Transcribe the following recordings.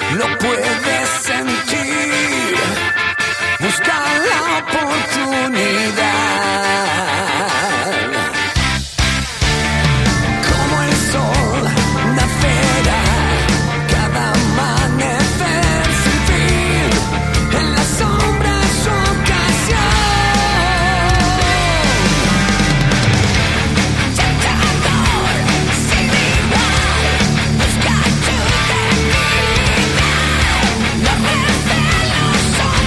lo puedes sentir. Busca la oportunidad. Como el sol nacerá cada amanecer sin fin, en la sombra su ocasión. Tentador, sin igual, busca tu debilidad. Los recelos son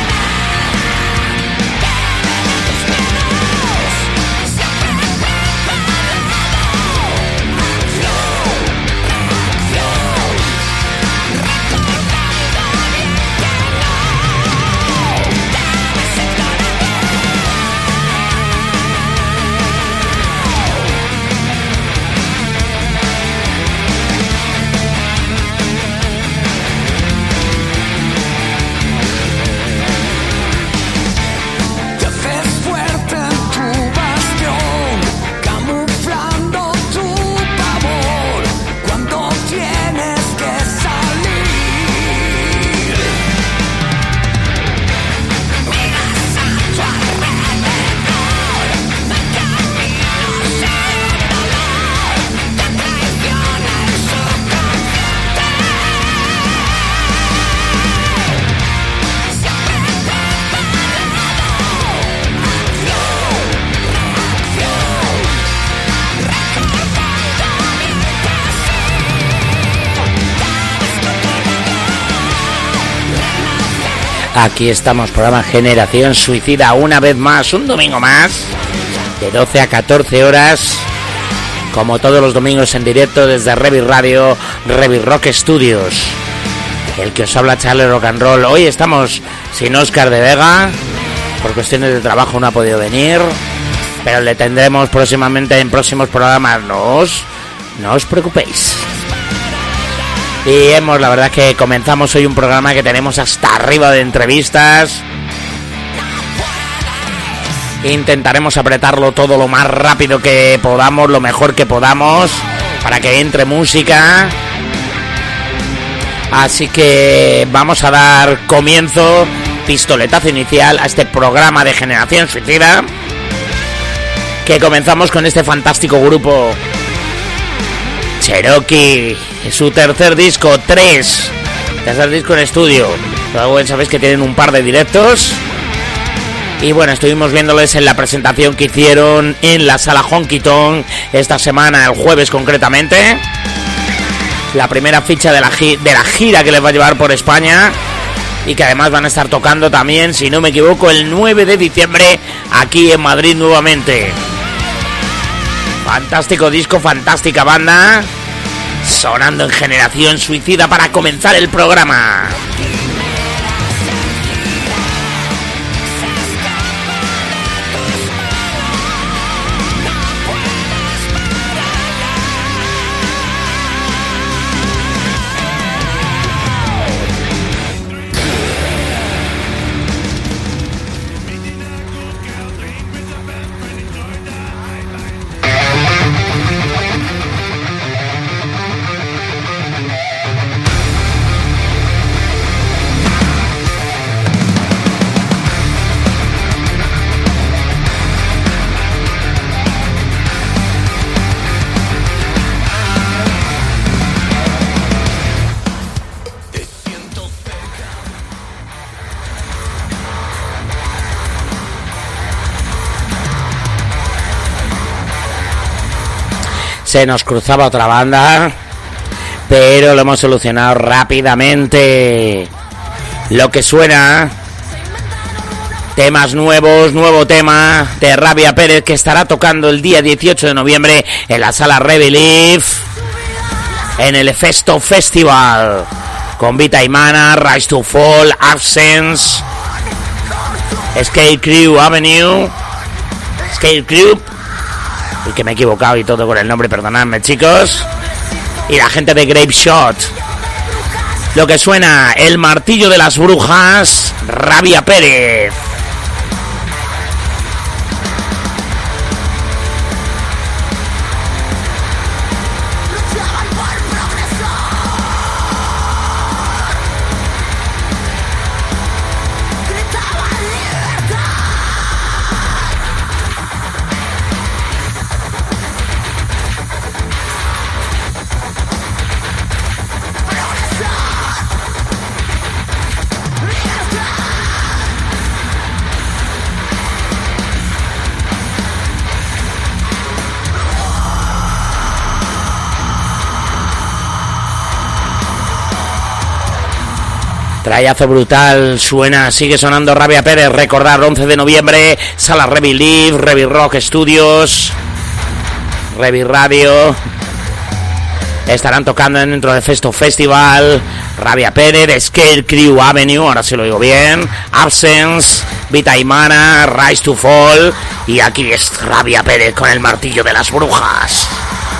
Aquí estamos, programa Generación Suicida, una vez más, un domingo más, de 12 a 14 horas, como todos los domingos en directo desde Revi Radio, Revi Rock Studios. El que os habla, Charlie Rock and Roll. Hoy estamos sin Óscar de Vega, por cuestiones de trabajo no ha podido venir, pero le tendremos próximamente en próximos programas, no os preocupéis. Y la verdad que comenzamos hoy un programa que tenemos hasta arriba de entrevistas. Intentaremos apretarlo todo lo más rápido que podamos, lo mejor que podamos, para que entre música. Así que vamos a dar comienzo, pistoletazo inicial a este programa de Generación Suicida, que comenzamos con este fantástico grupo Cherokee, su tercer disco, tercer disco en estudio. Luego sabéis que tienen un par de directos. Y bueno, estuvimos viéndoles en la presentación que hicieron en la sala Honky Tonk esta semana, el jueves concretamente. La primera ficha de la gira que les va a llevar por España. Y que además van a estar tocando también, si no me equivoco, el 9 de diciembre aquí en Madrid nuevamente. Fantástico disco, fantástica banda, sonando en Generación Suicida para comenzar el programa. Se nos cruzaba otra banda, pero lo hemos solucionado rápidamente. Lo que suena, temas nuevos, nuevo tema de Rabia Pérez, que estará tocando el día 18 de noviembre en la sala Revelive, en el Festo Festival, con Vita y Mana, Rise to Fall, Absence, Scale Crew Avenue, Scale Crew, y que me he equivocado y todo con el nombre, perdonadme chicos, y la gente de Grape Shot. Lo que suena, El Martillo de las Brujas, Rabia Pérez. Trayazo brutal, suena, sigue sonando Rabia Pérez. Recordar, 11 de noviembre, Sala Revi Live, Revi Rock Studios, Revi Radio. Estarán tocando dentro del Festo Festival. Rabia Pérez, Scale Crew Avenue, ahora sí lo digo bien, Absence, Vita y Mana, Rise to Fall. Y aquí es Rabia Pérez con el martillo de las brujas.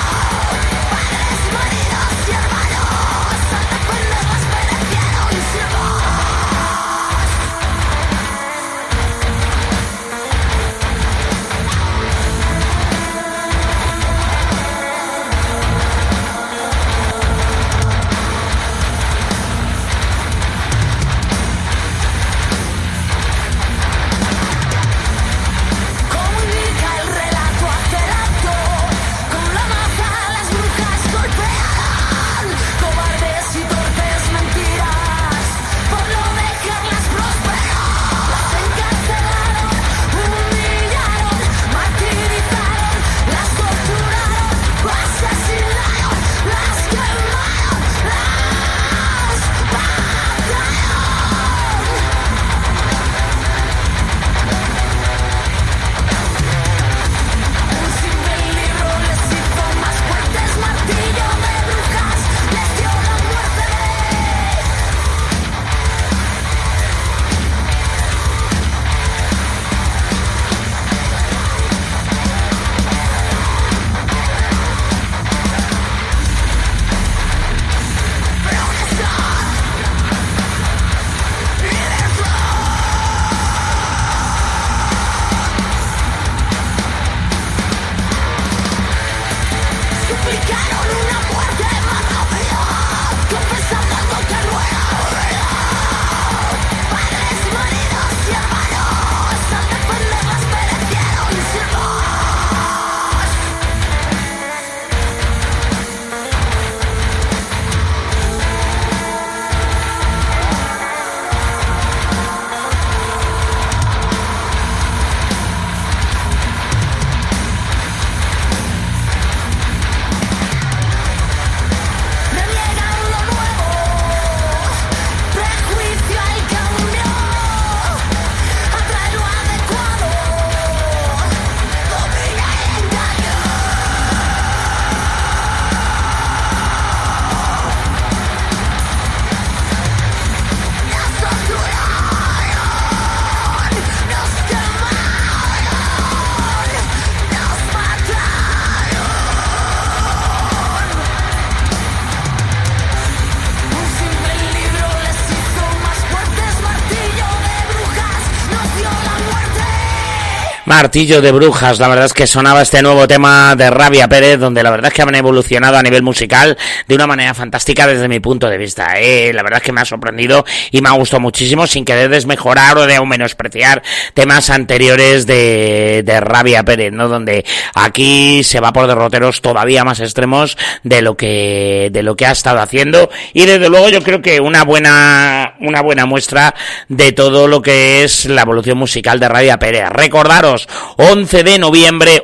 Martillo de Brujas, la verdad es que sonaba este nuevo tema de Rabia Pérez, donde la verdad es que han evolucionado a nivel musical de una manera fantástica desde mi punto de vista. La verdad es que me ha sorprendido y me ha gustado muchísimo, sin querer desmejorar o de menospreciar temas anteriores de Rabia Pérez, ¿no? Donde aquí se va por derroteros todavía más extremos de lo que ha estado haciendo, y desde luego yo creo que una buena muestra de todo lo que es la evolución musical de Rabia Pérez. Recordaros, 11 de noviembre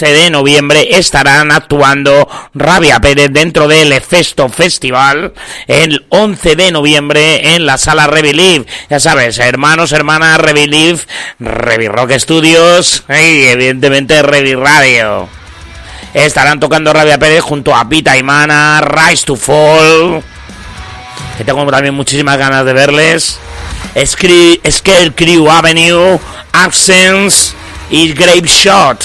estarán actuando Rabia Pérez dentro del Festo Festival, el 11 de noviembre en la Sala Revi Live. Ya sabes, hermanos, hermanas, Revi Live, Revi Rock Studios y evidentemente Revi Radio. Estarán tocando Rabia Pérez junto a Vita y Mana, Rise to Fall, que tengo también muchísimas ganas de verles, Scale Crew Avenue, Absence y Grave Shot.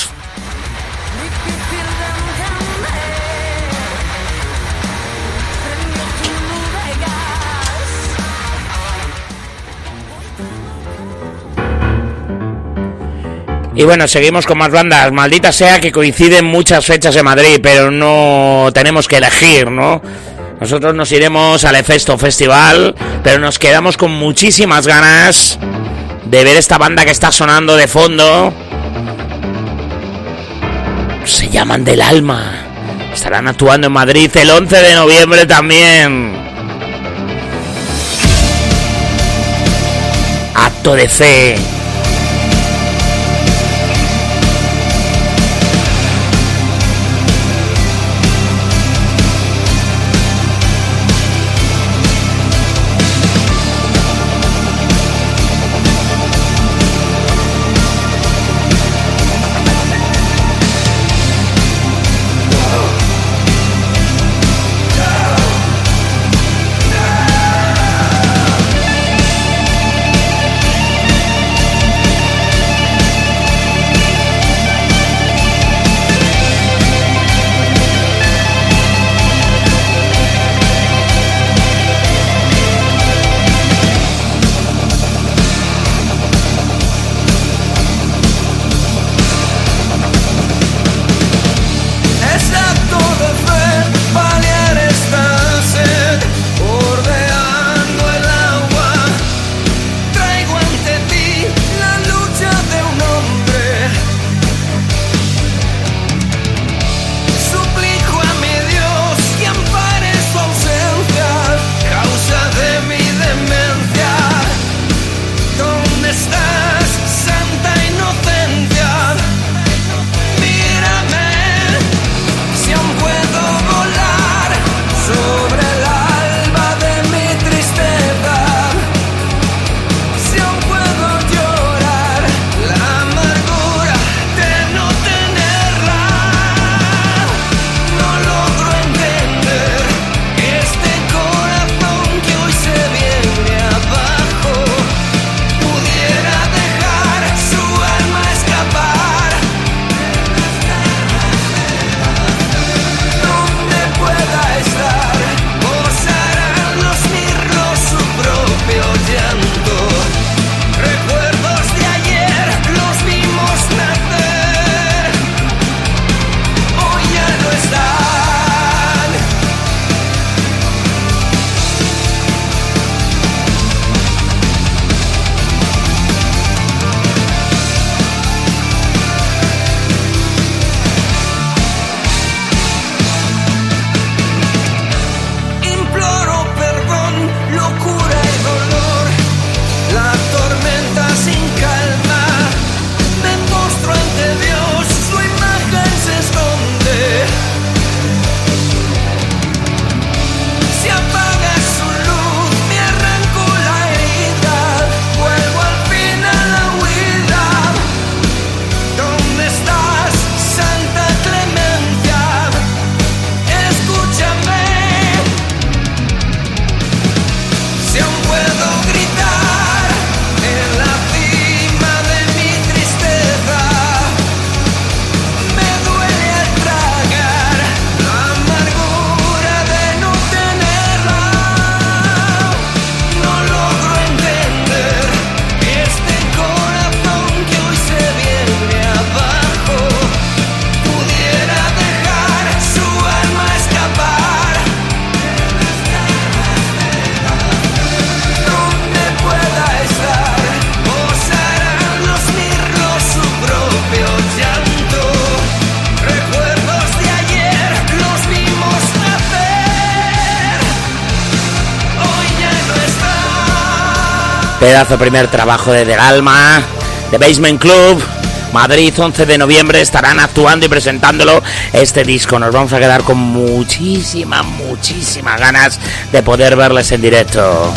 Y bueno, seguimos con más bandas. Maldita sea que coinciden muchas fechas en Madrid, pero no tenemos que elegir, ¿no? Nosotros nos iremos al Festo Festival, pero nos quedamos con muchísimas ganas de ver esta banda que está sonando de fondo. Se llaman Del Alma. Estarán actuando en Madrid el 11 de noviembre también. Acto de fe. Pedazo primer trabajo de Del Alma, The Basement Club, Madrid, 11 de noviembre, estarán actuando y presentándolo este disco. Nos vamos a quedar con muchísimas ganas de poder verles en directo.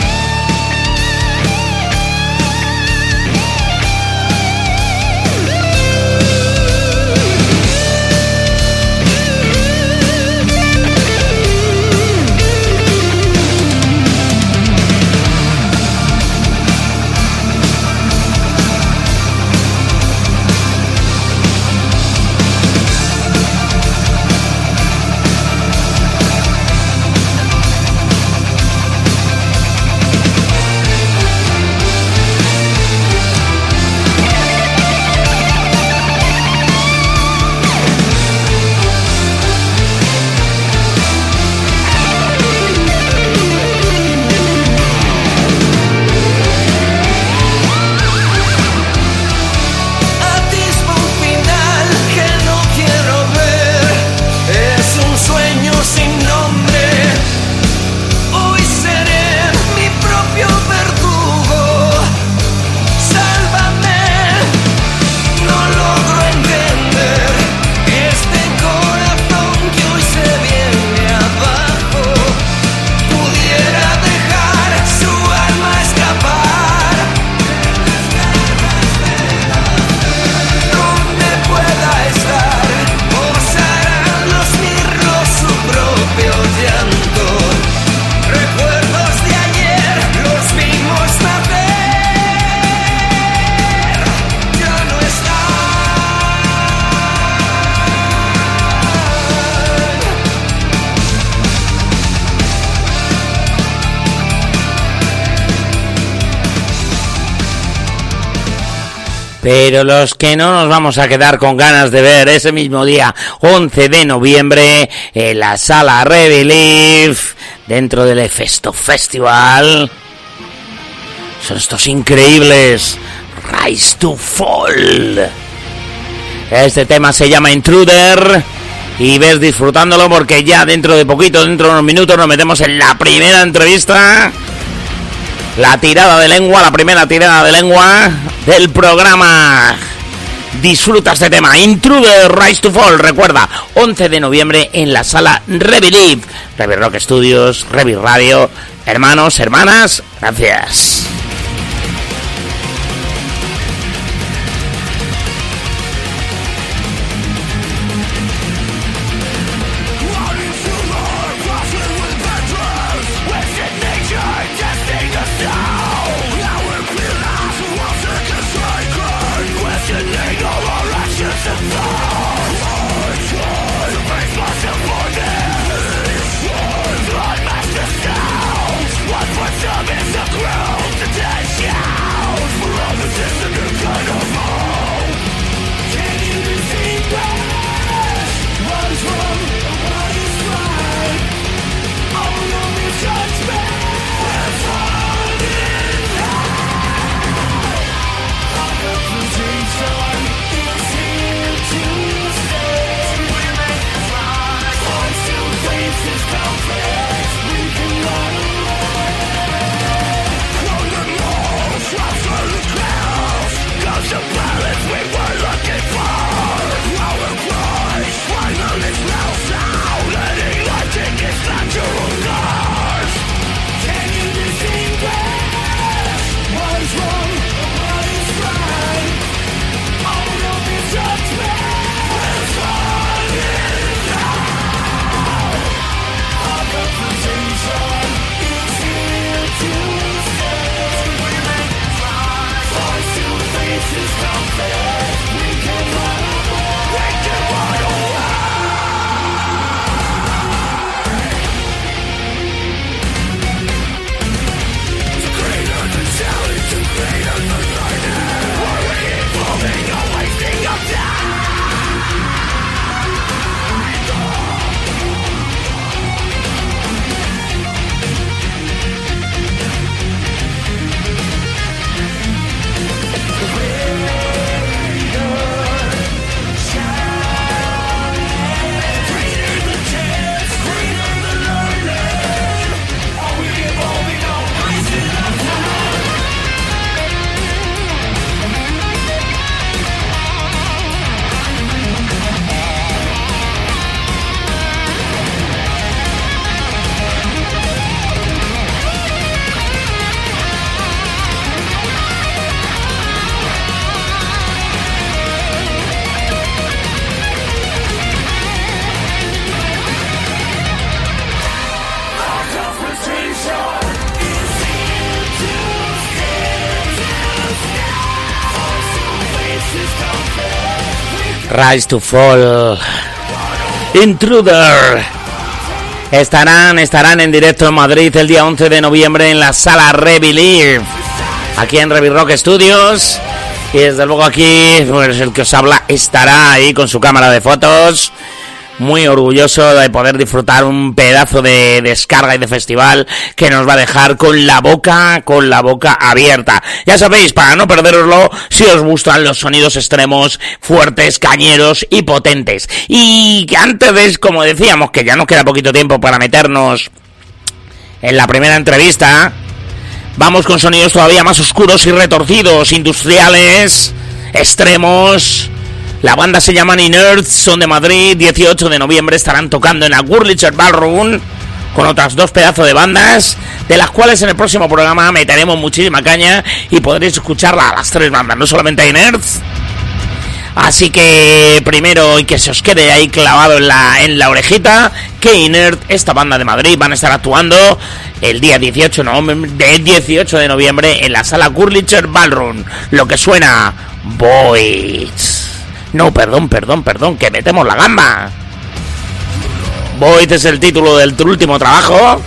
Pero los que no nos vamos a quedar con ganas de ver ese mismo día, 11 de noviembre, en la sala Rebelieve, dentro del Efesto Festival, son estos increíbles Rise to Fall. Este tema se llama Intruder y ves disfrutándolo porque ya dentro de poquito, dentro de unos minutos, nos metemos en la primera entrevista. La tirada de lengua, la primera tirada de lengua del programa. Disfruta este tema, Intruder, Rise to Fall. Recuerda, 11 de noviembre en la sala Rebelieve, Revi Rock Studios, Revi Radio. Hermanos, hermanas, gracias. What puts up is the ground. Rise to Fall, Intruder. Estarán en directo en Madrid el día 11 de noviembre en la sala Rebelieve, aquí en Revi Rock Studios. Y desde luego aquí, pues el que os habla estará ahí con su cámara de fotos. Muy orgulloso de poder disfrutar un pedazo de descarga y de festival que nos va a dejar con la boca abierta. Ya sabéis, para no perderoslo, si os gustan los sonidos extremos, fuertes, cañeros y potentes. Y que antes de, como decíamos, que ya nos queda poquito tiempo para meternos en la primera entrevista, vamos con sonidos todavía más oscuros y retorcidos, industriales, extremos. La banda se llama Inert, son de Madrid, 18 de noviembre estarán tocando en la Wurlitzer Ballroom con otras dos pedazos de bandas, de las cuales en el próximo programa meteremos muchísima caña y podréis escucharla a las tres bandas, no solamente a Inert. Así que primero, y que se os quede ahí clavado en la orejita, que Inert, esta banda de Madrid, van a estar actuando el día 18 de noviembre en la sala Wurlitzer Ballroom. Lo que suena, Voids. No, perdón, que metemos la gamba. Void es el título del último trabajo.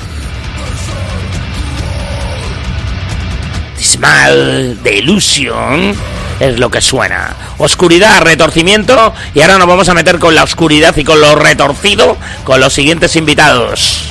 Smile de Illusion es lo que suena. Oscuridad, retorcimiento. Y ahora nos vamos a meter con la oscuridad y con lo retorcido con los siguientes invitados.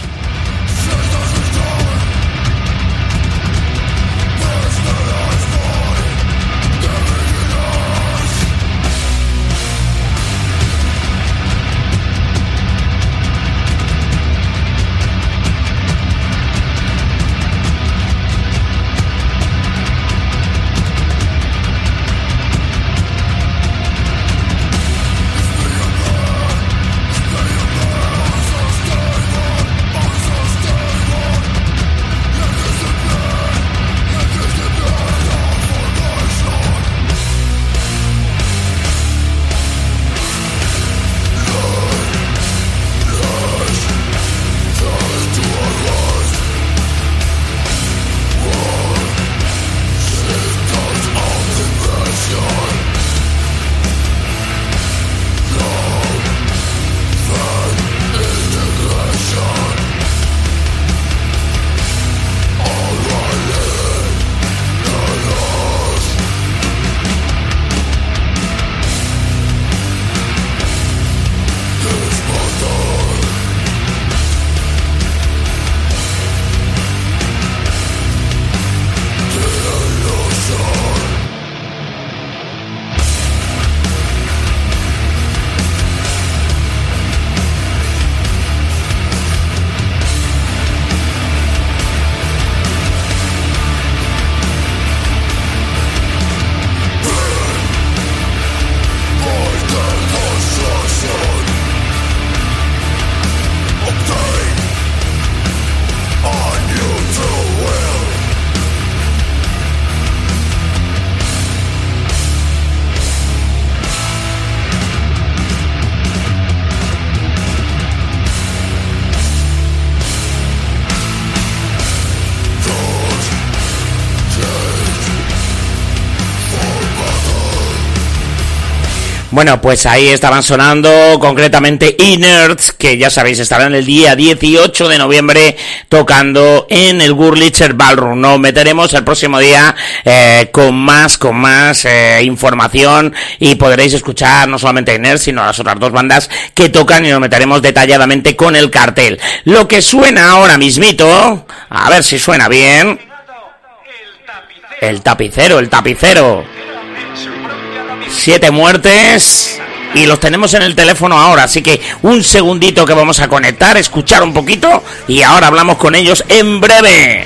Bueno, pues ahí estaban sonando concretamente Inert, que ya sabéis estarán el día 18 de noviembre tocando en el Wurlitzer Ballroom. Nos meteremos el próximo día con más información y podréis escuchar no solamente Inert sino las otras dos bandas que tocan, y nos meteremos detalladamente con el cartel. Lo que suena ahora mismito, a ver si suena bien. El tapicero. 7 muertes y los tenemos en el teléfono ahora, así que un segundito que vamos a conectar, escuchar un poquito y ahora hablamos con ellos en breve.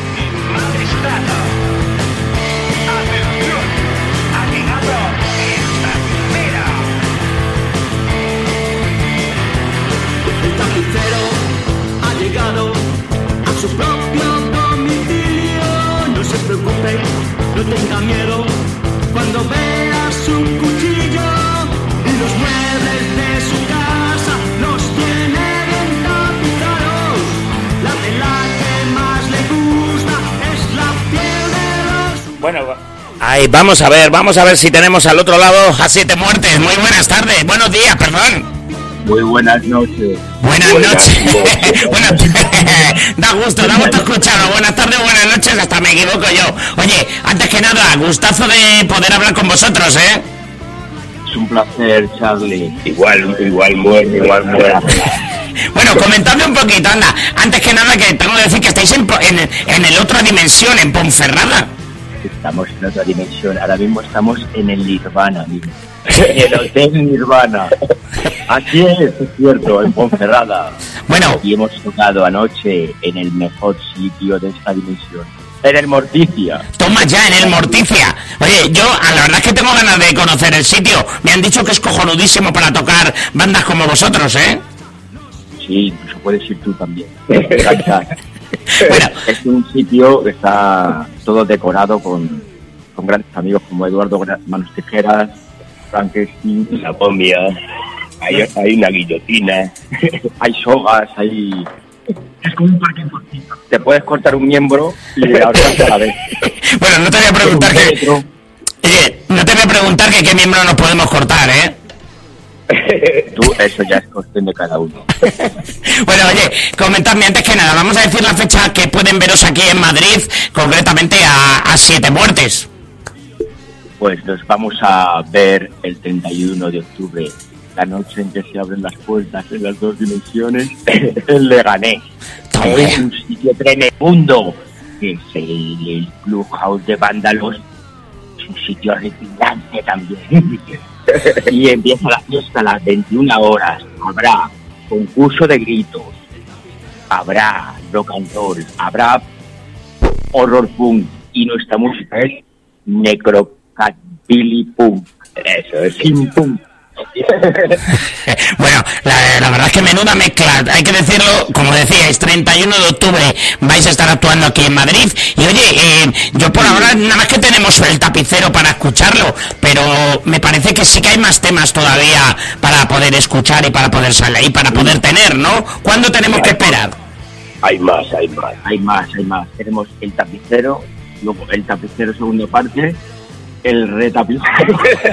El tapicero ha llegado a su propio domicilio. No se preocupe, no tenga miedo cuando veas un cuchillo, y los muebles de su casa los tiene bien tapizados. La tela que más le gusta es la piel de los... Bueno, Ay, vamos a ver si tenemos al otro lado a Siete Muertes. Muy buenas tardes, buenos días, perdón. Muy buenas noches. Buenas noches. Bueno, da gusto escucharlo. Buenas tardes, buenas noches, hasta me equivoco yo. Oye, antes que nada, gustazo de poder hablar con vosotros, ¿eh? Es un placer, Charlie. Igual muere. Bueno, comentadme un poquito, anda. Antes que nada, que tengo que decir que estáis en el otra dimensión, en Ponferrada. Estamos en otra dimensión. Ahora mismo estamos en el Nirvana, mismo. En el Hotel Nirvana. Así es cierto, en Ponferrada. Bueno. Y hemos tocado anoche en el mejor sitio de esta dimensión. En el Morticia. Toma ya, en el Morticia. Oye, yo la verdad es que tengo ganas de conocer el sitio. Me han dicho que es cojonudísimo para tocar bandas como vosotros, ¿eh? Sí, incluso puedes ir tú también. Bueno, es un sitio que está todo decorado con grandes amigos como Eduardo Manos Tijeras, Frankenstein, la momia, hay una guillotina, hay sogas, hay... Es como un parque infantil. Te puedes cortar un miembro y ahorcarte a la vez. Bueno, no te voy a preguntar que qué miembro nos podemos cortar, ¿eh? Tú, eso ya es cuestión de cada uno. Bueno, oye, comentadme antes que nada, vamos a decir la fecha que pueden veros aquí en Madrid, concretamente a Siete Muertes. Pues nos vamos a ver el 31 de octubre, la noche en que se abren las puertas en las dos dimensiones, en Leganés. Es un sitio tremendo, que es el Clubhouse de Vándalos, es un sitio retirante también. Y empieza la fiesta a las 21 horas. Habrá concurso de gritos, habrá rock and roll, habrá horror punk, y nuestra música es necrocabilly punk. Eso es. Sin punk. Bueno, la verdad es que menuda mezcla, hay que decirlo, como decíais, 31 de octubre vais a estar actuando aquí en Madrid. Y oye, yo por ahora nada más que tenemos el tapicero para escucharlo, pero me parece que sí que hay más temas todavía para poder escuchar y para poder salir y para poder tener, ¿no? ¿Cuándo tenemos que esperar? Hay más. Tenemos el tapicero, luego el tapicero segunda parte, el retapicero.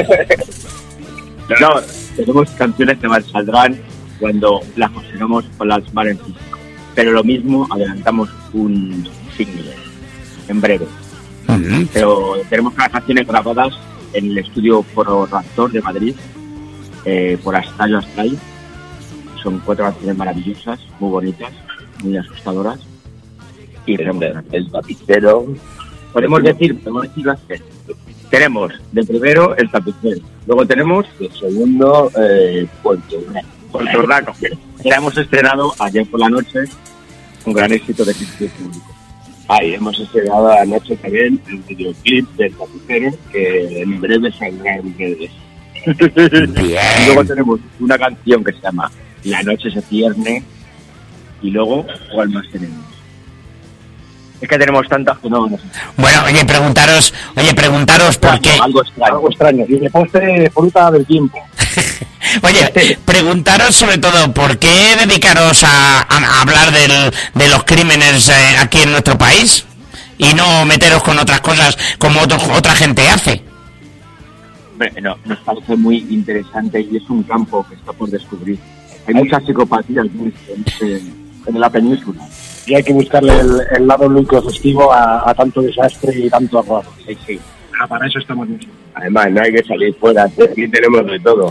No, tenemos canciones que saldrán cuando las consigamos con las manos en físico. Pero lo mismo, adelantamos un single en breve. Uh-huh. Pero tenemos las canciones grabadas en el estudio Foro Raptor de Madrid, por Astallo Astray. Son 4 canciones maravillosas, muy bonitas, muy asustadoras. Y el tapicero. Podemos decir así. Tenemos de primero el tapicero, luego tenemos de segundo Puerto Rico, que la hemos estrenado ayer por la noche, un gran éxito de crítica público. Hemos estrenado anoche también el videoclip del tapicero, que en breve saldrá en redes. Y luego tenemos una canción que se llama La noche se cierne, y luego, ¿cuál más tenemos? Es que tenemos tantas que no sé. Bueno, oye, preguntaros por qué. Algo extraño. Y después de fruta del tiempo. Oye, preguntaros sobre todo por qué dedicaros a hablar de los crímenes aquí en nuestro país y no meteros con otras cosas como otra gente hace. No, nos parece muy interesante y es un campo que está por descubrir. Hay mucha psicopatía en la península. Y hay que buscarle el lado lúdico festivo a tanto desastre y tanto horror. Sí. Para eso estamos mucho. Además, no hay que salir fuera, aquí tenemos de todo.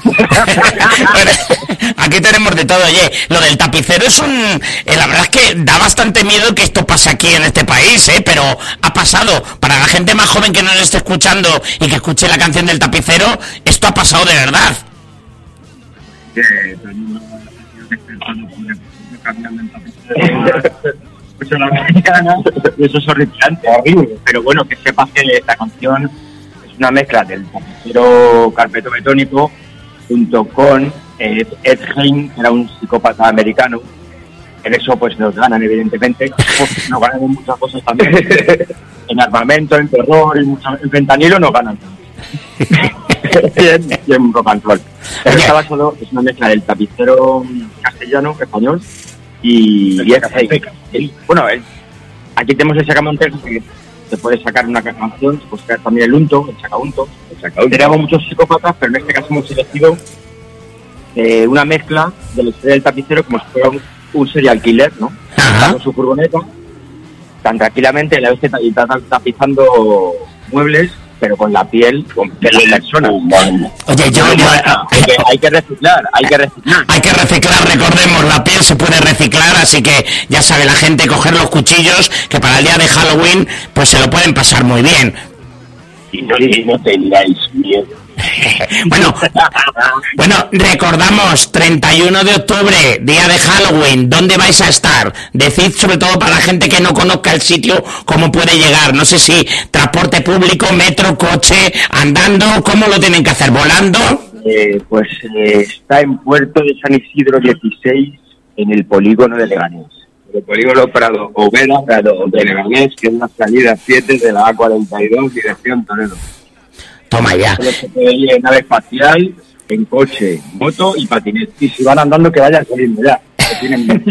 Aquí tenemos de todo. Oye, lo del tapicero es la verdad es que da bastante miedo que esto pase aquí en este país, pero ha pasado. Para la gente más joven que no nos esté escuchando y que escuche la canción del tapicero, esto ha pasado de verdad. Eso es horrible, pero bueno, que sepas que esta canción es una mezcla del tapicero carpeto betónico junto con Ed Gein, que era un psicópata americano. En eso pues nos ganan, evidentemente, pues nos ganan en muchas cosas también. En armamento, en terror, en fentanilo nos ganan. y en rock and roll. Pero esta solo es una mezcla del tapicero castellano, español, y Ed Gein. Bueno, aquí tenemos el Sacamontes, que te puedes sacar una canción, pues sacar también el unto, el sacaunto. Tenemos muchos psicópatas, pero en este caso hemos elegido una mezcla de la historia del tapicero como si fuera un serial killer, ¿no? Ajá. Con su furgoneta, tan tranquilamente, la vez que está tapizando muebles, pero con la piel de la persona. Oye, Hay que reciclar. Hay que reciclar, recordemos, la piel se puede reciclar, así que ya sabe la gente, coger los cuchillos, que para el día de Halloween, pues se lo pueden pasar muy bien. Y no tengáis miedo. Bueno, recordamos, 31 de octubre, día de Halloween, ¿dónde vais a estar? Decid, sobre todo para la gente que no conozca el sitio, cómo puede llegar. No sé si transporte público, metro, coche, andando, ¿cómo lo tienen que hacer? ¿Volando? Está en Puerto de San Isidro 16, en el polígono de Leganés. El polígono Prado de Leganés, que es la salida 7 de la A42, dirección Toledo. Toma ya. Solo se puede ir en nave espacial, en coche, moto y patinete. Y si van andando, que vayan saliendo ya. Que tienen...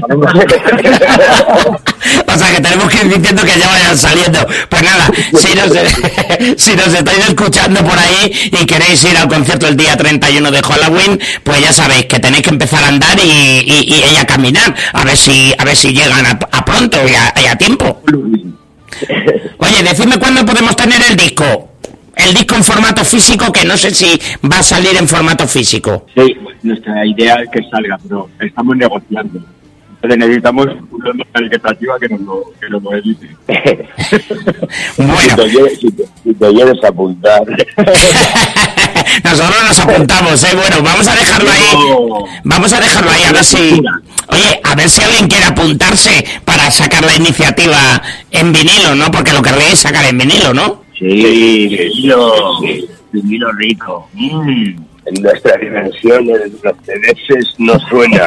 O sea que tenemos que ir diciendo que ya vayan saliendo. Pues nada, si nos estáis escuchando por ahí y queréis ir al concierto el día 31 de Halloween, pues ya sabéis que tenéis que empezar a andar y a caminar, a ver si llegan a pronto y a tiempo. Oye, decidme cuándo podemos tener el disco. El disco en formato físico, que no sé si va a salir en formato físico. Sí, nuestra idea es que salga, pero estamos negociando. Entonces necesitamos una expectativa que nos lo edite. Bueno. Si te quieres apuntar. Nosotros nos apuntamos, Bueno, vamos a dejarlo ahí, a ver si... Oye, a ver si alguien quiere apuntarse para sacar la iniciativa en vinilo, ¿no? Porque lo querríais sacar en vinilo, ¿no? Sí, vinilo rico. En nuestras dimensiones, los CDs no suena.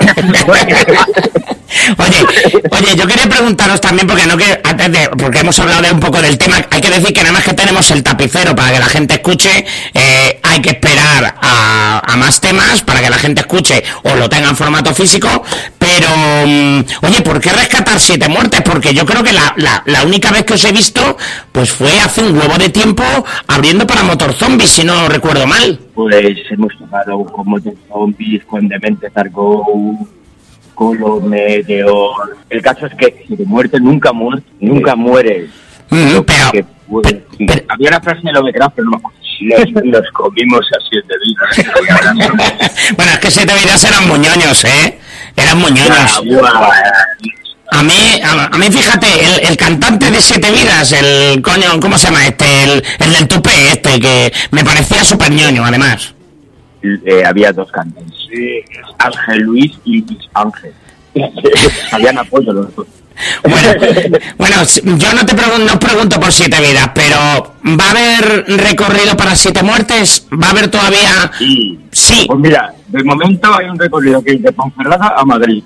Oye, yo quería preguntaros también, porque hemos hablado un poco del tema, hay que decir que nada más que tenemos el tapicero para que la gente escuche, hay que esperar a más temas para que la gente escuche o lo tenga en formato físico, pero, oye, ¿por qué rescatar 7 muertes? Porque yo creo que la única vez que os he visto, pues fue hace un huevo de tiempo abriendo para Motor Zombies, si no recuerdo mal. Pues hemos tocado con Motor Zombies, con Demente Targo, Colo, Meteor. El caso es que si de muerte nunca mueres. Pero había una frase de Lovecraft, pero no me acuerdo. Nos comimos a 7 vidas. Bueno, es que 7 vidas eran muñoños, eran muñoños. A mí, fíjate, el cantante de 7 vidas, el coño, ¿cómo se llama este? El del tupé que me parecía súper ñoño, además. Había 2 cantantes. Sí, Ángel Luis y Luis Ángel. Habían apoyo los dos. Bueno, yo no os pregunto por 7 vidas, pero ¿va a haber recorrido para 7 muertes? ¿Va a haber todavía...? Sí. Pues mira, de momento hay un recorrido que es de Ponferrada a Madrid.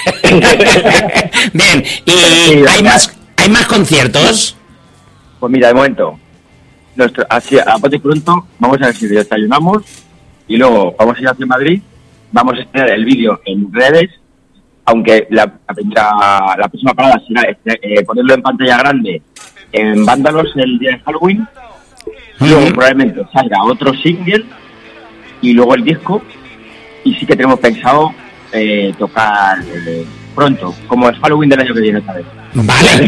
Bien, ¿y hay más conciertos? Pues mira, de momento, a bote pronto, vamos a ver si desayunamos y luego vamos a ir hacia Madrid, vamos a estrenar el vídeo en redes, aunque la próxima parada será ponerlo en pantalla grande en Vándalos el día de Halloween, luego probablemente salga otro single y luego el disco, y sí que tenemos pensado tocar pronto, como es Halloween del año que viene esta vez. Vale,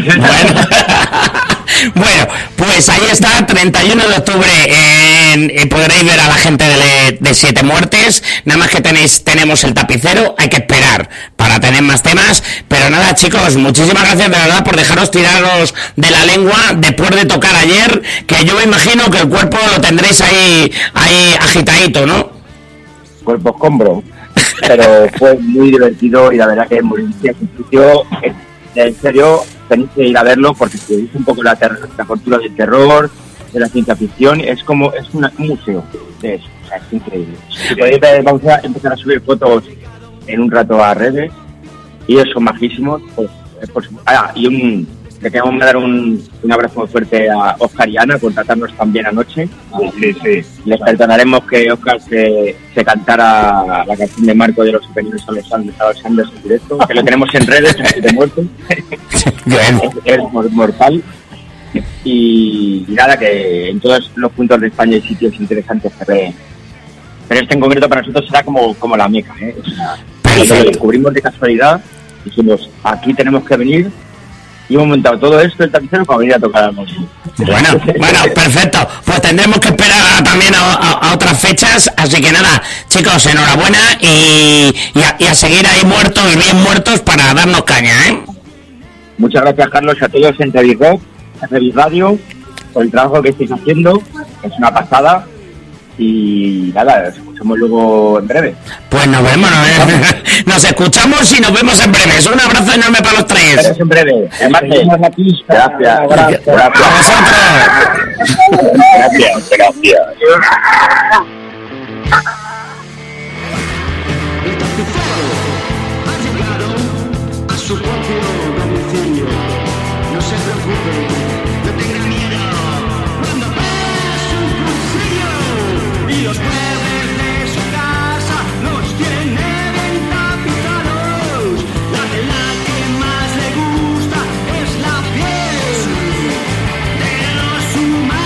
bueno, pues ahí está, 31 de octubre, podréis ver a la gente de 7 muertes, nada más que tenemos el tapicero, hay que esperar para tener más temas, pero nada chicos, muchísimas gracias de verdad por dejaros tiraros de la lengua después de tocar ayer, que yo me imagino que el cuerpo lo tendréis ahí agitadito, ¿no? Cuerpo escombro, pero fue muy divertido y la verdad que es muy divertido. En serio, tenéis que ir a verlo porque si veis un poco la cultura del terror, de la ciencia ficción, es un museo de eso, o sea, es increíble. Si podéis ver, vamos a empezar a subir fotos en un rato a redes y ellos son majísimos. Le queremos dar un abrazo muy fuerte a Oscar y Ana por tratarnos tan bien anoche. Sí. Les perdonaremos que Oscar se cantara la canción de Marco de los superiores a los Andes en directo, que lo tenemos en redes de muerte. Es mortal. y nada, que en todos los puntos de España hay sitios interesantes que ver. Pero este en concreto para nosotros será como la Meca, ¿eh? O sea, nosotros lo descubrimos de casualidad, dijimos, aquí tenemos que venir, y hemos montado todo esto, el tapicero, para venir a tocar al músico. Bueno, perfecto. Pues tendremos que esperar también a otras fechas. Así que nada, chicos, enhorabuena y a seguir ahí bien muertos para darnos caña, ¿eh? Muchas gracias, Carlos, a todos en TV Rock, en TV Radio, por el trabajo que estáis haciendo. Es una pasada. Y nada, nos escuchamos luego en breve. Pues nos vemos, nos escuchamos y nos vemos en breve. Un abrazo enorme para los tres. Nos vemos en breve. Gracias. Gracias. El tapicero ha llegado a su propio domicilio. No se preocupe, no tenga miedo. Cuando ves un cuchillo y los muebles de su casa los tiene bien tapizados, la tela que más le gusta es la piel de los humanos.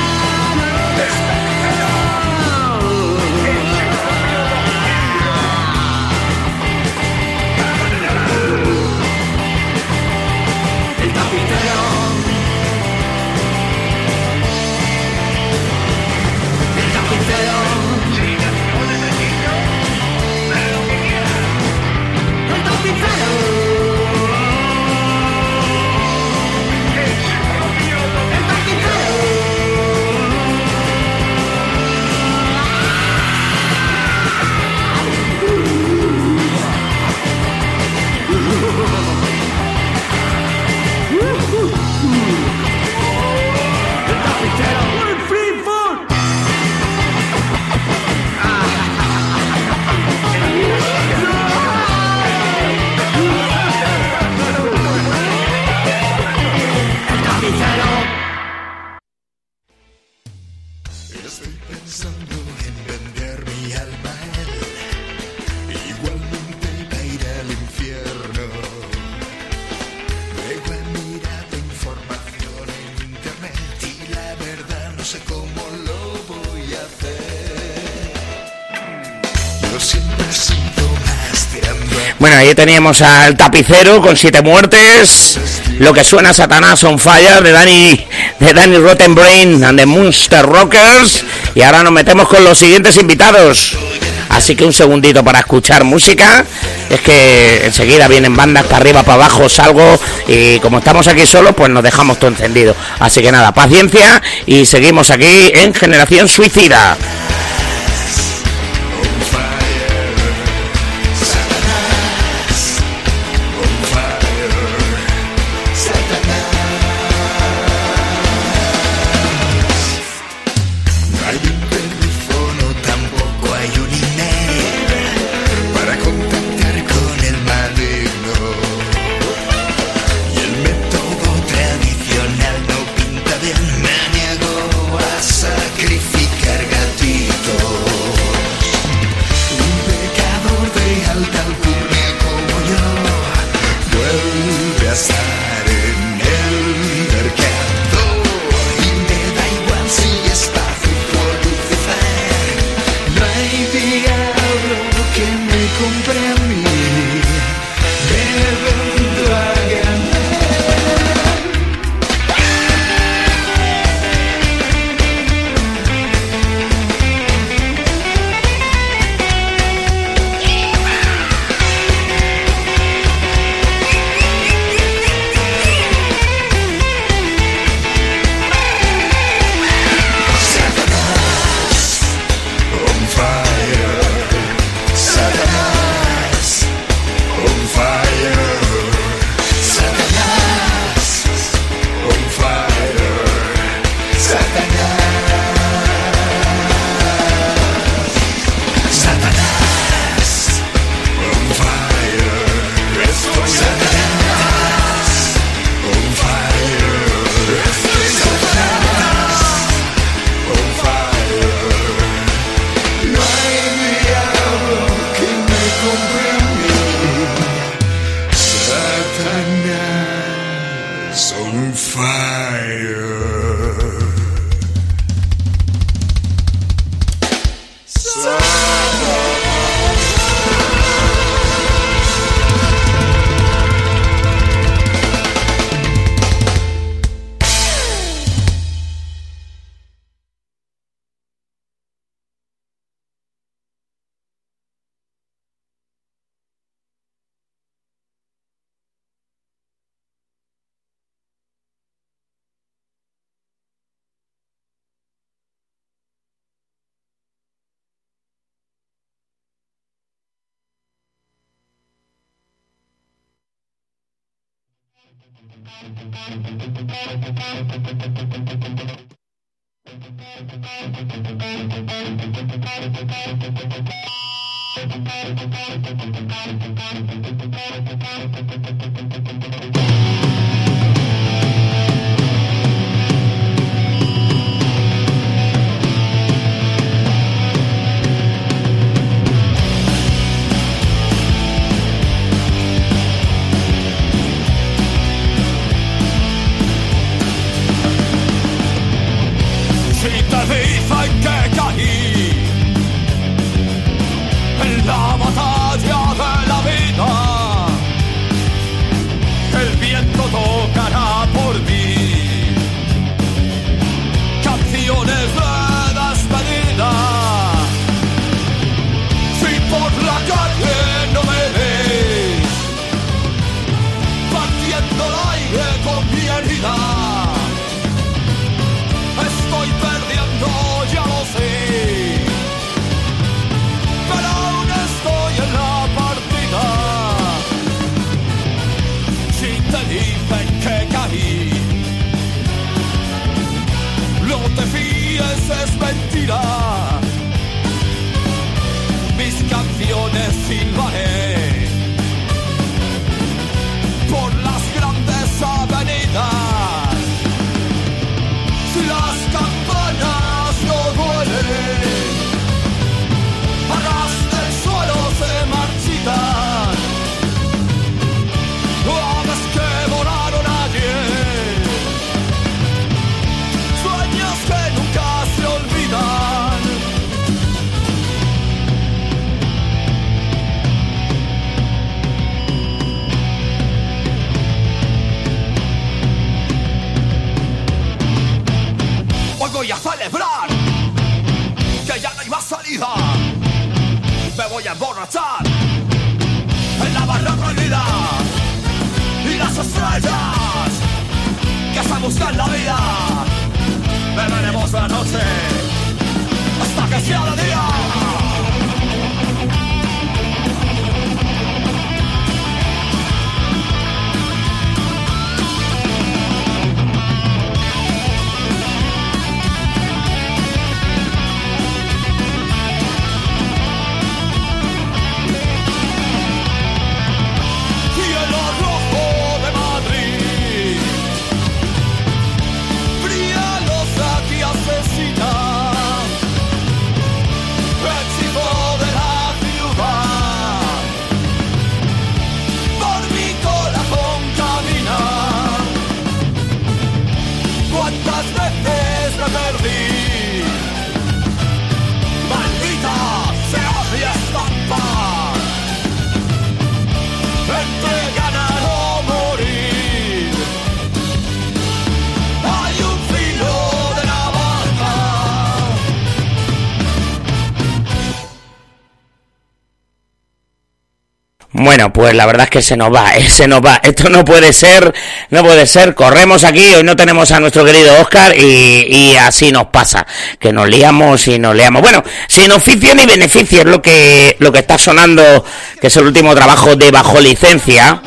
El tapicero. El tapicero. El tapicero. El tapicero. El tapicero. ¡Muy free food! El tapicero. Estoy pensando en vender mi alma a él. Igualmente va a ir al infierno. Luego he mirado información en internet y la verdad no sé cómo lo voy a hacer. Yo siempre he sido más tirando a Bueno, ahí teníamos al tapicero con 7 muertes. Lo que suena Satanás on Fire de Danny Rottenbrain and the Monster Rockers. Y ahora nos metemos con los siguientes invitados. Así que un segundito para escuchar música. Es que enseguida vienen bandas para arriba, para abajo, salgo. Y como estamos aquí solos, pues nos dejamos todo encendido. Así que nada, paciencia. Y seguimos aquí en Generación Suicida. No hay un teléfono, tampoco hay un email para contactar con el maligno. Y el método tradicional no pinta bien. Me niego a sacrificar gatitos. Voy a celebrar que ya no hay más salida. Me voy a emborrachar en la barra prohibida. Y las estrellas que se buscan la vida. Beberemos la noche hasta que sea de día. Bueno, pues la verdad es que se nos va. Esto no puede ser. Corremos aquí, hoy no tenemos a nuestro querido Óscar y así nos pasa, que nos liamos. Bueno, sin oficio ni beneficio es lo que está sonando, que es el último trabajo de Bajo Licencia.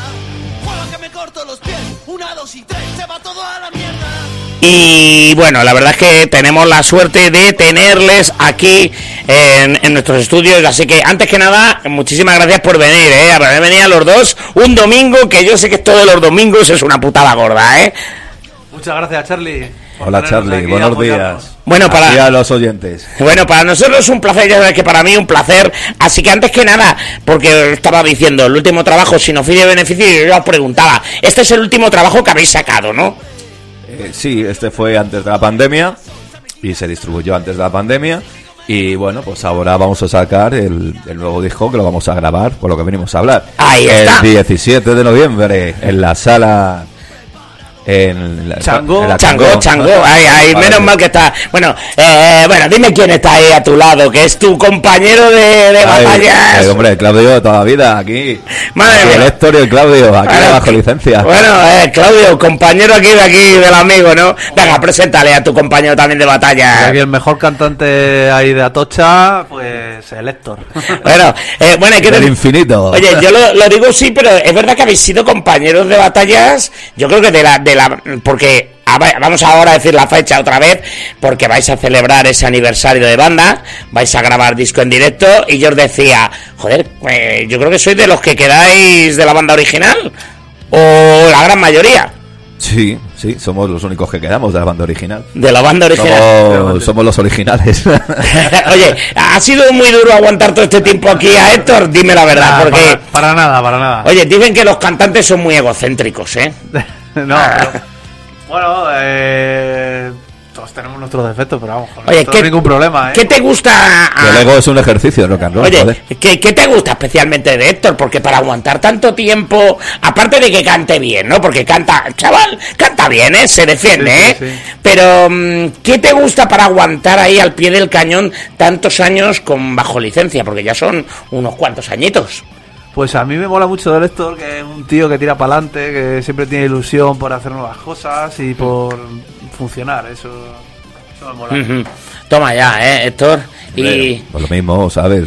Y bueno, la verdad es que tenemos la suerte de tenerles aquí en nuestros estudios, así que antes que nada, muchísimas gracias por venir, por venir a los dos un domingo, que yo sé que esto de los domingos es una putada gorda, Muchas gracias, Charlie. Hola, Charlie, buenos días. Bueno, para los oyentes. Bueno, para nosotros es un placer, ya sabes que para mí un placer, así que antes que nada, porque estaba diciendo, el último trabajo sin oficio y beneficio, y yo os preguntaba, este es el último trabajo que habéis sacado, ¿no? Sí, este fue antes de la pandemia y se distribuyó antes de la pandemia. Y bueno, pues ahora vamos a sacar el nuevo disco, que lo vamos a grabar, por lo que venimos a hablar. Ahí está. El 17 de noviembre en la sala... Chango. Ay, menos mal que está. Bueno, dime quién está ahí a tu lado, que es tu compañero de batallas. Hombre, Claudio de toda la vida, aquí. Madre mía. El Héctor y el Claudio, aquí bajo licencia. Bueno, Claudio, compañero aquí del amigo, ¿no? Venga, preséntale a tu compañero también de batallas. Aquí el mejor cantante ahí de Atocha, pues Es el Héctor. Bueno, hay que Del infinito. Oye, yo lo digo sí, pero es verdad que habéis sido compañeros de batallas. Yo creo que porque vamos ahora a decir la fecha otra vez, porque vais a celebrar ese aniversario de banda, vais a grabar disco en directo, y yo os decía, joder, yo creo que sois de los que quedáis de la banda original, o la gran mayoría. Sí, somos los únicos que quedamos de la banda original. De la banda original. Somos los originales. Oye, ¿ha sido muy duro aguantar todo este tiempo aquí a Héctor? Dime la verdad, porque... Para nada. Oye, dicen que los cantantes son muy egocéntricos, ¿eh? No, pero... Bueno, todos tenemos nuestros defectos, pero vamos, oye, no hay ningún problema, ¿eh? ¿Qué te gusta? El ego es un ejercicio de rock and roll. Oye, ¿qué te gusta especialmente de Héctor? Porque para aguantar tanto tiempo, aparte de que cante bien, ¿no? Porque canta bien, ¿eh? Se defiende, sí, ¿eh? Sí. Pero, ¿qué te gusta para aguantar ahí al pie del cañón tantos años bajo licencia? Porque ya son unos cuantos añitos. Pues a mí me mola mucho del Héctor, que es un tío que tira para adelante, que siempre tiene ilusión por hacer nuevas cosas y por funcionar, eso me mola. Uh-huh. Toma ya, Héctor. Y... Pues lo mismo, ¿sabes?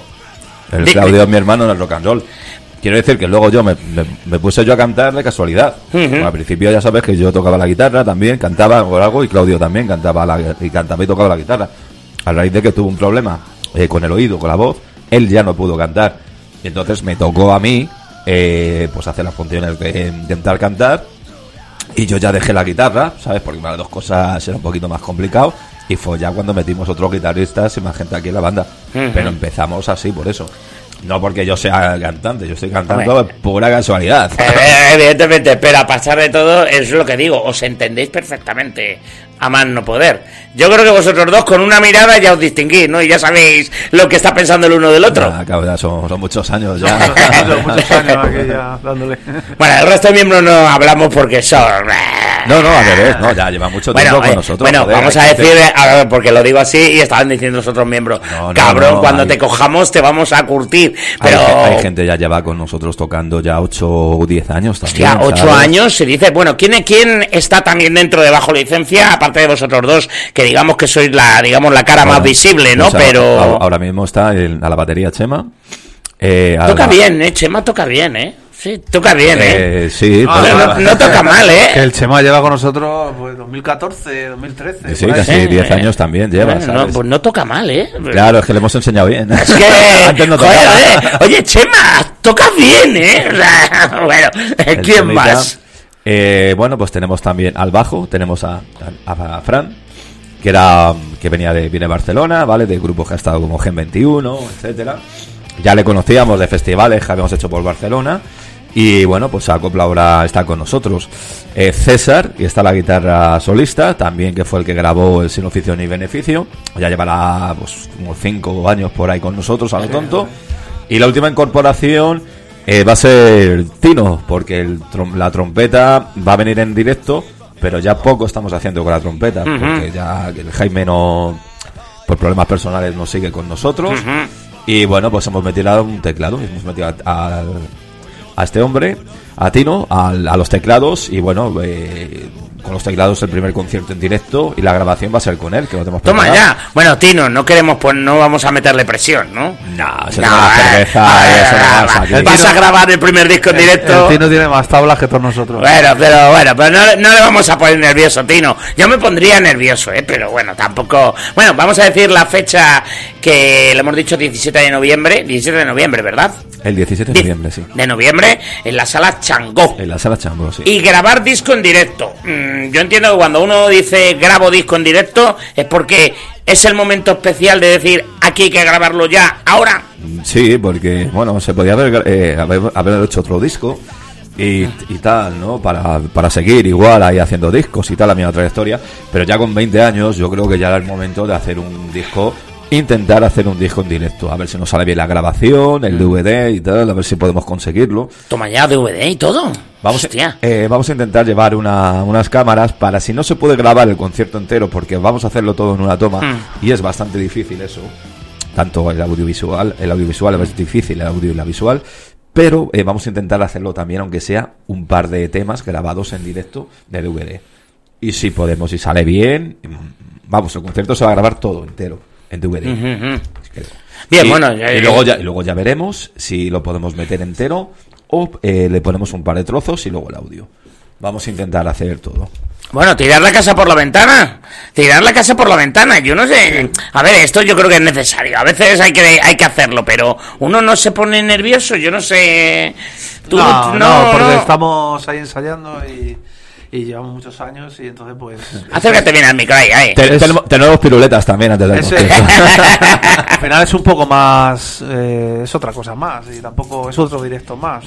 El Claudio es mi hermano en el rock and roll. Quiero decir que luego yo me puse yo a cantar de casualidad. Al principio ya sabes que yo tocaba la guitarra también, cantaba por algo, y Claudio también cantaba y tocaba la guitarra. A raíz de que tuvo un problema con el oído, con la voz, él ya no pudo cantar. Y entonces me tocó a mí pues hacer las funciones de intentar cantar, y yo ya dejé la guitarra, ¿sabes? Porque para las dos cosas era un poquito más complicado, y fue ya cuando metimos otros guitarristas y más gente aquí en la banda. Pero empezamos así por eso. No porque yo sea cantante, yo estoy cantando de pura casualidad. Evidentemente, pero a pasar de todo, es lo que digo, os entendéis perfectamente, a más no poder. Yo creo que vosotros dos con una mirada ya os distinguís, ¿no? Y ya sabéis lo que está pensando el uno del otro. Ya son muchos años ya. muchos años aquí ya dándole. Bueno, el resto de miembros no hablamos porque son... No, al revés, no, ya lleva mucho tiempo con nosotros. Bueno, joder, vamos a decir, a ver, porque lo digo así y estaban diciendo los otros miembros, cabrón, cuando te cojamos te vamos a curtir. Pero hay gente ya lleva con nosotros tocando ya 8 o 10 años también. Hostia, 8 años, se dice. Bueno, ¿quién está también dentro de Bajo Licencia, aparte de vosotros dos, que digamos que sois la cara más visible, ¿no? Pues pero ahora mismo está a la batería Chema. Toca bien, Chema toca bien, Sí, toca bien, Sí. No toca mal, Que el Chema lleva con nosotros pues 2014, 2013. Sí, casi 10 años también lleva, ¿sabes? Pues no toca mal, Claro, es que le hemos enseñado bien. Es que... Antes no joder, oye, Chema, tocas bien, O sea, bueno, ¿quién más? Bueno, pues tenemos también al bajo, tenemos a Fran, que viene de Barcelona, ¿vale? De grupos que ha estado como Gen 21, etcétera. Ya le conocíamos de festivales que habíamos hecho por Barcelona. Y bueno, pues Acopla ahora está con nosotros. César, y está la guitarra solista, también, que fue el que grabó el Sin Oficio ni Beneficio. Ya llevará pues como 5 años por ahí con nosotros, a lo tonto. Y la última incorporación va a ser Tino, porque la trompeta va a venir en directo, pero ya poco estamos haciendo con la trompeta, porque ya el Jaime no, por problemas personales, no sigue con nosotros. Y bueno, pues hemos metido un teclado, hemos metido a este hombre, a Tino, a los teclados, y bueno, con los teclados el primer concierto en directo, y la grabación va a ser con él, que lo tenemos preparado. Toma ya. Bueno, Tino, no queremos, pues no vamos a meterle presión, ¿no? No, se toma cerveza. Vas a grabar el primer disco en directo. El Tino tiene más tablas que todos nosotros. Pero no le vamos a poner nervioso, Tino. Yo me pondría nervioso, pero bueno, tampoco. Bueno, vamos a decir la fecha, que le hemos dicho 17 de noviembre, ¿verdad? El 17 de noviembre, sí. De noviembre, en la Sala Changó. En la Sala Changó, sí. Y grabar disco en directo. Yo entiendo que cuando uno dice grabo disco en directo, es porque es el momento especial de decir, aquí hay que grabarlo ya, ahora. Sí, porque, bueno, se podía haber hecho otro disco y tal, ¿no? Para seguir igual ahí haciendo discos y tal, la misma trayectoria. Pero ya con 20 años, yo creo que ya era el momento de hacer un disco. Intentar hacer un disco en directo, a ver si nos sale bien la grabación, el DVD y tal, a ver si podemos conseguirlo. Toma ya, DVD y todo. Vamos a intentar llevar unas cámaras para, si no se puede grabar el concierto entero, porque vamos a hacerlo todo en una toma, y es bastante difícil eso. Tanto el audiovisual es difícil, el audio y la visual, pero vamos a intentar hacerlo también, aunque sea un par de temas grabados en directo de DVD. Y si podemos, si sale bien, vamos, el concierto se va a grabar todo entero en DVD. Bien, y, bueno, y luego ya veremos si lo podemos meter entero o le ponemos un par de trozos y luego el audio. Vamos a intentar hacer todo. Bueno, tirar la casa por la ventana. Tirar la casa por la ventana. Yo no sé. A ver, esto yo creo que es necesario. A veces hay que hacerlo, pero uno no se pone nervioso. Yo no sé. Tú, no, porque estamos ahí ensayando y llevamos muchos años y entonces pues... Acércate bien al micro ahí. Tenemos piruletas también antes del Al final es un poco más... es otra cosa más y tampoco es otro directo más.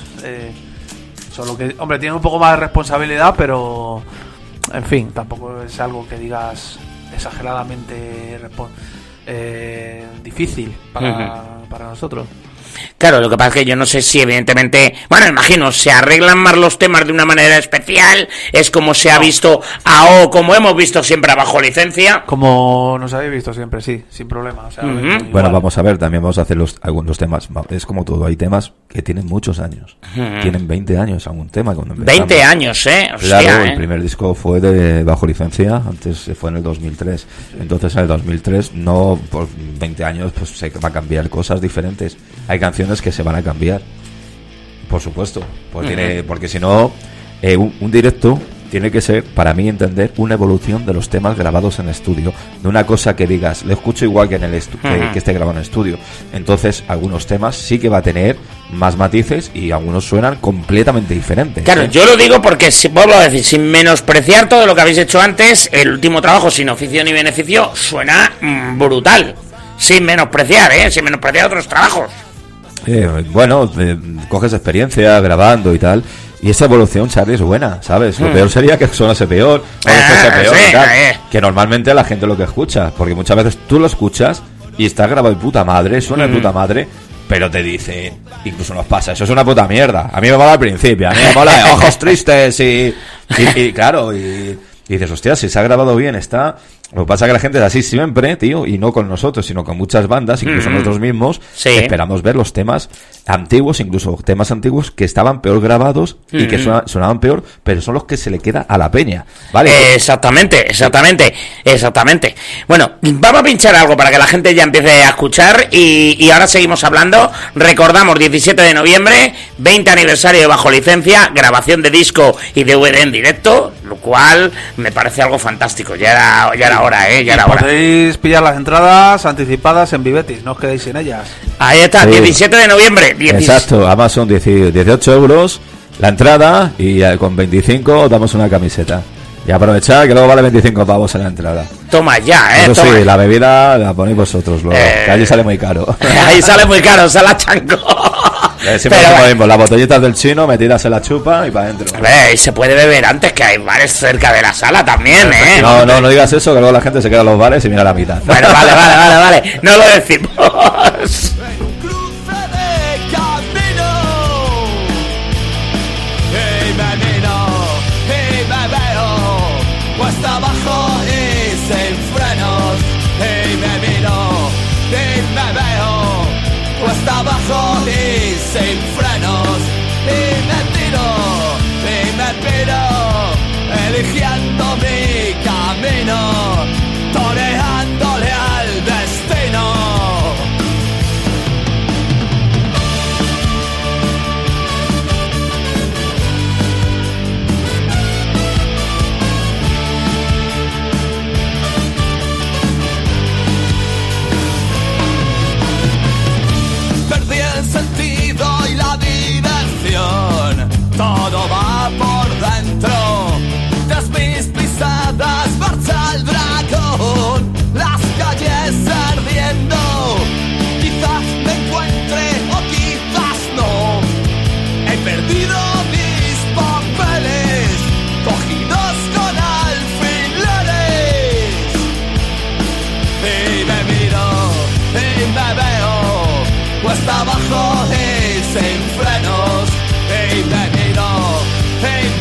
Solo que, hombre, tiene un poco más de responsabilidad, pero... En fin, tampoco es algo que digas exageradamente difícil para nosotros. Claro, lo que pasa es que yo no sé si evidentemente, bueno, imagino, se arreglan más los temas de una manera especial, es como se ha visto como hemos visto siempre bajo licencia. Como nos habéis visto siempre, sí, sin problema. O sea, bueno, vamos a ver, también vamos a hacer algunos temas, es como todo, hay temas que tienen muchos años, tienen 20 años algún tema. 20 años, Hostia, claro, el primer disco fue de bajo licencia, antes fue en el 2003, entonces en el 2003 no, por 20 años pues se va a cambiar cosas diferentes. Hay canciones que se van a cambiar, por supuesto, porque si no, un directo tiene que ser, para mí entender, una evolución de los temas grabados en estudio, de una cosa que digas, lo escucho igual que en el que esté grabado en estudio. Entonces, algunos temas sí que va a tener más matices y algunos suenan completamente diferentes. Claro, yo lo digo porque, vuelvo a decir, sin menospreciar todo lo que habéis hecho antes, el último trabajo, Sin Oficio ni Beneficio, suena brutal. Sin menospreciar, sin menospreciar otros trabajos. Bueno, coges experiencia grabando y tal, y esa evolución, Charlie, es buena, ¿sabes? Lo peor sería que sonase peor, o fuese peor y tal, que normalmente la gente lo que escucha, porque muchas veces tú lo escuchas y está grabado de puta madre, suena de puta madre, pero te dice, incluso nos pasa, eso es una puta mierda, a mí me mola al principio, a mí me mola Ojos Tristes y claro, y dices, hostia, si se ha grabado bien, está... Lo que pasa es que la gente es así siempre, tío, y no con nosotros, sino con muchas bandas, incluso nosotros mismos, esperamos ver los temas antiguos, incluso temas antiguos que estaban peor grabados y que sonaban peor, pero son los que se le queda a la peña, ¿vale? Exactamente. Bueno, vamos a pinchar algo para que la gente ya empiece a escuchar y ahora seguimos hablando. Recordamos, 17 de noviembre, 20 aniversario de Bajo Licencia, grabación de disco y DVD en directo, lo cual me parece algo fantástico. Ya era hora, ya era hora. Podéis pillar las entradas anticipadas en Vivetis, no os quedéis sin ellas. Ahí está, 17 de noviembre. Exacto, Amazon 18 euros la entrada y con 25 damos una camiseta. Y aprovechar que luego vale 25 pavos en la entrada. Toma ya, Eso toma. sí, la bebida la ponéis vosotros luego, que allí sale muy caro. Ahí sale muy caro, se la chanco. Siempre lo mismo, las botellitas del chino metidas en la chupa y para adentro. Y se puede beber antes, que hay bares cerca de la sala también, No digas eso, que luego la gente se queda en los bares y mira la mitad. Bueno, vale, no lo decimos. Cuesta abajo y sin frenos, y me miro, y me veo. Cuesta abajo y sin frenos, y me tiro, y me piro, eligiendo mi camino, toreándole al destino. El sentido y la dirección, todo va por dentro. Tras mis pisadas marcha el dragón, las calles ardiendo. Quizás me encuentre o quizás no. He perdido mis papeles, cogidos con alfileres. Y me miro y me veo. Cuesta abajo y sin frenos, y me miro, y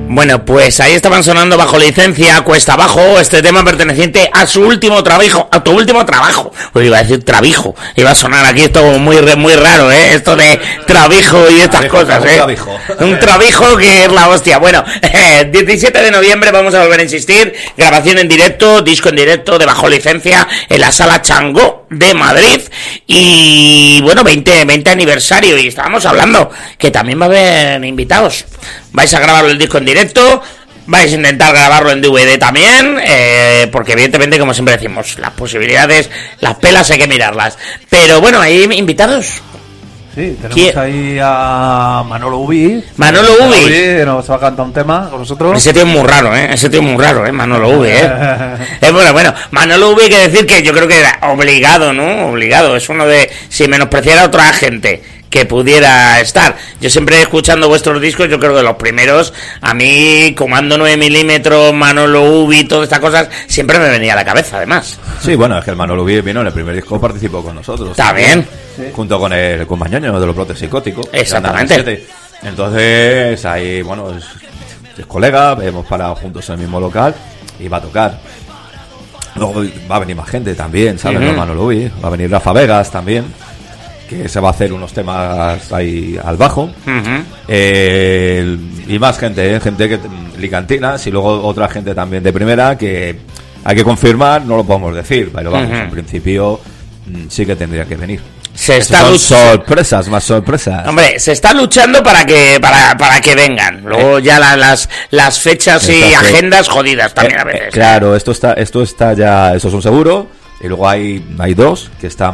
Bueno, pues ahí estaban sonando bajo licencia Cuesta Abajo, este tema perteneciente a su último trabajo, a tu último trabajo. Pues iba a decir trabijo, iba a sonar aquí esto muy raro, esto de trabijo y estas cosas, un trabijo que es la hostia. Bueno, 17 de noviembre vamos a volver a insistir, grabación en directo, disco en directo de bajo licencia en la Sala Changó de Madrid y bueno, 20 aniversario, y estábamos hablando que también va a haber invitados. Vais a grabar el disco en directo, vais a intentar grabarlo en DVD también, porque evidentemente, como siempre decimos, las posibilidades, las pelas hay que mirarlas. Pero bueno, hay invitados. Sí, tenemos ahí a Manolo Ubi. Manolo Ubi nos va a cantar un tema con nosotros. Ese tío es muy raro, Manolo Ubi, bueno, Manolo Ubi hay que decir que yo creo que era obligado, ¿no? Obligado, es uno de, si menospreciara a otra gente que pudiera estar. Yo siempre escuchando vuestros discos, yo creo que los primeros, a mí, Comando 9 milímetros, Manolo Ubi, todas estas cosas, siempre me venía a la cabeza, además. Sí, bueno, es que el Manolo Ubi vino en el primer disco, participó con nosotros. Está bien. Sí. Junto con el Mañoño de los Brotes Psicóticos. Exactamente. Entonces, ahí, bueno, es colega, hemos parado juntos en el mismo local y va a tocar. Luego va a venir más gente también, ¿sabes? Uh-huh. Manolo Ubi, va a venir Rafa Vegas también, que se va a hacer unos temas ahí al bajo. Uh-huh. Y más gente que licantinas, y luego otra gente también de primera que hay que confirmar, no lo podemos decir, pero vamos, en principio sí que tendría que venir. Más sorpresas. Hombre, se está luchando para que vengan. Luego ya las fechas y agendas jodidas también a veces. Claro, esto está ya, eso es un seguro. Y luego hay dos que están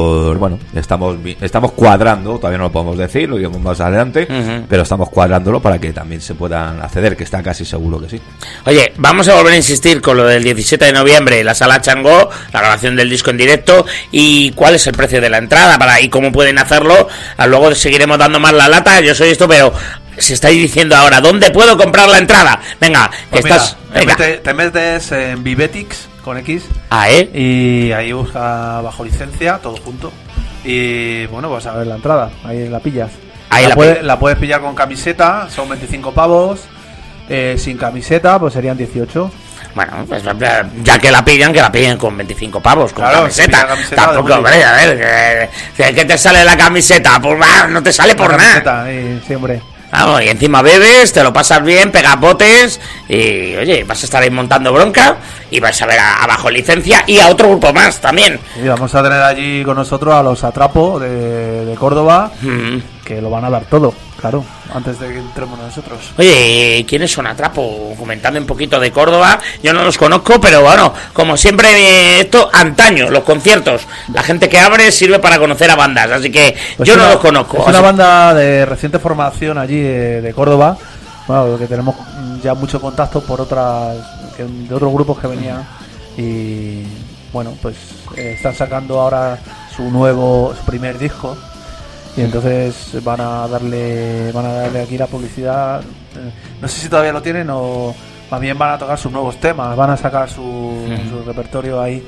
estamos cuadrando, todavía no lo podemos decir, lo diremos más adelante, pero estamos cuadrándolo para que también se puedan acceder, que está casi seguro que sí. Oye, vamos a volver a insistir con lo del 17 de noviembre, la Sala Changó, la grabación del disco en directo, y cuál es el precio de la entrada y cómo pueden hacerlo. Luego seguiremos dando más la lata, yo soy esto, pero si estáis diciendo ahora, ¿dónde puedo comprar la entrada? Venga, pues te metes en Vivetix con X y ahí busca bajo licencia, todo junto, y bueno, vas a ver la entrada, ahí la pillas. La puedes pillar con camiseta, son 25 pavos, sin camiseta pues serían 18. Bueno, pues ya que la pillen con 25 pavos, con camiseta. Tampoco, hombre, a ver, ¿qué te sale la camiseta? Pues no te sale por nada. Sí, hombre. Vamos, y encima bebes, te lo pasas bien, pegas botes y, oye, vas a estar ahí montando bronca y vas a ver a bajo licencia y a otro grupo más también. Y vamos a tener allí con nosotros a los Atrapo de Córdoba, que lo van a dar todo, claro, antes de que entremos nosotros. Oye, ¿quiénes son Atrapo? Comentando un poquito de Córdoba, yo no los conozco, pero bueno, como siempre, esto antaño, los conciertos, la gente que abre sirve para conocer a bandas, así que pues yo no los conozco. Es una banda de reciente formación allí de Córdoba, bueno, que tenemos ya mucho contacto por de otros grupos que venían, y bueno, pues están sacando ahora su primer disco. Y entonces van a darle aquí la publicidad. No sé si todavía lo tienen o más bien van a tocar sus nuevos temas, van a sacar su repertorio ahí.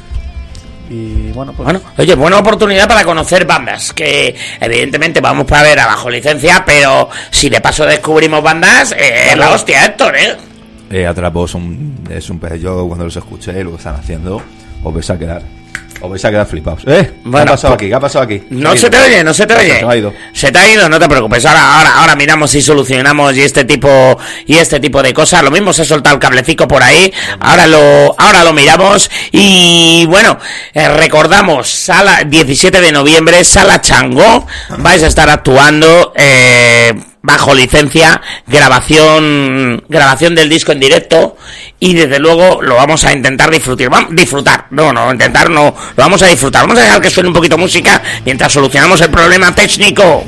Y bueno, pues oye, buena oportunidad para conocer bandas que evidentemente vamos para ver a bajo licencia, pero si de paso descubrimos bandas, es la hostia, Héctor, Atrapo es un pez. Yo cuando los escuché lo que están haciendo, os vais a quedar flipados. Bueno, ¿Qué ha pasado aquí? No se te oye. Se te ha ido. Se te ha ido, no te preocupes. Ahora miramos y solucionamos y este tipo de cosas. Lo mismo se ha soltado el cablecito por ahí. Ahora lo miramos. Y bueno, recordamos, 17 de noviembre, Sala Changó. Vais a estar actuando bajo licencia, grabación del disco en directo, y desde luego lo vamos a intentar disfrutar. Lo vamos a disfrutar. Vamos a dejar que suene un poquito música mientras solucionamos el problema técnico.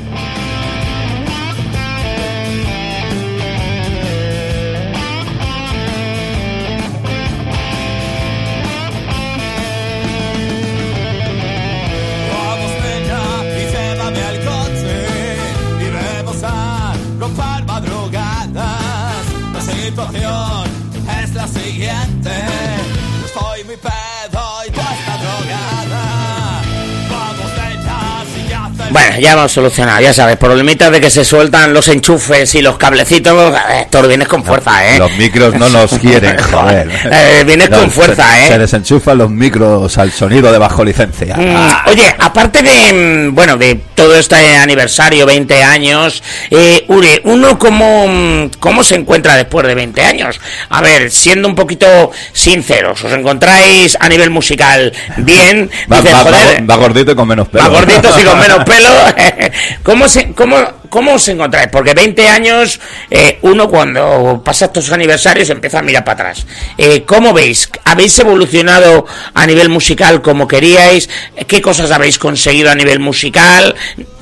Es la siguiente. Estoy muy pedo y tú estás drogada. Vamos, nena, si ya Bueno, ya hemos solucionado, ya sabes, problemitas de que se sueltan los enchufes y los cablecitos. Héctor, vienes con fuerza, ¿eh? Los micros no nos quieren, joder. Vienes con fuerza, Se desenchufan los micros al sonido de bajo licencia. Oye, aparte de, bueno, de todo este aniversario, 20 años, Uri, uno ¿cómo se encuentra después de 20 años? A ver, siendo un poquito sinceros, ¿os encontráis a nivel musical bien? Va gordito y con menos pelo. Va gorditos y con menos pelo. ¿Cómo os encontráis? Porque 20 años, uno cuando pasa estos aniversarios empieza a mirar para atrás. ¿Cómo veis? ¿Habéis evolucionado a nivel musical como queríais? ¿Qué cosas habéis conseguido a nivel musical?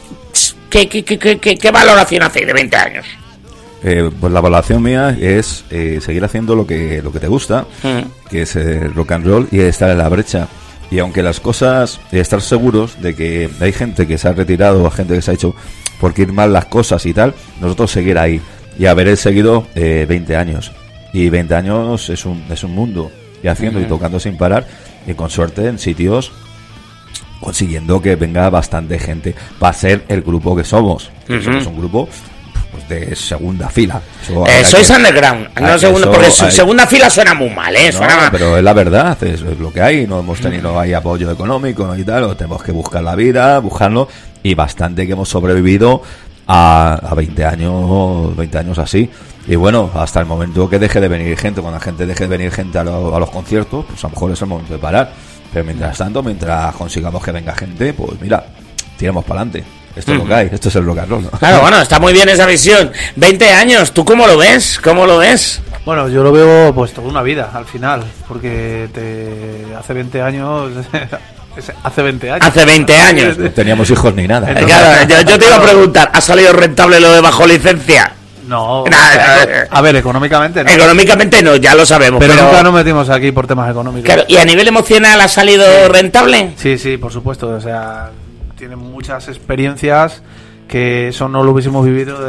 ¿Qué valoración hacéis de 20 años? Pues la valoración mía es seguir haciendo lo que te gusta, que es rock and roll, y estar en la brecha. Y aunque las cosas, estar seguros de que hay gente que se ha retirado, gente que se ha hecho porque ir mal las cosas y tal, nosotros seguir ahí y haber seguido 20 años. Y 20 años es un mundo, y haciendo y tocando sin parar, y con suerte en sitios consiguiendo que venga bastante gente para ser el grupo que somos. Somos un grupo pues de segunda fila. Sois underground, no segundo, porque segunda fila suena muy mal, suena pero es la verdad, es lo que hay. No hemos tenido ahí apoyo económico y tal, tenemos que buscar la vida, buscarlo, y bastante que hemos sobrevivido a 20 años así. Y bueno, hasta el momento que deje de venir gente, cuando la gente deje de venir gente a los conciertos, pues a lo mejor es el momento de parar. Pero mientras tanto, mientras consigamos que venga gente, pues mira, tiramos para adelante. Esto es lo que hay, esto es el rock and roll, ¿no? Claro, bueno, está muy bien esa visión. 20 años, ¿tú cómo lo ves? ¿Cómo lo ves? Bueno, yo lo veo pues toda una vida al final, porque hace 20 años... Hace 20 años. Hace 20 años. No teníamos hijos ni nada. Entonces, claro, yo te iba a preguntar, ¿ha salido rentable lo de bajo licencia? No, a ver, económicamente no. Económicamente no, ya lo sabemos. Pero nunca nos metimos aquí por temas económicos. Claro, ¿y a nivel emocional ha salido rentable? Sí, por supuesto. O sea, tiene muchas experiencias que eso no lo hubiésemos vivido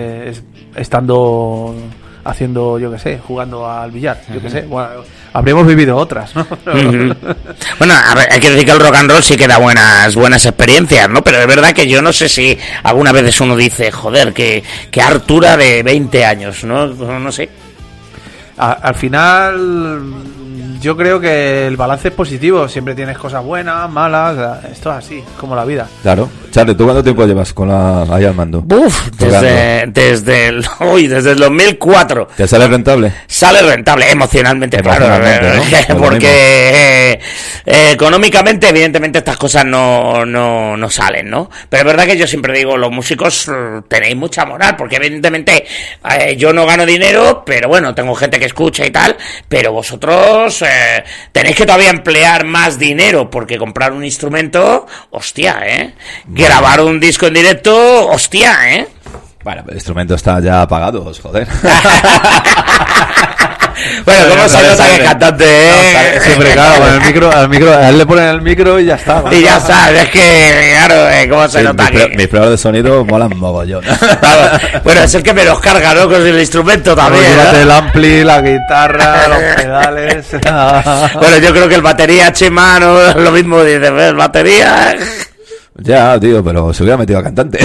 estando haciendo, yo qué sé, jugando al billar, yo qué sé. Bueno, habríamos vivido otras, ¿no? Bueno, a ver, hay que decir que el rock and roll sí que da buenas experiencias, ¿no? Pero es verdad que yo no sé si alguna vez uno dice, joder, que hartura de 20 años, ¿no? No sé. Al final, yo creo que el balance es positivo. Siempre tienes cosas buenas, malas. Esto es así, como la vida. Claro. Charlie, ¿tú cuánto tiempo llevas ahí al mando? Desde el 2004. ¿Te sale rentable? Sale rentable, emocionalmente, claro. ¿No? Porque económicamente, evidentemente, estas cosas no salen, ¿no? Pero es verdad que yo siempre digo, los músicos tenéis mucha moral, porque evidentemente yo no gano dinero, pero bueno, tengo gente que escucha y tal, pero vosotros tenéis que todavía emplear más dinero, porque comprar un instrumento, hostia, grabar un disco en directo, hostia, Bueno, el instrumento está ya apagado, joder. Bueno, ¿cómo se nota que es cantante, Siempre, claro, con el micro, a él le ponen el micro y ya está. Y ya está, es que, claro, ¿cómo se nota que...? Mis pruebas de sonido molan mogollón. Bueno, es el que me los carga, ¿no? Con el instrumento también, ¿no? El ampli, la guitarra, los pedales... Bueno, yo creo que el batería, Chema, no lo mismo dice, el batería... Ya, tío, pero se hubiera metido a cantante.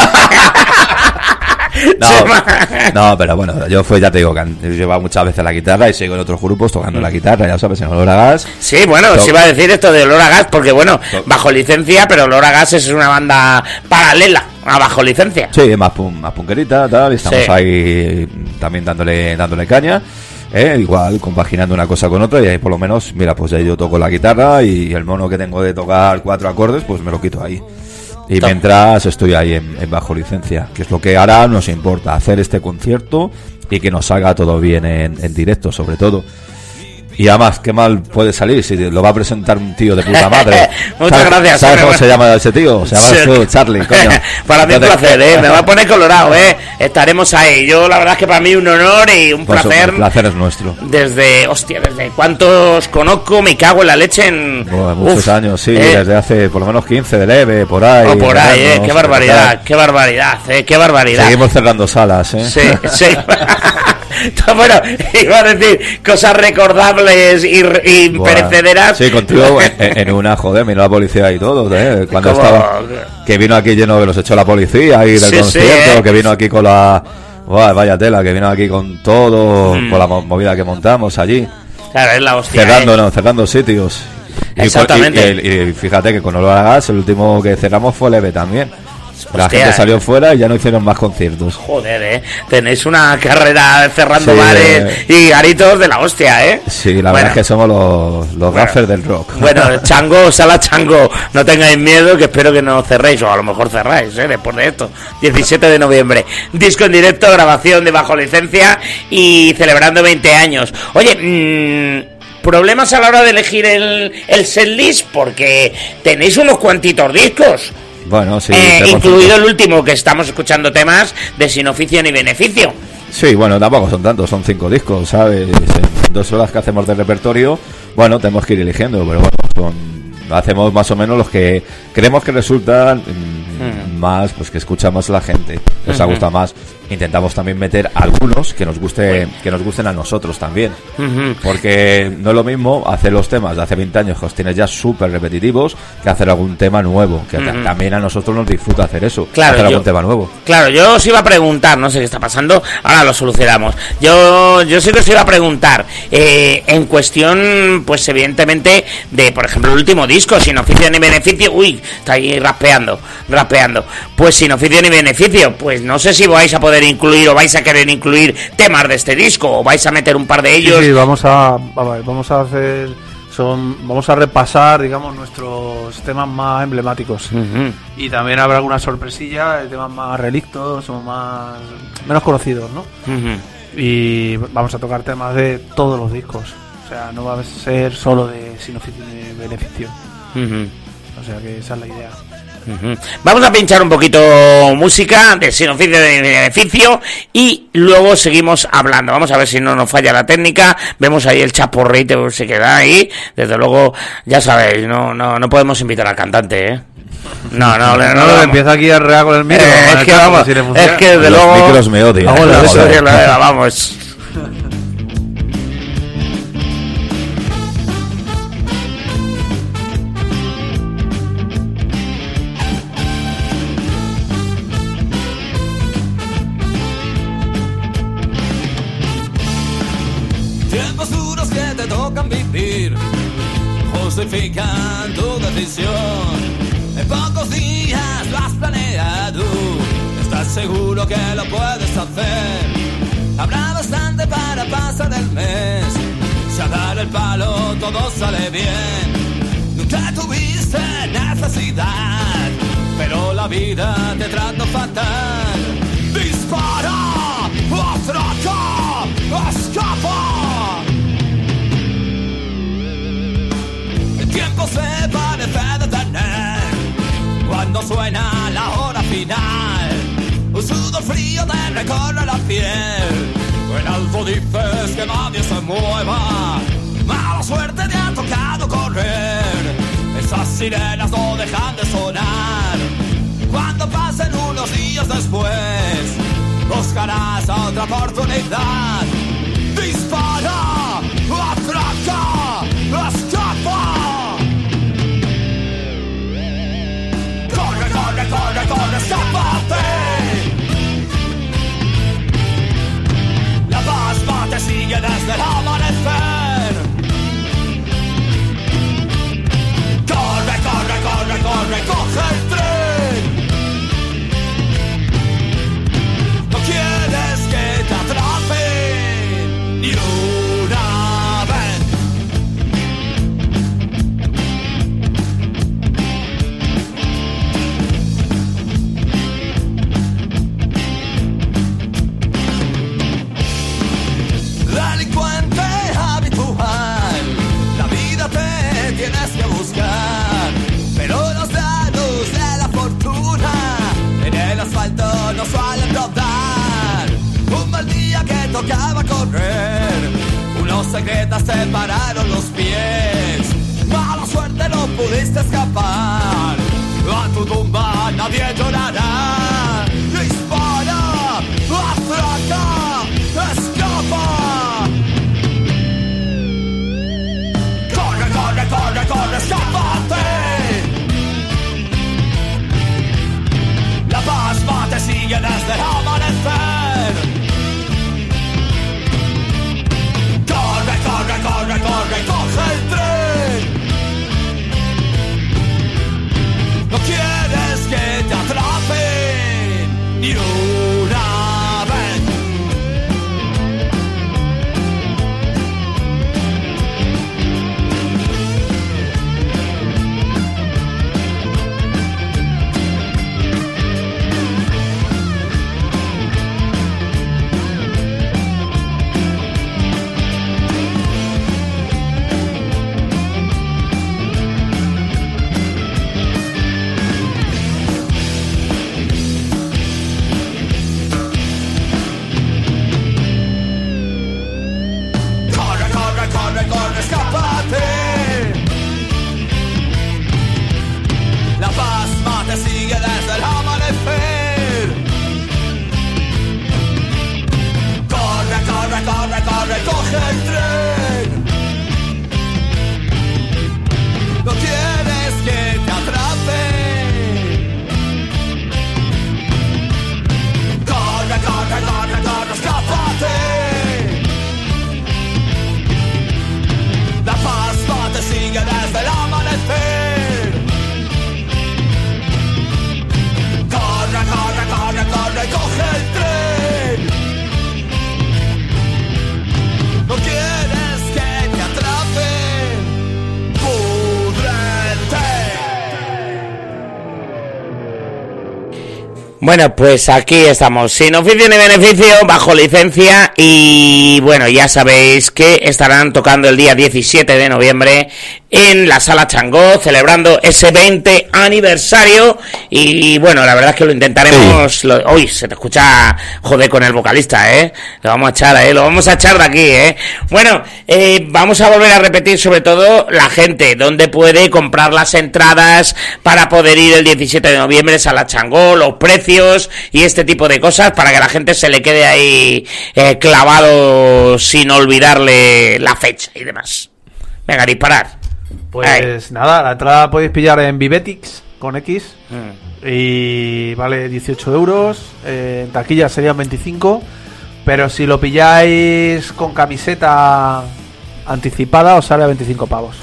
No, pero bueno, yo ya te digo, he llevado muchas veces la guitarra y sigo en otros grupos tocando la guitarra, ya sabes, en Olor a Gas. Sí, bueno, os iba a decir esto de Olor a Gas, porque bueno, bajo licencia, pero Olor a Gas es una banda paralela a bajo licencia. Sí, más punkerita, tal, y estamos ahí también dándole caña. Igual compaginando una cosa con otra, y ahí por lo menos, mira, pues ahí yo toco la guitarra y el mono que tengo de tocar 4 acordes, pues me lo quito ahí. Y mientras estoy ahí en bajo licencia, que es lo que ahora nos importa, hacer este concierto y que nos salga todo bien en directo, sobre todo. Y además, qué mal puede salir si lo va a presentar un tío de puta madre. Muchas gracias. ¿Sabes cómo se llama ese tío? Se llama tú, Charlie, coño. Para mí un placer, me va a poner colorado, estaremos ahí. Yo la verdad es que para mí un honor y un placer. El placer es nuestro. Desde cuántos conozco, me cago en la leche en... muchos años, sí, desde hace por lo menos 15 de leve, por ahí. O por ahí, qué barbaridad, qué barbaridad. Seguimos cerrando salas, Sí. Bueno, iba a decir cosas recordables y perecederas. Sí, contigo en una, joder, vino la policía y todo, cuando ¿Cómo? estaba, que vino aquí lleno, que los echó la policía ahí del concierto, que vino aquí con la, vaya tela, que vino aquí con todo, con la movida que montamos allí. Claro, es la hostia. Cerrando sitios. Exactamente. Y fíjate que con Olor a Gas, el último que cerramos fue Leve también. La Hostia, gente salió fuera y ya no hicieron más conciertos. Joder, tenéis una carrera cerrando bares y garitos de la hostia, Sí, la verdad es que somos los gaffers del rock. Bueno, Chango, Sala Chango, no tengáis miedo, que espero que no cerréis, o a lo mejor cerráis, después de esto. 17 de noviembre, disco en directo, grabación de bajo licencia y celebrando 20 años. Oye, problemas a la hora de elegir el setlist, porque tenéis unos cuantitos discos. Bueno, sí. Incluido el último, que estamos escuchando temas de Sin Oficio ni Beneficio. Sí, bueno, tampoco son tantos, son 5 discos, ¿sabes? En 2 horas que hacemos de repertorio, bueno, tenemos que ir eligiendo, pero bueno, hacemos más o menos los que creemos que resultan más, pues que escucha más la gente, nos ha gustado más. Intentamos también meter algunos que nos gusten a nosotros también, porque no es lo mismo hacer los temas de hace 20 años que los tienes ya súper repetitivos, que hacer algún tema nuevo, que también a nosotros nos disfruta hacer eso, hacer algún tema nuevo. Claro, yo os iba a preguntar, no sé qué está pasando, ahora lo solucionamos. Yo sí que os iba a preguntar, en cuestión, pues evidentemente, de, por ejemplo, el último disco, Sin Oficio ni Beneficio, está ahí raspeando, pues Sin Oficio ni Beneficio, pues no sé si vais a poder incluir o vais a querer incluir temas de este disco, o vais a meter un par de ellos. Sí, vamos a repasar, digamos, nuestros temas más emblemáticos. Y también habrá alguna sorpresilla de temas más relictos o menos conocidos, ¿no? Y vamos a tocar temas de todos los discos. O sea, no va a ser solo de Sin Oficio ni Beneficio. O sea que esa es la idea. Vamos a pinchar un poquito música de Sin Oficio de Beneficio y luego seguimos hablando. Vamos a ver si no nos falla la técnica. Vemos ahí el chaporrito, se queda ahí. Desde luego, ya sabéis, no podemos invitar al cantante, No, empieza aquí a rear con el micro. Es que desde luego los micros me odian. Vamos. Tiempos duros que te tocan vivir justifican tu decisión. En pocos días lo has planeado, estás seguro que lo puedes hacer. Habrá bastante para pasar el mes, si a dar el palo todo sale bien. Nunca tuviste necesidad, pero la vida te trata fatal. Dispara, atraca, escapa. El tiempo se parece detener cuando suena la hora final. Un sudor frío te recorre la piel, en alto dices que nadie se mueva. Mala suerte te ha tocado correr, esas sirenas no dejan de sonar. Cuando pasen unos días después, buscarás a otra oportunidad. Dispara, atraca, escapa. Corre, corre, corre, corre, escápate. La pasma te sigue desde el amanecer. Corre, corre, corre, corre, coge el tren. No quieres que te atrapen ni una vez. Delincuente habitual, la vida te tienes que buscar, pero los dados de la fortuna en el asfalto no suelen rodar. Un mal día que tocaba correr, unos secretas te pararon los pies. Mala suerte, no pudiste escapar, a tu tumba nadie llorará. Dispara, atraca, escapa. coge el tren. No quieres que te atrapen. Corre, corre, corre, corre, escápate. La pasma te sigue desde el amanecer. Corre, corre, corre, corre, coge el tren. No quieres que te atrapen. Púdrete. Bueno, pues aquí estamos, sin oficio ni beneficio, bajo licencia, y bueno, ya sabéis que estarán tocando el día 17 de noviembre en la Sala Changó, celebrando ese 20 aniversario, y bueno, la verdad es que lo intentaremos. Sí. Uy, se te escucha, joder, con el vocalista, lo vamos a echar de aquí, Bueno, vamos a volver a repetir sobre todo la gente, dónde puede comprar las entradas para poder ir el 17 de noviembre a Sala Changó, los precios y este tipo de cosas, para que la gente se le quede ahí clavado sin olvidarle la fecha y demás. Venga, disparar. Pues nada, la entrada podéis pillar en Vivetix con X y vale 18 euros, en taquilla serían 25, pero si lo pilláis con camiseta anticipada os sale a 25 pavos.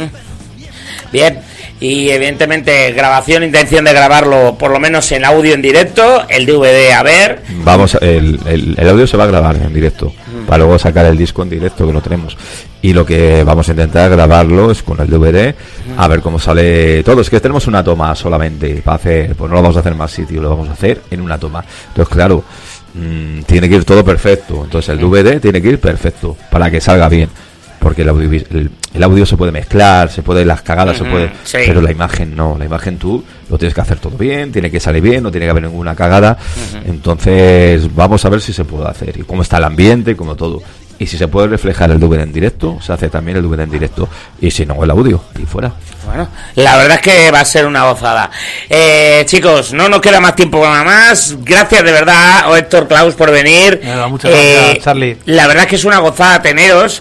Bien, y evidentemente grabación, intención de grabarlo por lo menos en audio en directo, el DVD a ver. Vamos, el audio se va a grabar en directo, para luego sacar el disco en directo, que lo tenemos. Y lo que vamos a intentar grabarlo es con el DVD, a ver cómo sale todo. Es que tenemos una toma solamente para hacer, pues no lo vamos a hacer en más sitio, lo vamos a hacer en una toma. Entonces, claro, tiene que ir todo perfecto. Entonces el DVD tiene que ir perfecto para que salga bien. Porque el audio se puede mezclar, las cagadas se puede, sí. Pero la imagen no, la imagen tú lo tienes que hacer todo bien, tiene que salir bien, no tiene que haber ninguna cagada. Entonces vamos a ver si se puede hacer y cómo está el ambiente, como todo. Y si se puede reflejar el DVD en directo, se hace también el DVD en directo. Y si no, el audio, y fuera. Bueno, la verdad es que va a ser una gozada. Chicos, no nos queda más tiempo para más. Gracias de verdad a Héctor Claus por venir. Muchas gracias, Charlie. La verdad es que es una gozada teneros.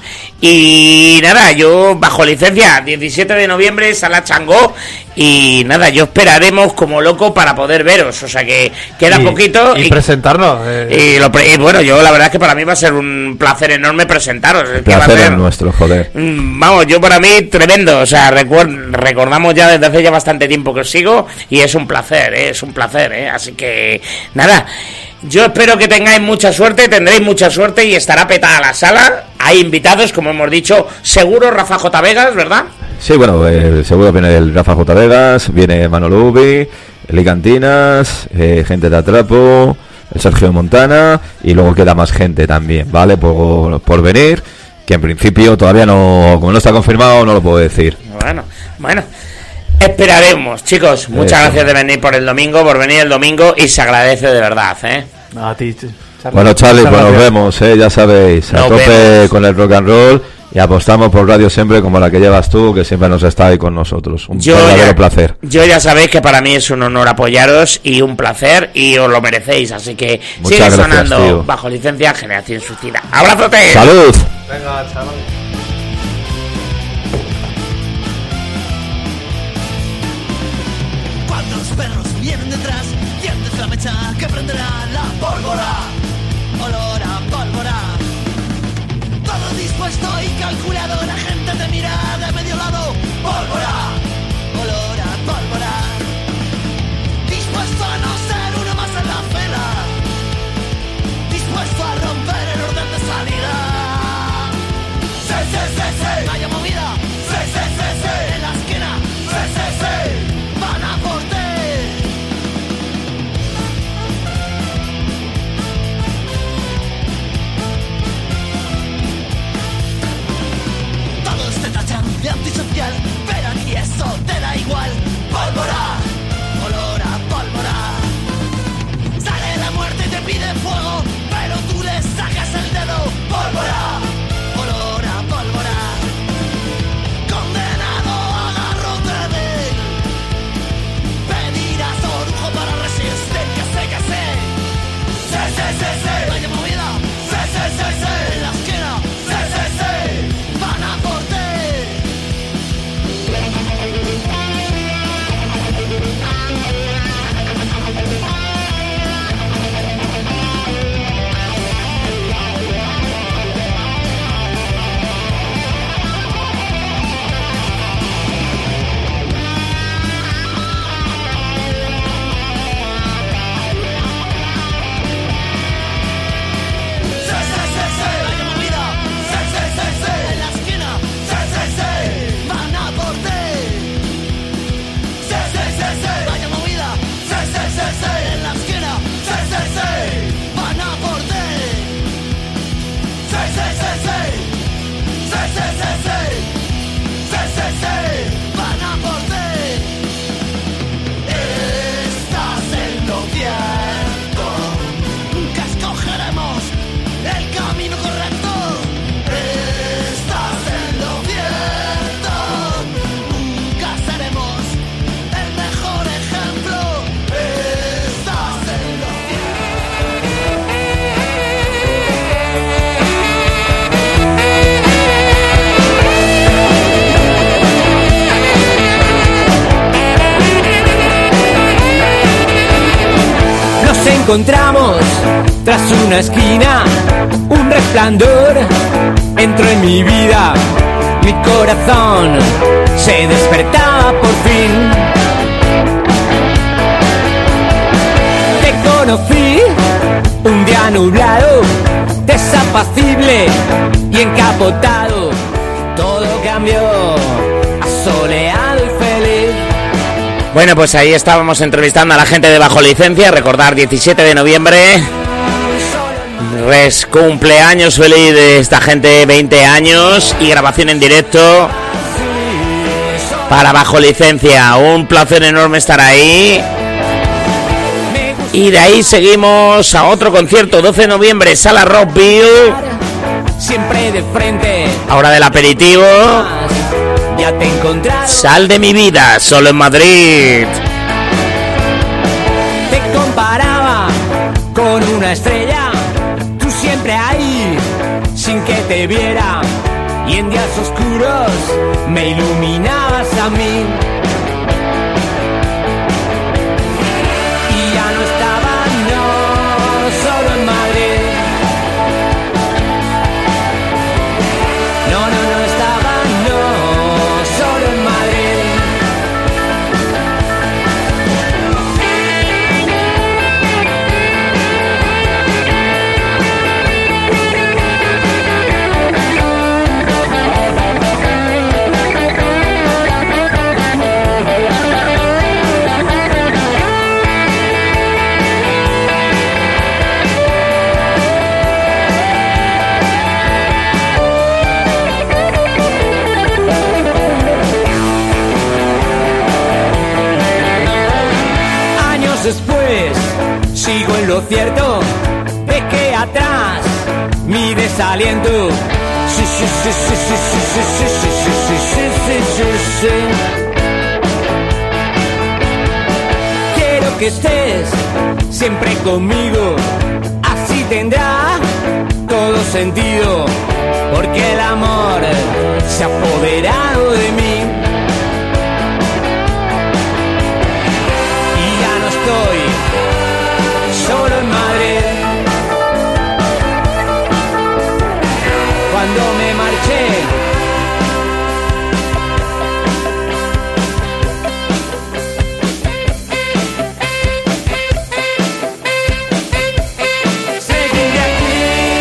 Y nada, yo bajo licencia, 17 de noviembre, Sala Changó. Y nada, yo esperaremos como loco para poder veros. O sea que queda poquito. Y presentarnos. Y bueno, yo la verdad es que para mí va a ser un placer enorme presentaros. El placer es nuestro, joder. Vamos, yo para mí tremendo. O sea, recordamos ya desde hace ya bastante tiempo que os sigo. Y es un placer, Así que nada, yo espero que tengáis mucha suerte, tendréis mucha suerte y estará petada la sala. Hay invitados, como hemos dicho, seguro Rafa J. Vegas, ¿verdad? Sí, bueno, seguro viene el Rafa J. Vegas, viene Manolo Ubi, Licantinas, gente de Atrapo, el Sergio Montana, y luego queda más gente también, ¿vale? Por venir, que en principio todavía no, como no está confirmado, no lo puedo decir. Bueno, esperaremos, chicos. Muchas gracias de venir por venir el domingo, y se agradece de verdad, A ti, Charlie. Bueno, Charlie, pues nos vemos, ya sabéis, a tope con el rock and roll. Y apostamos por radio siempre como la que llevas tú, que siempre nos está ahí con nosotros. Un verdadero placer. Yo ya sabéis que para mí es un honor apoyaros y un placer, y os lo merecéis. Así que muchas sigue gracias, sonando, tío. Bajo licencia, Generación Suicida. ¡Abrazote! ¡Salud! Venga, chaval. Cuando los perros vienen detrás, sientes la mecha que prenderá la pólvora. Olor a pólvora. Todo dispuesto y calculado, la gente te mira de medio lado. Pólvora, olor a pólvora. Dispuesto a no ser uno más en la fila. Dispuesto a romper el orden de salida. Sí, sí, sí, sí. Vaya movida. Sí, sí, sí, sí. En la esquina. Sí, sí, sí. Van a por ti. Todos te tachan de antisocial, pero aquí eso te da igual. Pólvora, olor a pólvora. Sale la muerte y te pide fuego, pero tú le sacas el dedo. Pólvora, olor a pólvora. Condenado a garrote de él. Pedirás orujo para resistir, que sé, que sé. Sí, sí, sí, sí. Vaya movida. Sí, sí, sí, sí. En la esquina. Sí, sí, sí. encontramos tras una esquina, un resplandor entró en mi vida, mi corazón se despertaba por fin. Te conocí un día nublado, desapacible y encapotado, todo cambió, asoleado y feliz. Bueno, pues ahí estábamos entrevistando a la gente de Bajo Licencia. Recordar, 17 de noviembre, cumpleaños feliz de esta gente, 20 años y grabación en directo para Bajo Licencia. Un placer enorme estar ahí. Y de ahí seguimos a otro concierto, 12 de noviembre, Sala Rockville. Siempre de frente. Ahora del aperitivo. Ya te encontraré. Sal de mi vida, solo en Madrid. Te comparaba con una estrella, tú siempre ahí, sin que te viera. Y en días oscuros me iluminabas a mí. Y ya no estaba, no, solo en Madrid. No estaba, no, solo en Madrid. Después sigo en lo cierto, dejé atrás mi desaliento. Sí, sí, sí, sí, sí, sí, sí, sí, sí, sí, sí, sí, sí. Quiero que estés siempre conmigo, así tendrá todo sentido, porque el amor se ha apoderado de mí. Estoy solo en Madrid. Cuando me marché, seguiré aquí.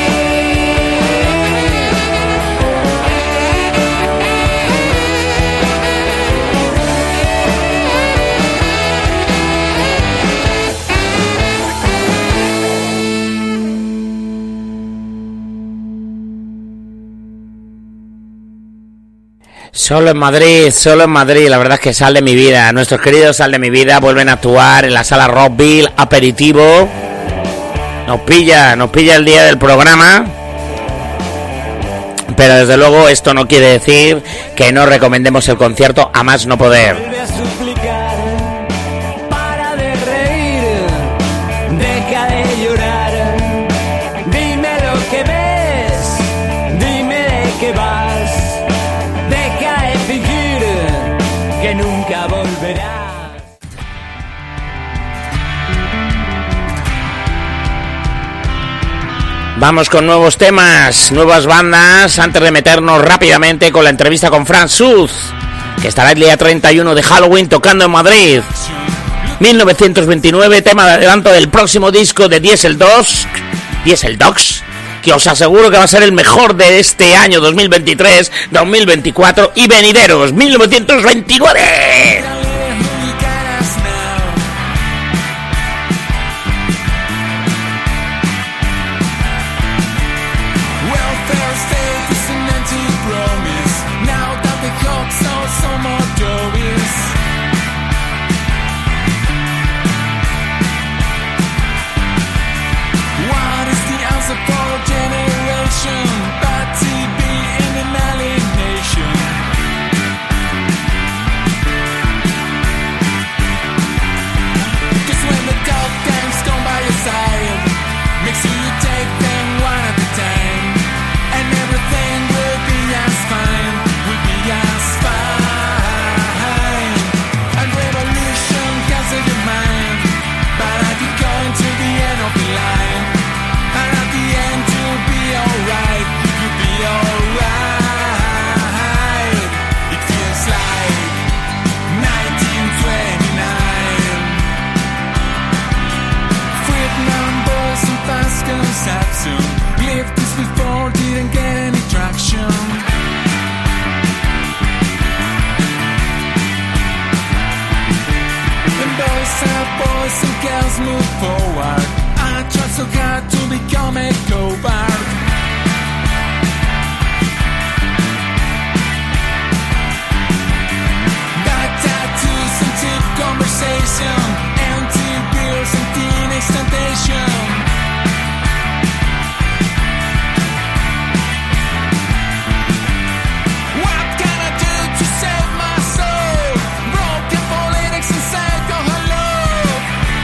Solo en Madrid, la verdad es que Sal de mi vida. Nuestros queridos Sal de mi vida vuelven a actuar en la Sala Rockville, aperitivo. Nos pilla el día del programa. Pero desde luego esto no quiere decir que no recomendemos el concierto a más no poder. Vuelve a suplicar, para de reír, deja de llorar. Dime lo que ves, dime de qué vas. Deja de fingir que nunca volverás. Vamos con nuevos temas, nuevas bandas, antes de meternos rápidamente con la entrevista con Frank Suz, que estará el día 31 de Halloween tocando en Madrid. 1929, tema de adelanto del próximo disco de Diesel Dogs, que os aseguro que va a ser el mejor de este año 2023, 2024 y venideros. 1929. distraction. And boys and girls move forward. I try so hard to become a coward. Back tattoos and cheap conversation, empty beers and teenage temptation. What can I do to save my soul? Broken politics and alcohol love.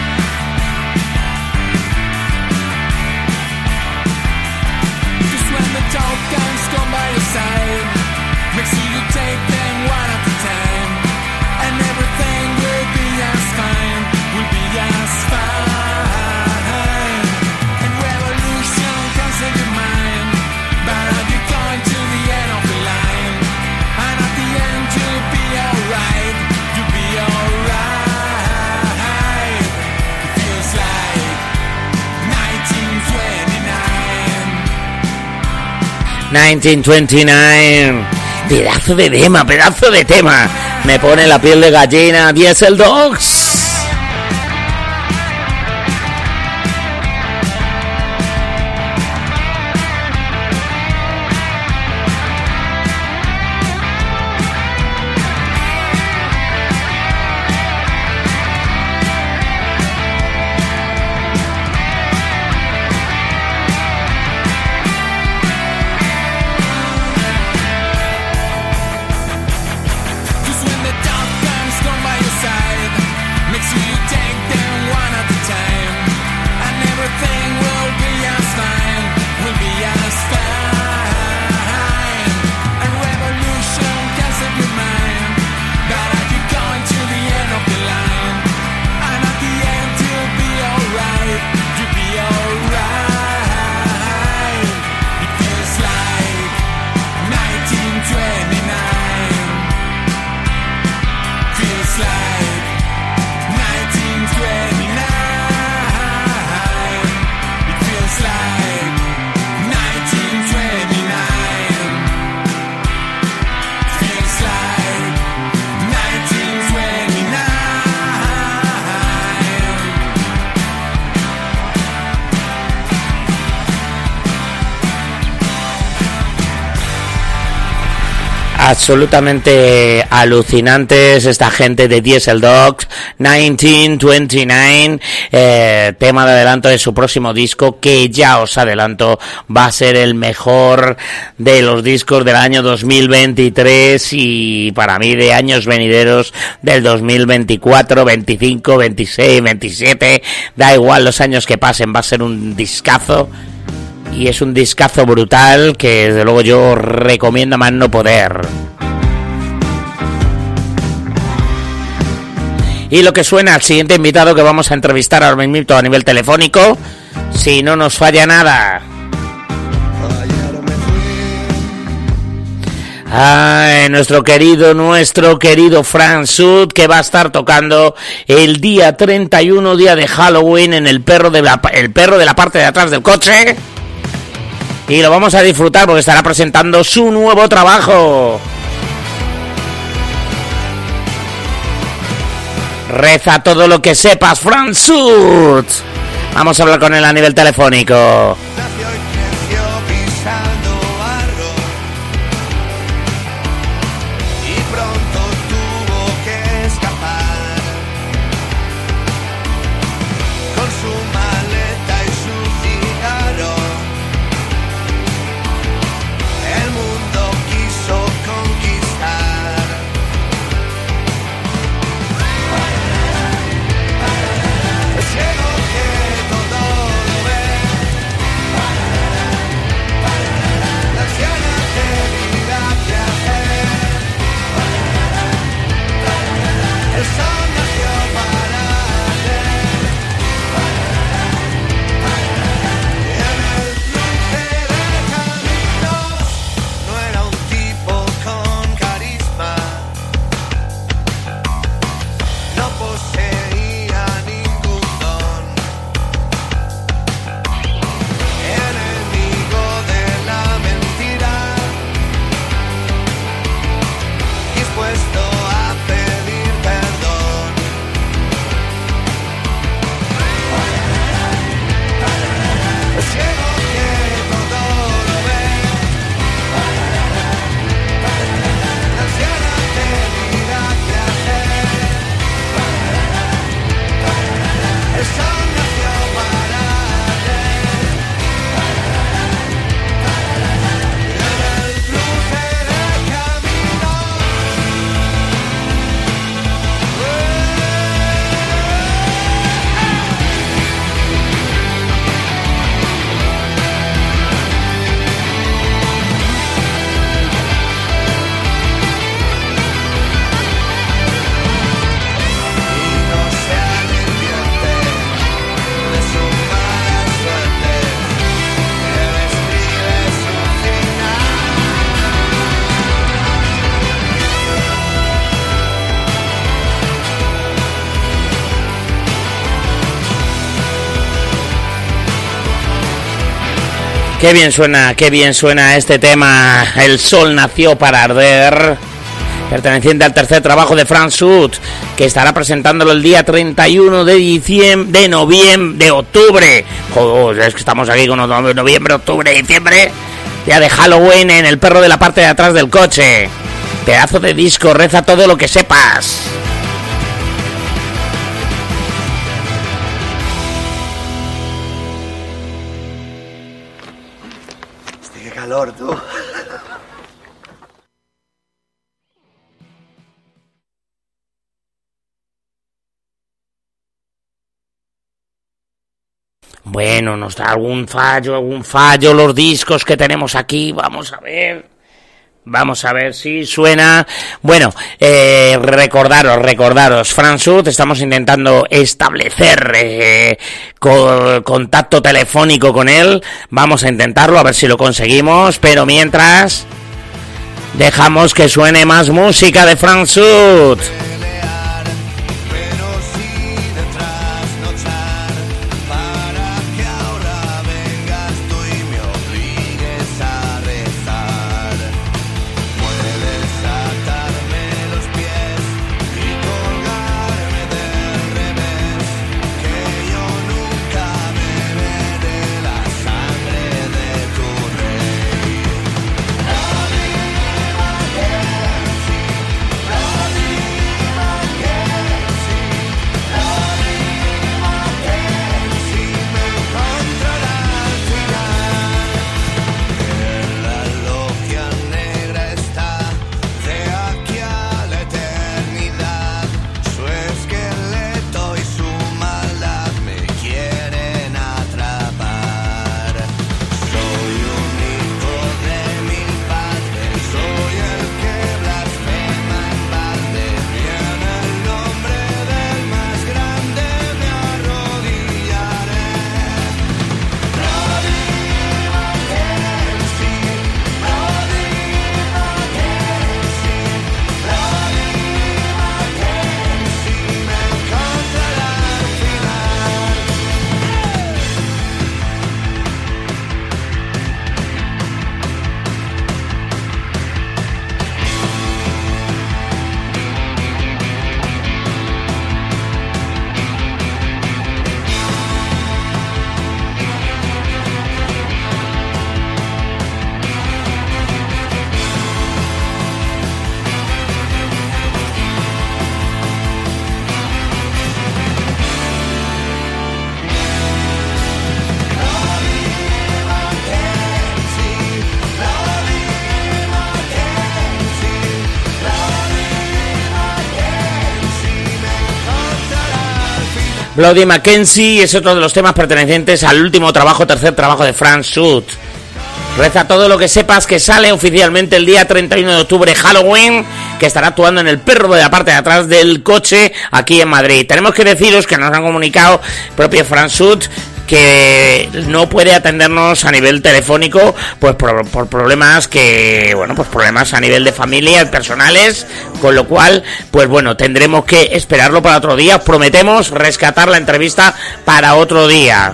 Just when the tough times come by your side, make sure you take them one at a time, and everything will be as fine, will be as fine. And revolution can save your mind, but are you going to the end of the line? And at the end you'll be alright, you'll be alright. It feels like 1929. Pedazo de tema, pedazo de tema. Me pone la piel de gallina. Diesel Dogs. just when the dark times come by your side, make sure you take them one at a time, and everything will be as fine, will be as fine. And revolution can save your mind, but are you going to the end of the line? And at the end you'll be alright, you'll be alright. It feels like 1929. Feels like 1929. It feels like 1929. Feels like 1929. Absolutamente alucinantes esta gente de Diesel Dogs. 1929, tema de adelanto de su próximo disco, que ya os adelanto va a ser el mejor de los discos del año 2023 y para mí de años venideros del 2024, 25, 26, 27, da igual los años que pasen, va a ser un discazo. Y es un discazo brutal que desde luego yo recomiendo más no poder. Y lo que suena al siguiente invitado que vamos a entrevistar ahora mismo a nivel telefónico, si no nos falla nada. Ay, nuestro querido Frank Sud, que va a estar tocando el día 31, día de Halloween, en el perro de la parte de atrás del coche. Y lo vamos a disfrutar porque estará presentando su nuevo trabajo. Reza todo lo que sepas, Frank Sud. Vamos a hablar con él a nivel telefónico. Qué bien suena este tema. El sol nació para arder, perteneciente al tercer trabajo de Frank Sud, que estará presentándolo el día 31 de octubre. Joder, es que estamos aquí con noviembre, octubre, diciembre, día de Halloween, en el perro de la parte de atrás del coche. Pedazo de disco, reza todo lo que sepas. Qué calor, tú. Bueno, nos da algún fallo los discos que tenemos aquí. Vamos a ver si suena. Bueno, recordaros, Frank Sud, estamos intentando establecer contacto telefónico con él. Vamos a intentarlo, a ver si lo conseguimos, pero mientras dejamos que suene más música de Frank Sud. Bloody Mackenzie es otro de los temas pertenecientes al último trabajo, tercer trabajo de Frank Sud. Reza todo lo que sepas, que sale oficialmente el día 31 de octubre, Halloween, que estará actuando en el perro de la parte de atrás del coche aquí en Madrid. Tenemos que deciros que nos han comunicado propio Frank Sud que no puede atendernos a nivel telefónico, pues por problemas problemas a nivel de familia, personales, con lo cual, pues bueno, tendremos que esperarlo para otro día. Os prometemos rescatar la entrevista para otro día.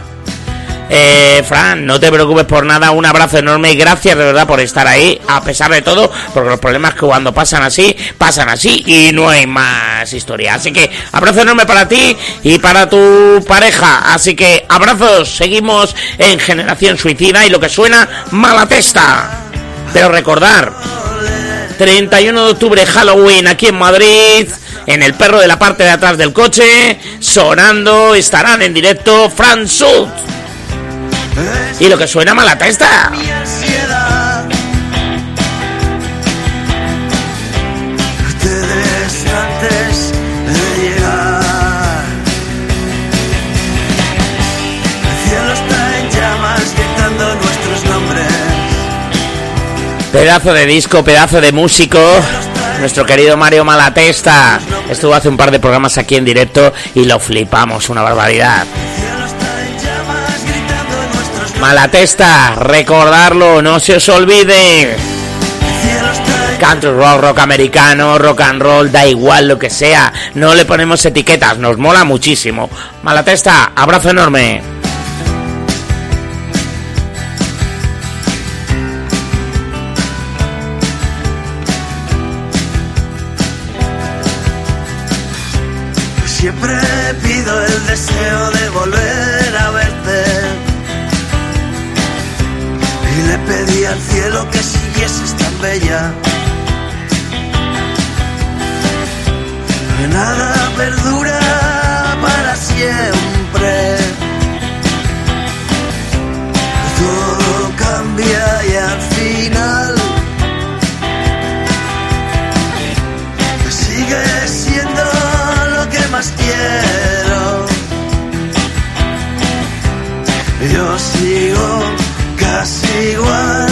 Fran, no te preocupes por nada, un abrazo enorme y gracias de verdad por estar ahí, a pesar de todo, porque los problemas que cuando pasan así y no hay más historia. Así que abrazo enorme para ti y para tu pareja. Así que abrazos, seguimos en Generación Suicida y lo que suena, Malatesta. Pero recordar, 31 de octubre, Halloween aquí en Madrid, en el perro de la parte de atrás del coche, sonando, estarán en directo Frank Sud. Y lo que suena, Malatesta. Mi ansiedad, te des antes de llegar. El cielo está en llamas gritando nuestros nombres. Pedazo de disco, pedazo de músico. Nuestro querido Mario Malatesta estuvo hace un par de programas aquí en directo y lo flipamos, una barbaridad. Malatesta, recordarlo, no se os olvide. Country rock, rock americano, rock and roll, da igual lo que sea, no le ponemos etiquetas, nos mola muchísimo. Malatesta, abrazo enorme. Siempre pido el deseo de volver a verte. Y le pedí al cielo que siguieses tan bella. Que nada perdura para siempre. Todo cambia y al final sigue siendo lo que más quiero. Yo sigo casi igual,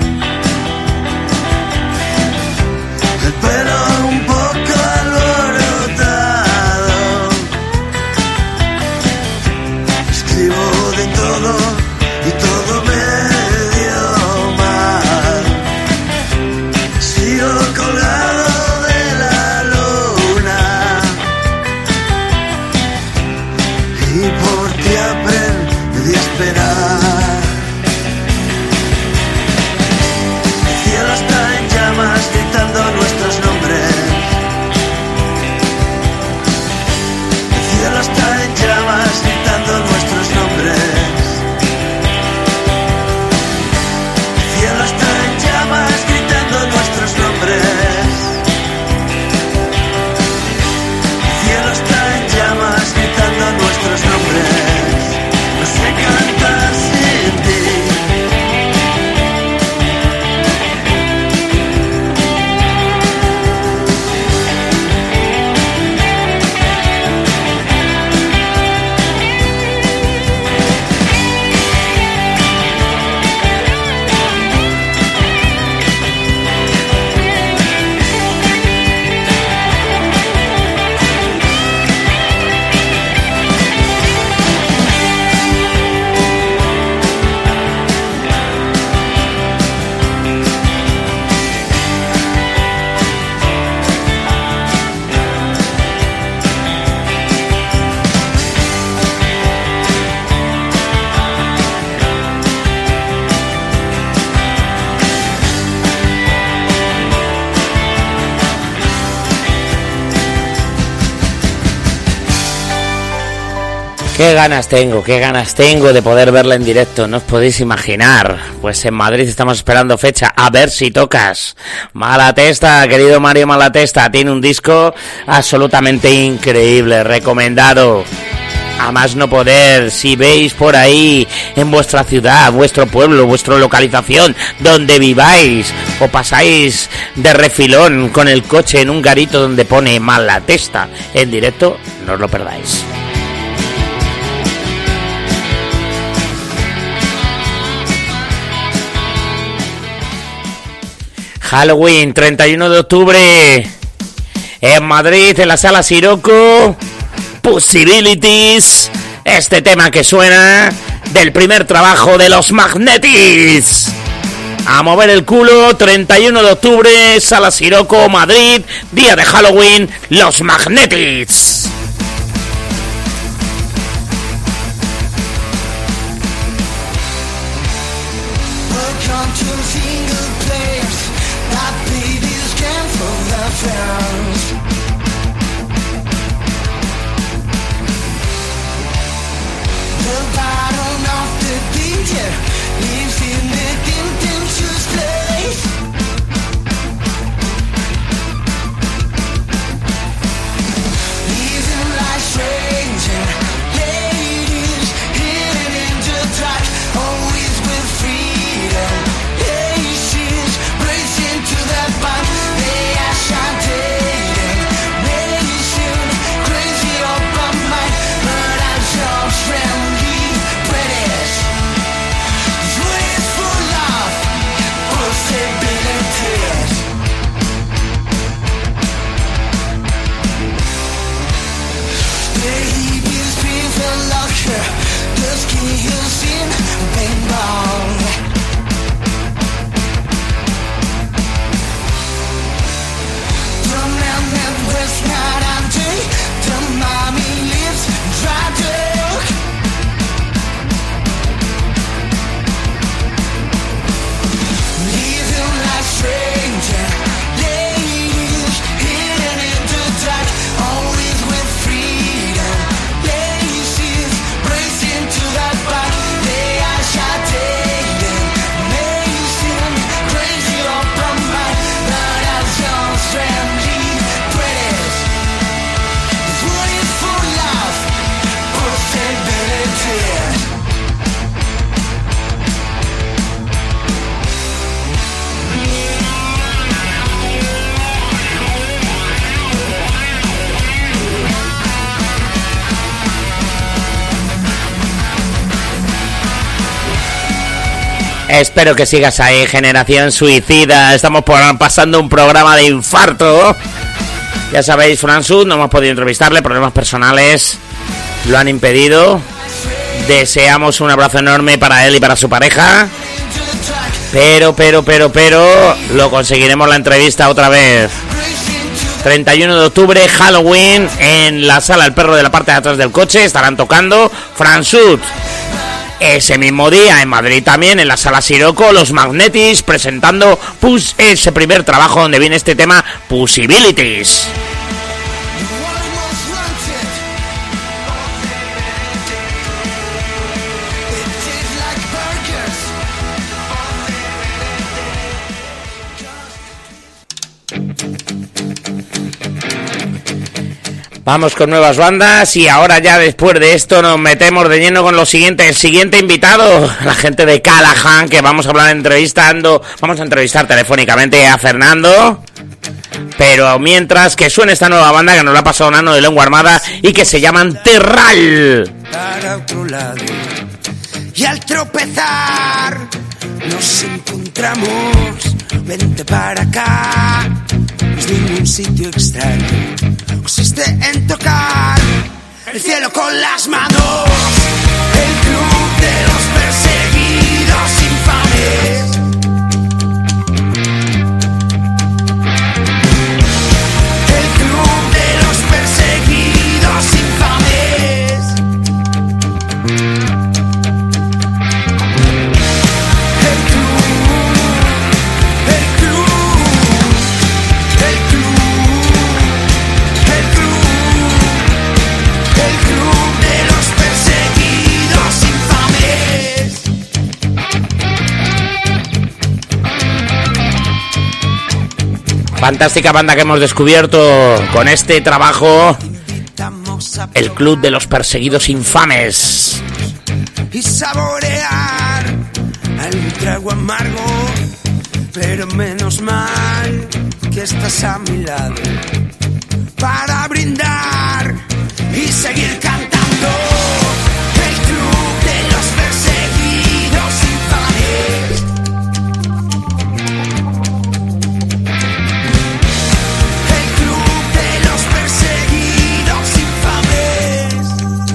el pelo un poco alborotado. Escribo de todo y todo medio mal. Sigo colgado de la luna y por ti aprendí a esperar. El cielo está en llamas gritando nuestros nombres. El cielo está en llamas gritando nuestros nombres. El cielo está en llamas gritando nuestros nombres. El cielo está en llamas gritando nuestros nombres. No sé cantar sin ti. Qué ganas tengo de poder verla en directo, no os podéis imaginar. Pues en Madrid estamos esperando fecha, a ver si tocas. Malatesta, querido Mario Malatesta, tiene un disco absolutamente increíble, recomendado. A más no poder, si veis por ahí en vuestra ciudad, vuestro pueblo, vuestra localización, donde viváis, o pasáis de refilón con el coche en un garito donde pone Malatesta en directo, no os lo perdáis. Halloween, 31 de octubre, en Madrid, en la Sala Siroco, Possibilities, este tema que suena del primer trabajo de los Magnetics. A mover el culo, 31 de octubre, Sala Siroco, Madrid, día de Halloween, los Magnetics. Leaves Espero que sigas ahí, Generación Suicida. Estamos pasando un programa de infarto. Ya sabéis, Fran Sud, no hemos podido entrevistarle, problemas personales lo han impedido. Deseamos un abrazo enorme para él y para su pareja. Pero lo conseguiremos la entrevista otra vez. 31 de octubre, Halloween, en la Sala El Perro de la parte de atrás del coche. Estarán tocando Fran Sud. Ese mismo día, en Madrid también, en la Sala Siroco, los Magnetis presentando ese primer trabajo donde viene este tema, Possibilities. Vamos con nuevas bandas y ahora ya después de esto nos metemos de lleno con lo siguiente. El siguiente invitado, la gente de Callahan, que vamos a hablar vamos a entrevistar telefónicamente a Fernando. Pero mientras que suene esta nueva banda que nos la ha pasado Nano de Lengua Armada y que se llaman Terral. Para otro lado. Y al tropezar nos encontramos. Vente para acá. No es ningún sitio extraño. Consiste en tocar el cielo con las manos. El club de los perseguidos infames. El club de los perseguidos infames. El club, el club. Fantástica banda que hemos descubierto con este trabajo, el Club de los Perseguidos Infames. Y saborear algún trago amargo, pero menos mal que estás a mi lado para brindar y seguir cantando. El Club de los Perseguidos Infames. El Club de los Perseguidos Infames.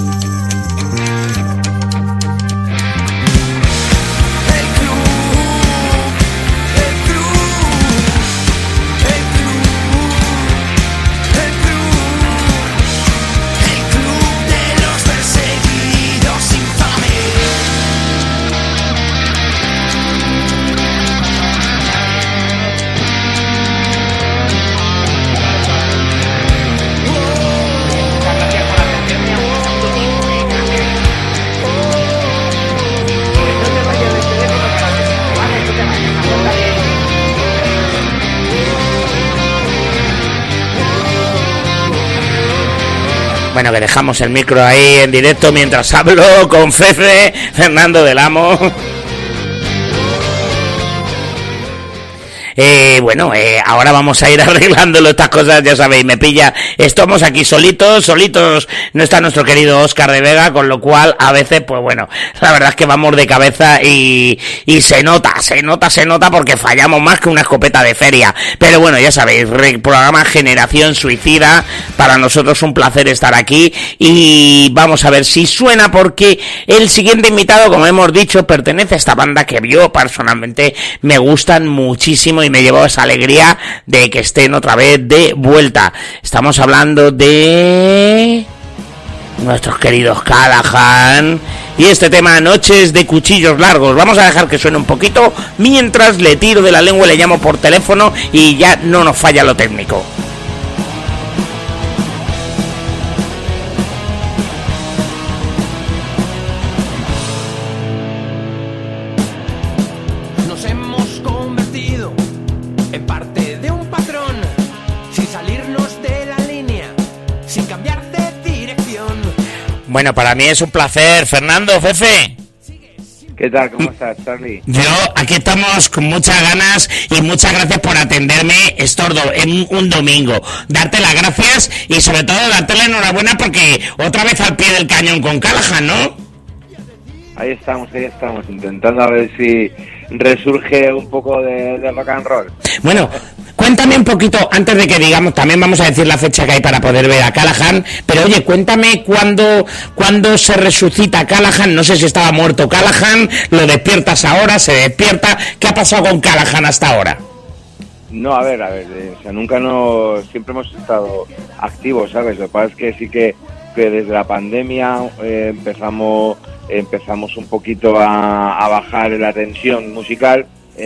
El club, el club, el club, el club de los perseguidos infames. Bueno, que dejamos el micro ahí en directo mientras hablo con Fefe, Fernando del Amo. Ahora vamos a ir arreglándolo estas cosas, ya sabéis, me pilla, estamos aquí solitos, no está nuestro querido Óscar de Vega, con lo cual a veces, pues bueno, la verdad es que vamos de cabeza y se nota porque fallamos más que una escopeta de feria, pero bueno, ya sabéis, programa Generación Suicida, para nosotros un placer estar aquí y vamos a ver si suena, porque el siguiente invitado, como hemos dicho, pertenece a esta banda que yo personalmente me gustan muchísimo y me llevó esa alegría de que estén otra vez de vuelta. Estamos hablando de nuestros queridos Callahan y este tema, Noches de Cuchillos Largos. Vamos a dejar que suene un poquito mientras le tiro de la lengua y le llamo por teléfono y ya no nos falla lo técnico. Bueno, para mí es un placer, Fernando, Fefe. ¿Qué tal? ¿Cómo estás, Charlie? Yo, aquí estamos con muchas ganas y muchas gracias por atenderme en un domingo. Darte las gracias y sobre todo darte la enhorabuena porque otra vez al pie del cañón con Callahan, ¿no? Ahí estamos, intentando a ver si resurge un poco de rock and roll. Bueno, cuéntame un poquito, antes de que digamos, también vamos a decir la fecha que hay para poder ver a Callahan, pero oye, cuéntame cuándo se resucita Callahan. No sé si estaba muerto Callahan, lo despiertas ahora, se despierta. ¿Qué ha pasado con Callahan hasta ahora? No, a ver, o sea, siempre hemos estado activos, ¿sabes? Lo que pasa es que sí que desde la pandemia empezamos un poquito a bajar la tensión musical.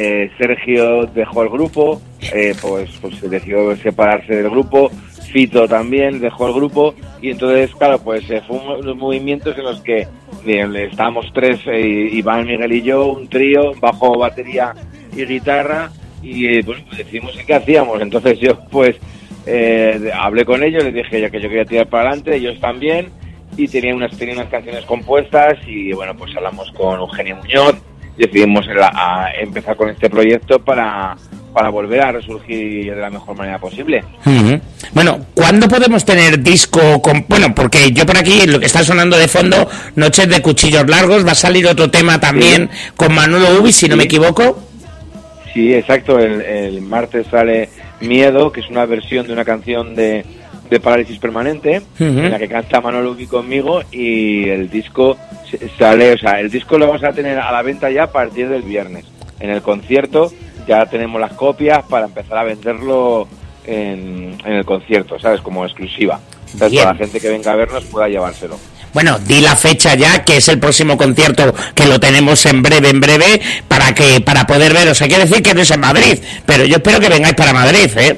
Sergio dejó el grupo, pues decidió separarse del grupo. Fito también dejó el grupo, y entonces, claro, pues fue unos movimientos en los que estábamos tres, Iván, Miguel y yo, un trío, bajo, batería y guitarra, y bueno, pues decidimos qué hacíamos. Entonces yo pues hablé con ellos, les dije ya que yo quería tirar para adelante, ellos también, y tenía unas canciones compuestas, y bueno, pues hablamos con Eugenio Muñoz, decidimos empezar con este proyecto para volver a resurgir de la mejor manera posible. Uh-huh. Bueno, ¿cuándo podemos tener disco bueno, porque yo por aquí, lo que está sonando de fondo, Noches de Cuchillos Largos, va a salir otro tema también con Manolo Ubi, si no me equivoco? Sí, exacto, el martes sale Miedo, que es una versión de una canción de Parálisis Permanente, en la que canta Manolo Ubi conmigo, y el disco sale, o sea, el disco lo vamos a tener a la venta ya a partir del viernes. En el concierto ya tenemos las copias para empezar a venderlo en el concierto, ¿sabes? Como exclusiva. Entonces, para la gente que venga a vernos pueda llevárselo. Bueno, di la fecha ya, que es el próximo concierto, que lo tenemos en breve, para poder ver. O sea, quiere decir que no es en Madrid, pero yo espero que vengáis para Madrid, ¿eh?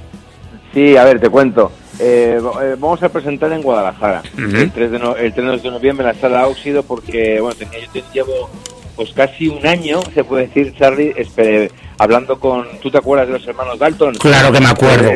Sí, a ver, te cuento. Vamos a presentar en Guadalajara, el 3 de noviembre en la Sala Óxido, porque bueno, yo llevo pues casi un año, se puede decir, Charlie, hablando con... ¿Tú te acuerdas de los hermanos Dalton? Claro que me acuerdo.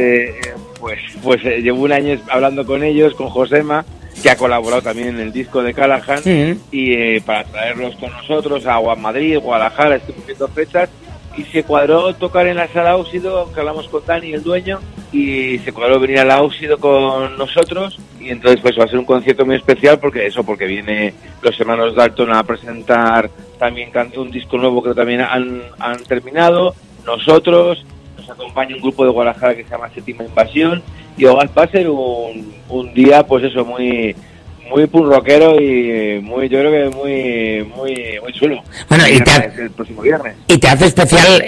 Pues llevo un año hablando con ellos, con Josema, que ha colaborado también en el disco de Callahan, y para traerlos con nosotros a Madrid, Guadalajara, estoy cumpliendo fechas, y se cuadró tocar en la Sala Óxido, que hablamos con Dani, el dueño, y se cuadró venir a la Óxido con nosotros, y entonces pues va a ser un concierto muy especial, porque viene los hermanos Dalton a presentar también un disco nuevo que también han terminado, nosotros, nos acompaña un grupo de Guadalajara que se llama Séptima Invasión, y va a ser un día pues eso, muy punk rockero, y yo creo que muy chulo. Bueno, el próximo viernes. Y te hace especial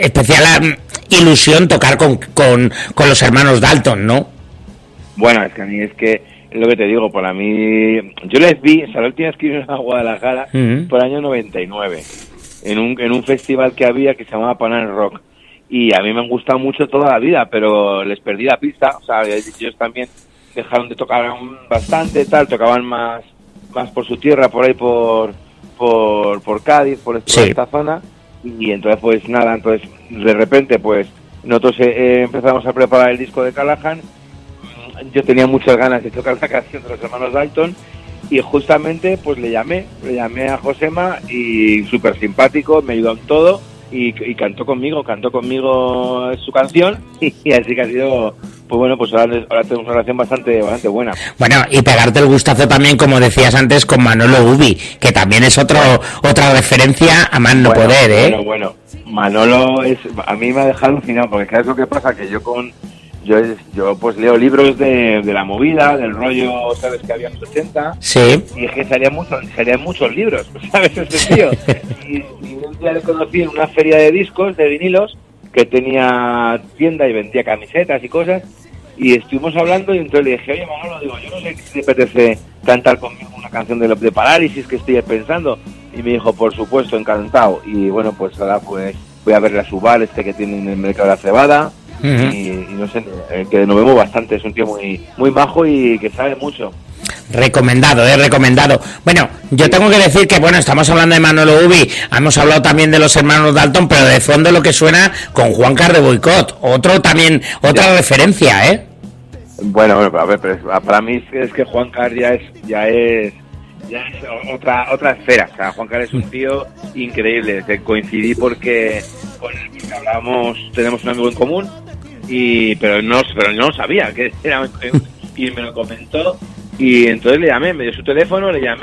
ilusión tocar con los hermanos Dalton, ¿no? Bueno, es que a mí lo que te digo, para mí, yo les vi, o sea, la última vez que vine a Guadalajara por el año 99, en un festival que había que se llamaba Panal Rock, y a mí me han gustado mucho toda la vida, pero les perdí la pista, o sea, ellos también dejaron de tocar bastante, tocaban más por su tierra, por ahí por Cádiz, por esta zona, y entonces pues nada, de repente pues nosotros empezamos a preparar el disco de Callahan. Yo tenía muchas ganas de tocar la canción de los hermanos Dalton, y justamente pues le llamé a Josema, y súper simpático, me ayudó en todo, y cantó conmigo su canción, y así que ha sido, pues bueno, pues ahora tenemos una relación bastante buena. Bueno, y pegarte el gustazo también, como decías antes, con Manolo Ubi, que también es otra referencia a más no poder, ¿eh? Bueno, Manolo a mí me ha dejado alucinado, porque ¿sabes lo que pasa? Que yo pues leo libros de la movida, del rollo, ¿sabes? Que había en los 80. Sí. Y es que salían muchos libros, ¿sabes? Ese tío. Y un día le conocí en una feria de discos, de vinilos, que tenía tienda y vendía camisetas y cosas. Y estuvimos hablando, y entonces le dije, oye, Manolo, yo no sé si te apetece cantar conmigo una canción de Parálisis que estoy pensando. Y me dijo, por supuesto, encantado. Y bueno, pues ahora pues voy a verle a su bar que tiene en el Mercado de la Cebada. Y no sé, que nos vemos bastante, es un tío muy majo y que sabe mucho. Recomendado. Bueno, yo tengo que decir que, bueno, estamos hablando de Manolo Ubi, hemos hablado también de los hermanos Dalton, pero de fondo lo que suena con Juancar de Boicot, otra referencia, ¿eh? Bueno, a ver, pero para mí es que Juancar ya es otra esfera. O sea, Juancar es un tío increíble. Coincidí porque con el que hablábamos, tenemos un amigo en común, pero no lo sabía que era, y me lo comentó, y entonces le llamé, me dio su teléfono, le llamé,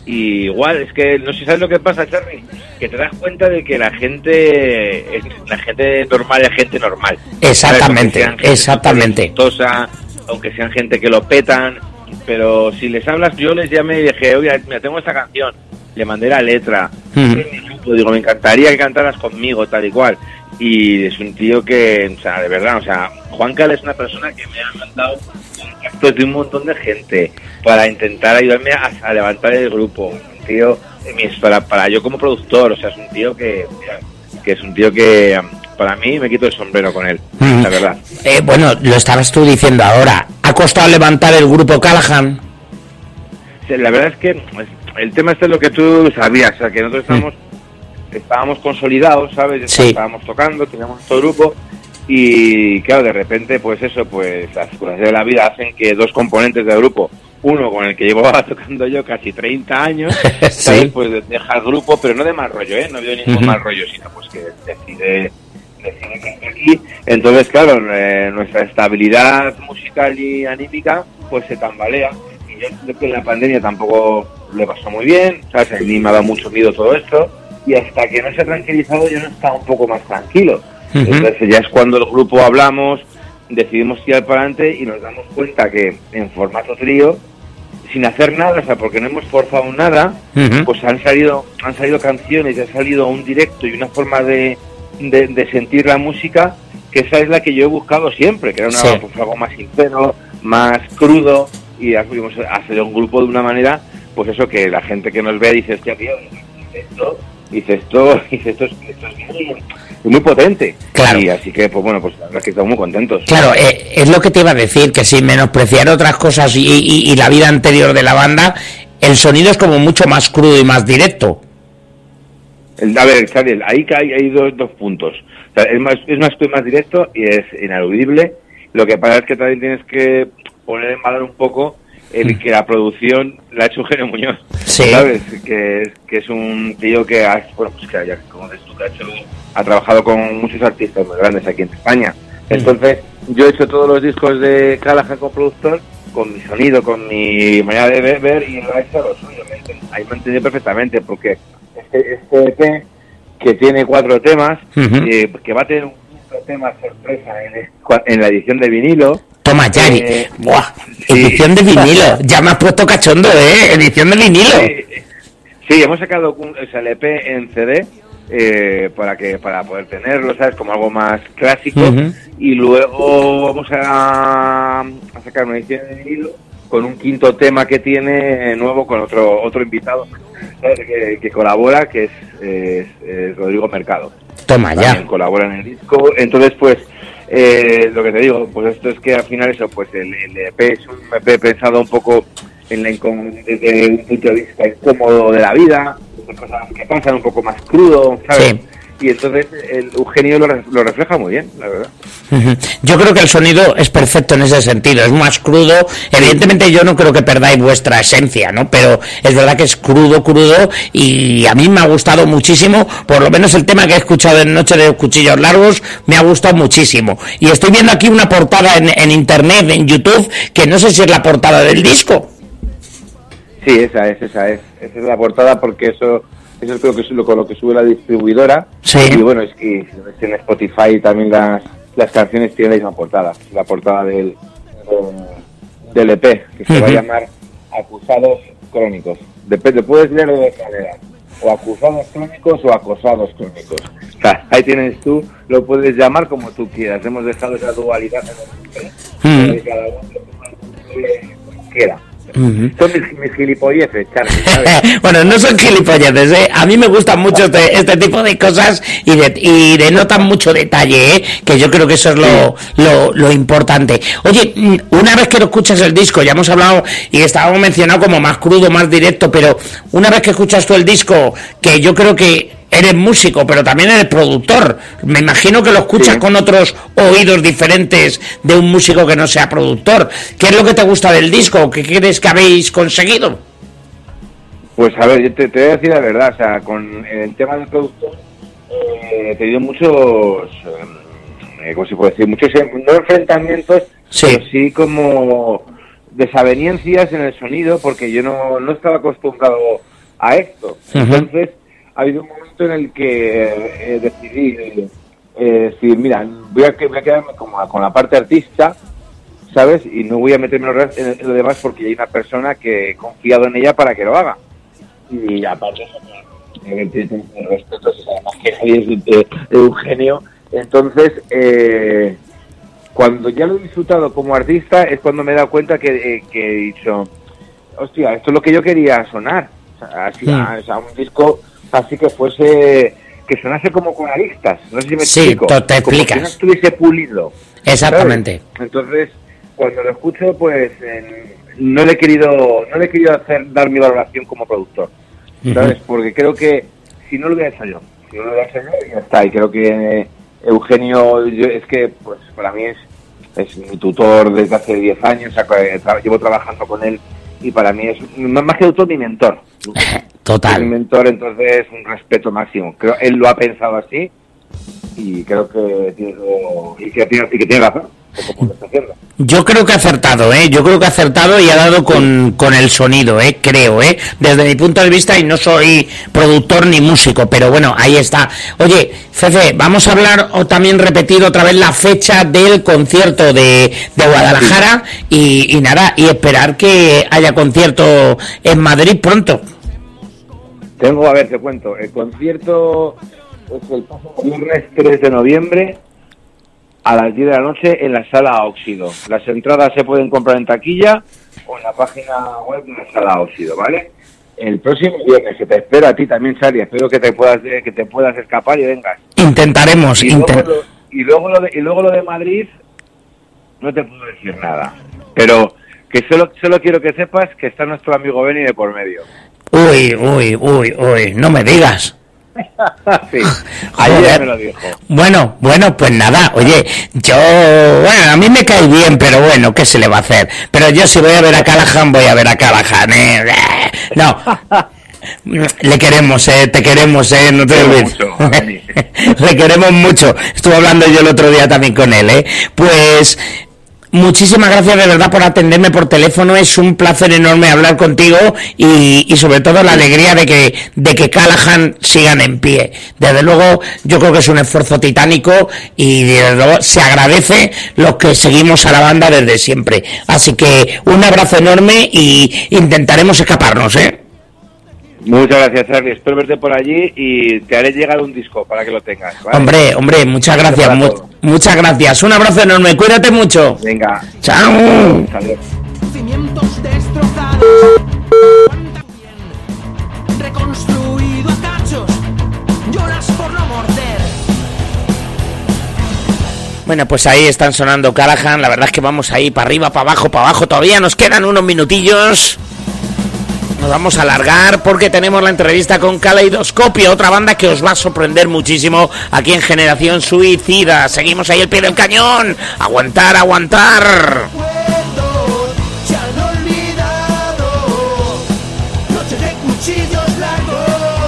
Y igual, es que no sé si sabes lo que pasa, Charly, que te das cuenta de que la gente normal es gente normal. Exactamente, exactamente. Aunque sean gente que lo petan, pero si les hablas, yo les llamé y dije, oye, mira, tengo esta canción, le mandé la letra, digo, me encantaría que cantaras conmigo, tal y cual. Y es un tío que, o sea, de verdad, o sea, Juancal es una persona que me ha mandado contactos de un montón de gente para intentar ayudarme a levantar el grupo. Es un tío, para yo como productor, o sea, es un tío que es un tío que para mí me quito el sombrero con él, la verdad. Bueno, lo estabas tú diciendo ahora, ¿ha costado levantar el grupo Callahan? Sí, la verdad es que el tema este es lo que tú sabías, o sea, que nosotros estábamos consolidados, ¿sabes? Sí. Estábamos tocando, teníamos nuestro grupo y claro, de repente pues eso, pues las cosas de la vida hacen que dos componentes del grupo, uno con el que llevaba tocando yo casi 30 años, ¿sabes? Sí. Pues deja el grupo, pero no de mal rollo, no veo ningún mal rollo, sino pues que decide cantar aquí. Entonces claro, nuestra estabilidad musical y anímica pues se tambalea. Y yo creo que en la pandemia tampoco le pasó muy bien, ¿sabes? A mí me ha dado mucho miedo todo esto. Y hasta que no se ha tranquilizado yo no estaba un poco más tranquilo. Entonces ya es cuando el grupo hablamos, decidimos tirar para adelante y nos damos cuenta que en formato trío, sin hacer nada, o sea, porque no hemos forzado nada, pues han salido canciones, ha salido un directo y una forma de sentir la música, que esa es la que yo he buscado siempre, que era pues, algo más sincero, más crudo, y fuimos a hacer un grupo de una manera, pues eso, que la gente que nos ve dice, hostia, tío, esto es muy potente. Claro. Y así que, pues bueno, pues la verdad es que estamos muy contentos. Claro, es lo que te iba a decir, que sin menospreciar otras cosas y la vida anterior de la banda, el sonido es como mucho más crudo y más directo. A ver, Charlie, ahí hay dos puntos. O sea, es más directo y es inaludible. Lo que pasa es que también tienes que poner en valor un poco el que la producción la ha hecho Eugenio Muñoz, ¿sabes? Que es un tío que como dices tú, que ha trabajado con muchos artistas muy grandes aquí en España. Entonces, yo he hecho todos los discos de Callahan como productor, con mi sonido, con mi manera de ver, y lo ha hecho lo suyo. Ahí me he entendido perfectamente, porque este EP, que tiene 4 temas, que va a tener un tema sorpresa en la edición de vinilo. Toma, Yari. Buah, edición de vinilo. Ya me has puesto cachondo, edición de vinilo. Sí, hemos sacado el EP en CD para poder tenerlo, ¿sabes? Como algo más clásico. Y luego vamos a sacar una edición de vinilo con un 5º tema que tiene nuevo con otro invitado, ¿sabes? Que colabora, que es Rodrigo Mercado. Toma, ya. También colabora en el disco. Entonces, pues, lo que te digo, pues esto es que al final eso, pues el EP es un EP pensado un poco desde un punto de vista incómodo de la vida, cosas que pasan un poco más crudo, ¿sabes? Sí. Y entonces el Eugenio lo refleja muy bien, la verdad. Yo creo que el sonido es perfecto en ese sentido, es más crudo. Evidentemente yo no creo que perdáis vuestra esencia, ¿no? Pero es verdad que es crudo, y a mí me ha gustado muchísimo, por lo menos el tema que he escuchado en Noche de Cuchillos Largos me ha gustado muchísimo. Y estoy viendo aquí una portada en internet, en YouTube, que no sé si es la portada del disco. Sí, esa es la portada, porque eso creo que es con lo que sube la distribuidora. Sí. Y bueno, es que en Spotify también las canciones tienen la misma portada, la portada del EP, que se va a llamar Acusados Crónicos. Depende, puedes leerlo de esta manera, o Acusados Crónicos o Acosados Crónicos. O sea, ahí tienes tú, lo puedes llamar como tú quieras. Hemos dejado esa dualidad en el cada uno como quiera. Son mis gilipolleces, Charlie, ¿sabes? Bueno, no son gilipolleces, a mí me gustan mucho este tipo de cosas y denotan mucho detalle, que yo creo que eso es lo importante. Oye, una vez que lo escuchas el disco, ya hemos hablado y estábamos mencionado como más crudo, más directo, pero una vez que escuchas tú el disco, que yo creo que eres músico, pero también eres productor, me imagino que lo escuchas con otros oídos diferentes de un músico que no sea productor. ¿Qué es lo que te gusta del disco? ¿Qué crees que habéis conseguido? Pues a ver, yo te voy a decir la verdad, o sea, con el tema del productor he tenido muchos, ¿cómo se puede decir? Muchos, no enfrentamientos, pero sí como desavenencias en el sonido, porque yo no estaba acostumbrado a esto. Entonces, ha habido un momento en el que decidí decir, mira, voy a quedarme con la parte artista, ¿sabes? Y no voy a meterme en lo demás porque hay una persona que he confiado en ella para que lo haga. Y aparte, respeto, además que nadie es Eugenio. Entonces, cuando ya lo he disfrutado como artista, es cuando me he dado cuenta que he dicho, hostia, esto es lo que yo quería sonar. O sea, un disco así que fuese, que sonase como con aristas. No sé si me explico. Sí, te explicas. Como si no estuviese pulido. Exactamente. ¿Sabes? Entonces, cuando lo escucho, pues no le he querido dar mi valoración como productor, ¿sabes? Porque creo que si no lo hubiera hecho yo, ya está. Y creo que Eugenio, es que pues para mí es mi tutor desde hace 10 años, llevo trabajando con él y para mí es más que tutor, mi mentor. Total. Es mi mentor, entonces un respeto máximo. Creo él lo ha pensado así y creo que tiene razón. Como lo está haciendo. Yo creo que ha acertado, yo creo que ha acertado y ha dado con el sonido, creo, desde mi punto de vista, y no soy productor ni músico, pero bueno, ahí está. Oye, Fefe, vamos a hablar o también repetir otra vez la fecha del concierto de Guadalajara y nada, y esperar que haya concierto en Madrid pronto. Te cuento, el concierto es el viernes 3 de noviembre a las 10 de la noche en la Sala Óxido. Las entradas se pueden comprar en taquilla o en la página web de la Sala Óxido, ¿vale? El próximo viernes, que te espero a ti también, Sari, espero que te puedas escapar y vengas. Intentaremos. Y luego lo de Madrid, no te puedo decir nada. Pero que solo quiero que sepas que está nuestro amigo Benny de por medio. Uy, no me digas. Sí, ayer me lo dijo. Bueno, pues nada, oye, a mí me cae bien, pero bueno, ¿qué se le va a hacer? Pero yo si voy a ver a Callahan, no, le queremos, te queremos, no te olvides. Le queremos mucho, estuve hablando yo el otro día también con él, pues... Muchísimas gracias de verdad por atenderme por teléfono, es un placer enorme hablar contigo y sobre todo la alegría de que Callahan sigan en pie. Desde luego yo creo que es un esfuerzo titánico y desde luego se agradece los que seguimos a la banda desde siempre. Así que un abrazo enorme y intentaremos escaparnos, Muchas gracias, Charlie. Espero verte por allí y te haré llegar un disco para que lo tengas, ¿vale? Hombre, muchas gracias. Muchas gracias. Un abrazo enorme. Cuídate mucho. Venga. Chao. Cimientos destrozados. Reconstruido a cachos. Lloras por no morder. Bueno, pues ahí están sonando Callahan. La verdad es que vamos ahí para arriba, para abajo. Todavía nos quedan unos minutillos. Nos vamos a alargar porque tenemos la entrevista con Caleidoscopio, otra banda que os va a sorprender muchísimo aquí en Generación Suicida. Seguimos ahí al pie del cañón. Aguantar. Se han olvidado. Noche de cuchillos largos.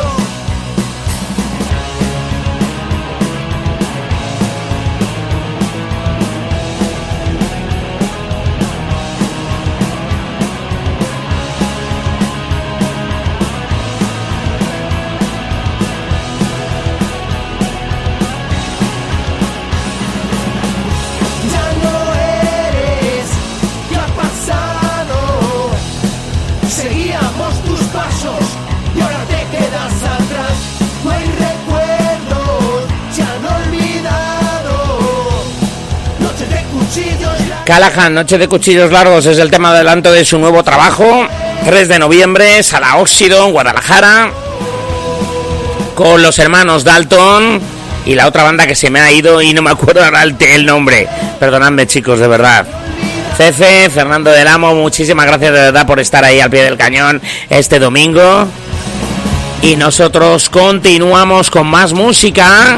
Callahan, Noche de Cuchillos Largos, es el tema de adelanto de su nuevo trabajo. 3 de noviembre, Sala Óxido, en Guadalajara, con los hermanos Dalton y la otra banda que se me ha ido y no me acuerdo ahora el nombre. Perdonadme, chicos, de verdad. Cefe, Fernando del Amo, muchísimas gracias de verdad por estar ahí al pie del cañón este domingo. Y nosotros continuamos con más música.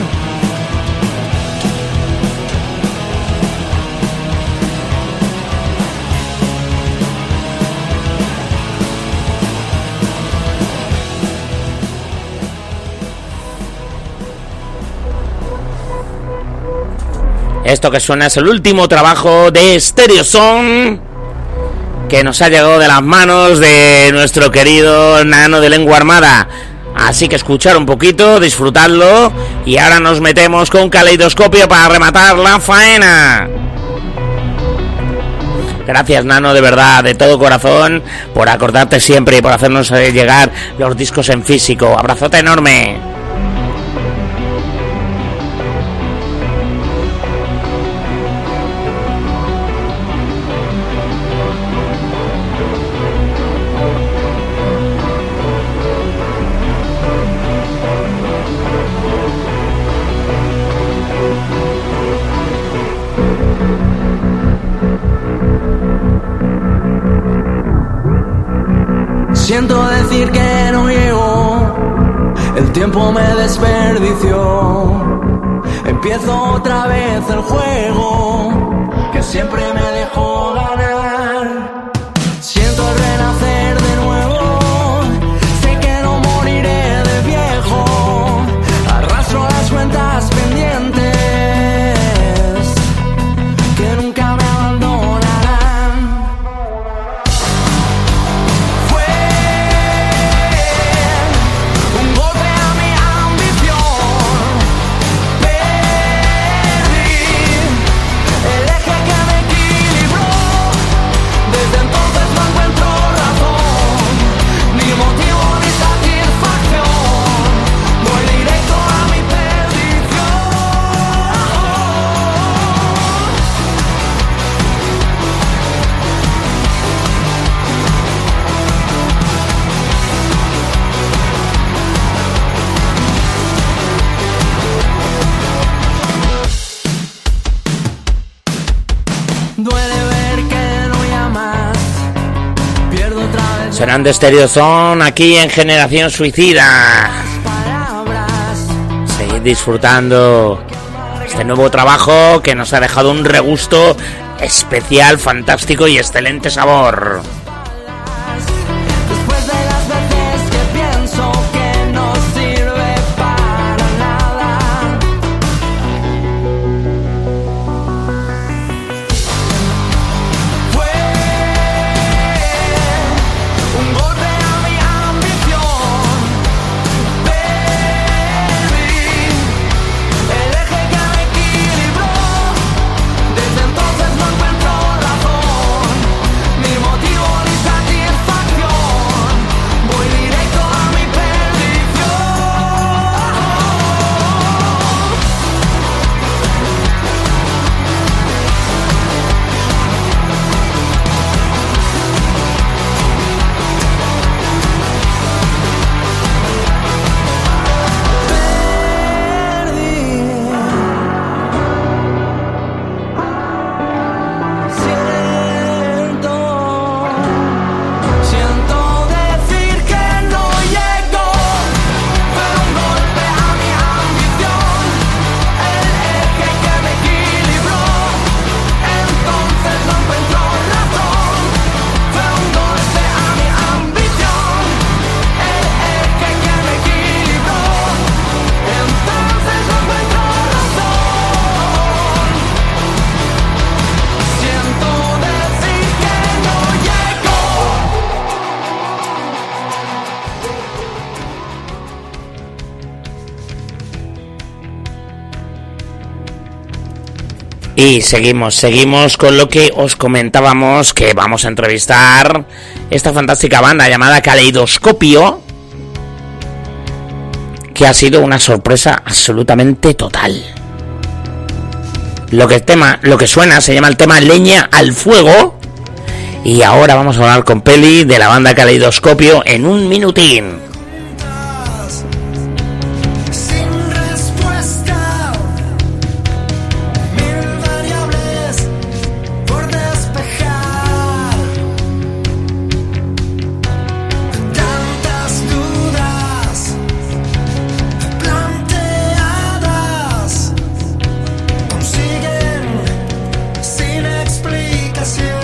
Esto que suena es el último trabajo de Stereoson que nos ha llegado de las manos de nuestro querido Nano de Lengua Armada. Así que escuchar un poquito, disfrutarlo, y ahora nos metemos con Caleidoscopio para rematar la faena. Gracias, Nano, de verdad, de todo corazón, por acordarte siempre y por hacernos llegar los discos en físico. Abrazote enorme. Siento decir que no llegó, el tiempo me desperdició. Empiezo otra vez el juego que siempre me dejó ganar. Siento el renacer de nuevo, sé que no moriré de viejo. Arrastro las cuentas pendientes que nunca me abandonarán. Serán de Stereozone aquí en Generación Suicida. Seguid disfrutando este nuevo trabajo que nos ha dejado un regusto especial, fantástico y excelente sabor. Después de las veces que pienso que no sirve para nada, fue un golpe a mi ambición. Perdí el eje que me equilibró. Desde entonces no encuentro razón, ni motivo ni satisfacción. Voy directo a mi perdición. Siento decir que no llegó, fue un golpe a mi ambición, el eje que me equilibró. Entonces no encuentro razón, fue un golpe a mi ambición, el eje que me equilibró. Entonces no encuentro razón. Siento decir que no llegó. Y seguimos con lo que os comentábamos, que vamos a entrevistar esta fantástica banda llamada Caleidoscopio, que ha sido una sorpresa absolutamente total. Lo que suena se llama el tema Leña al Fuego, y ahora vamos a hablar con Peli de la banda Caleidoscopio en un minutín. Sin respuesta, mil variables por despejar, tantas dudas planteadas consiguen sin explicación.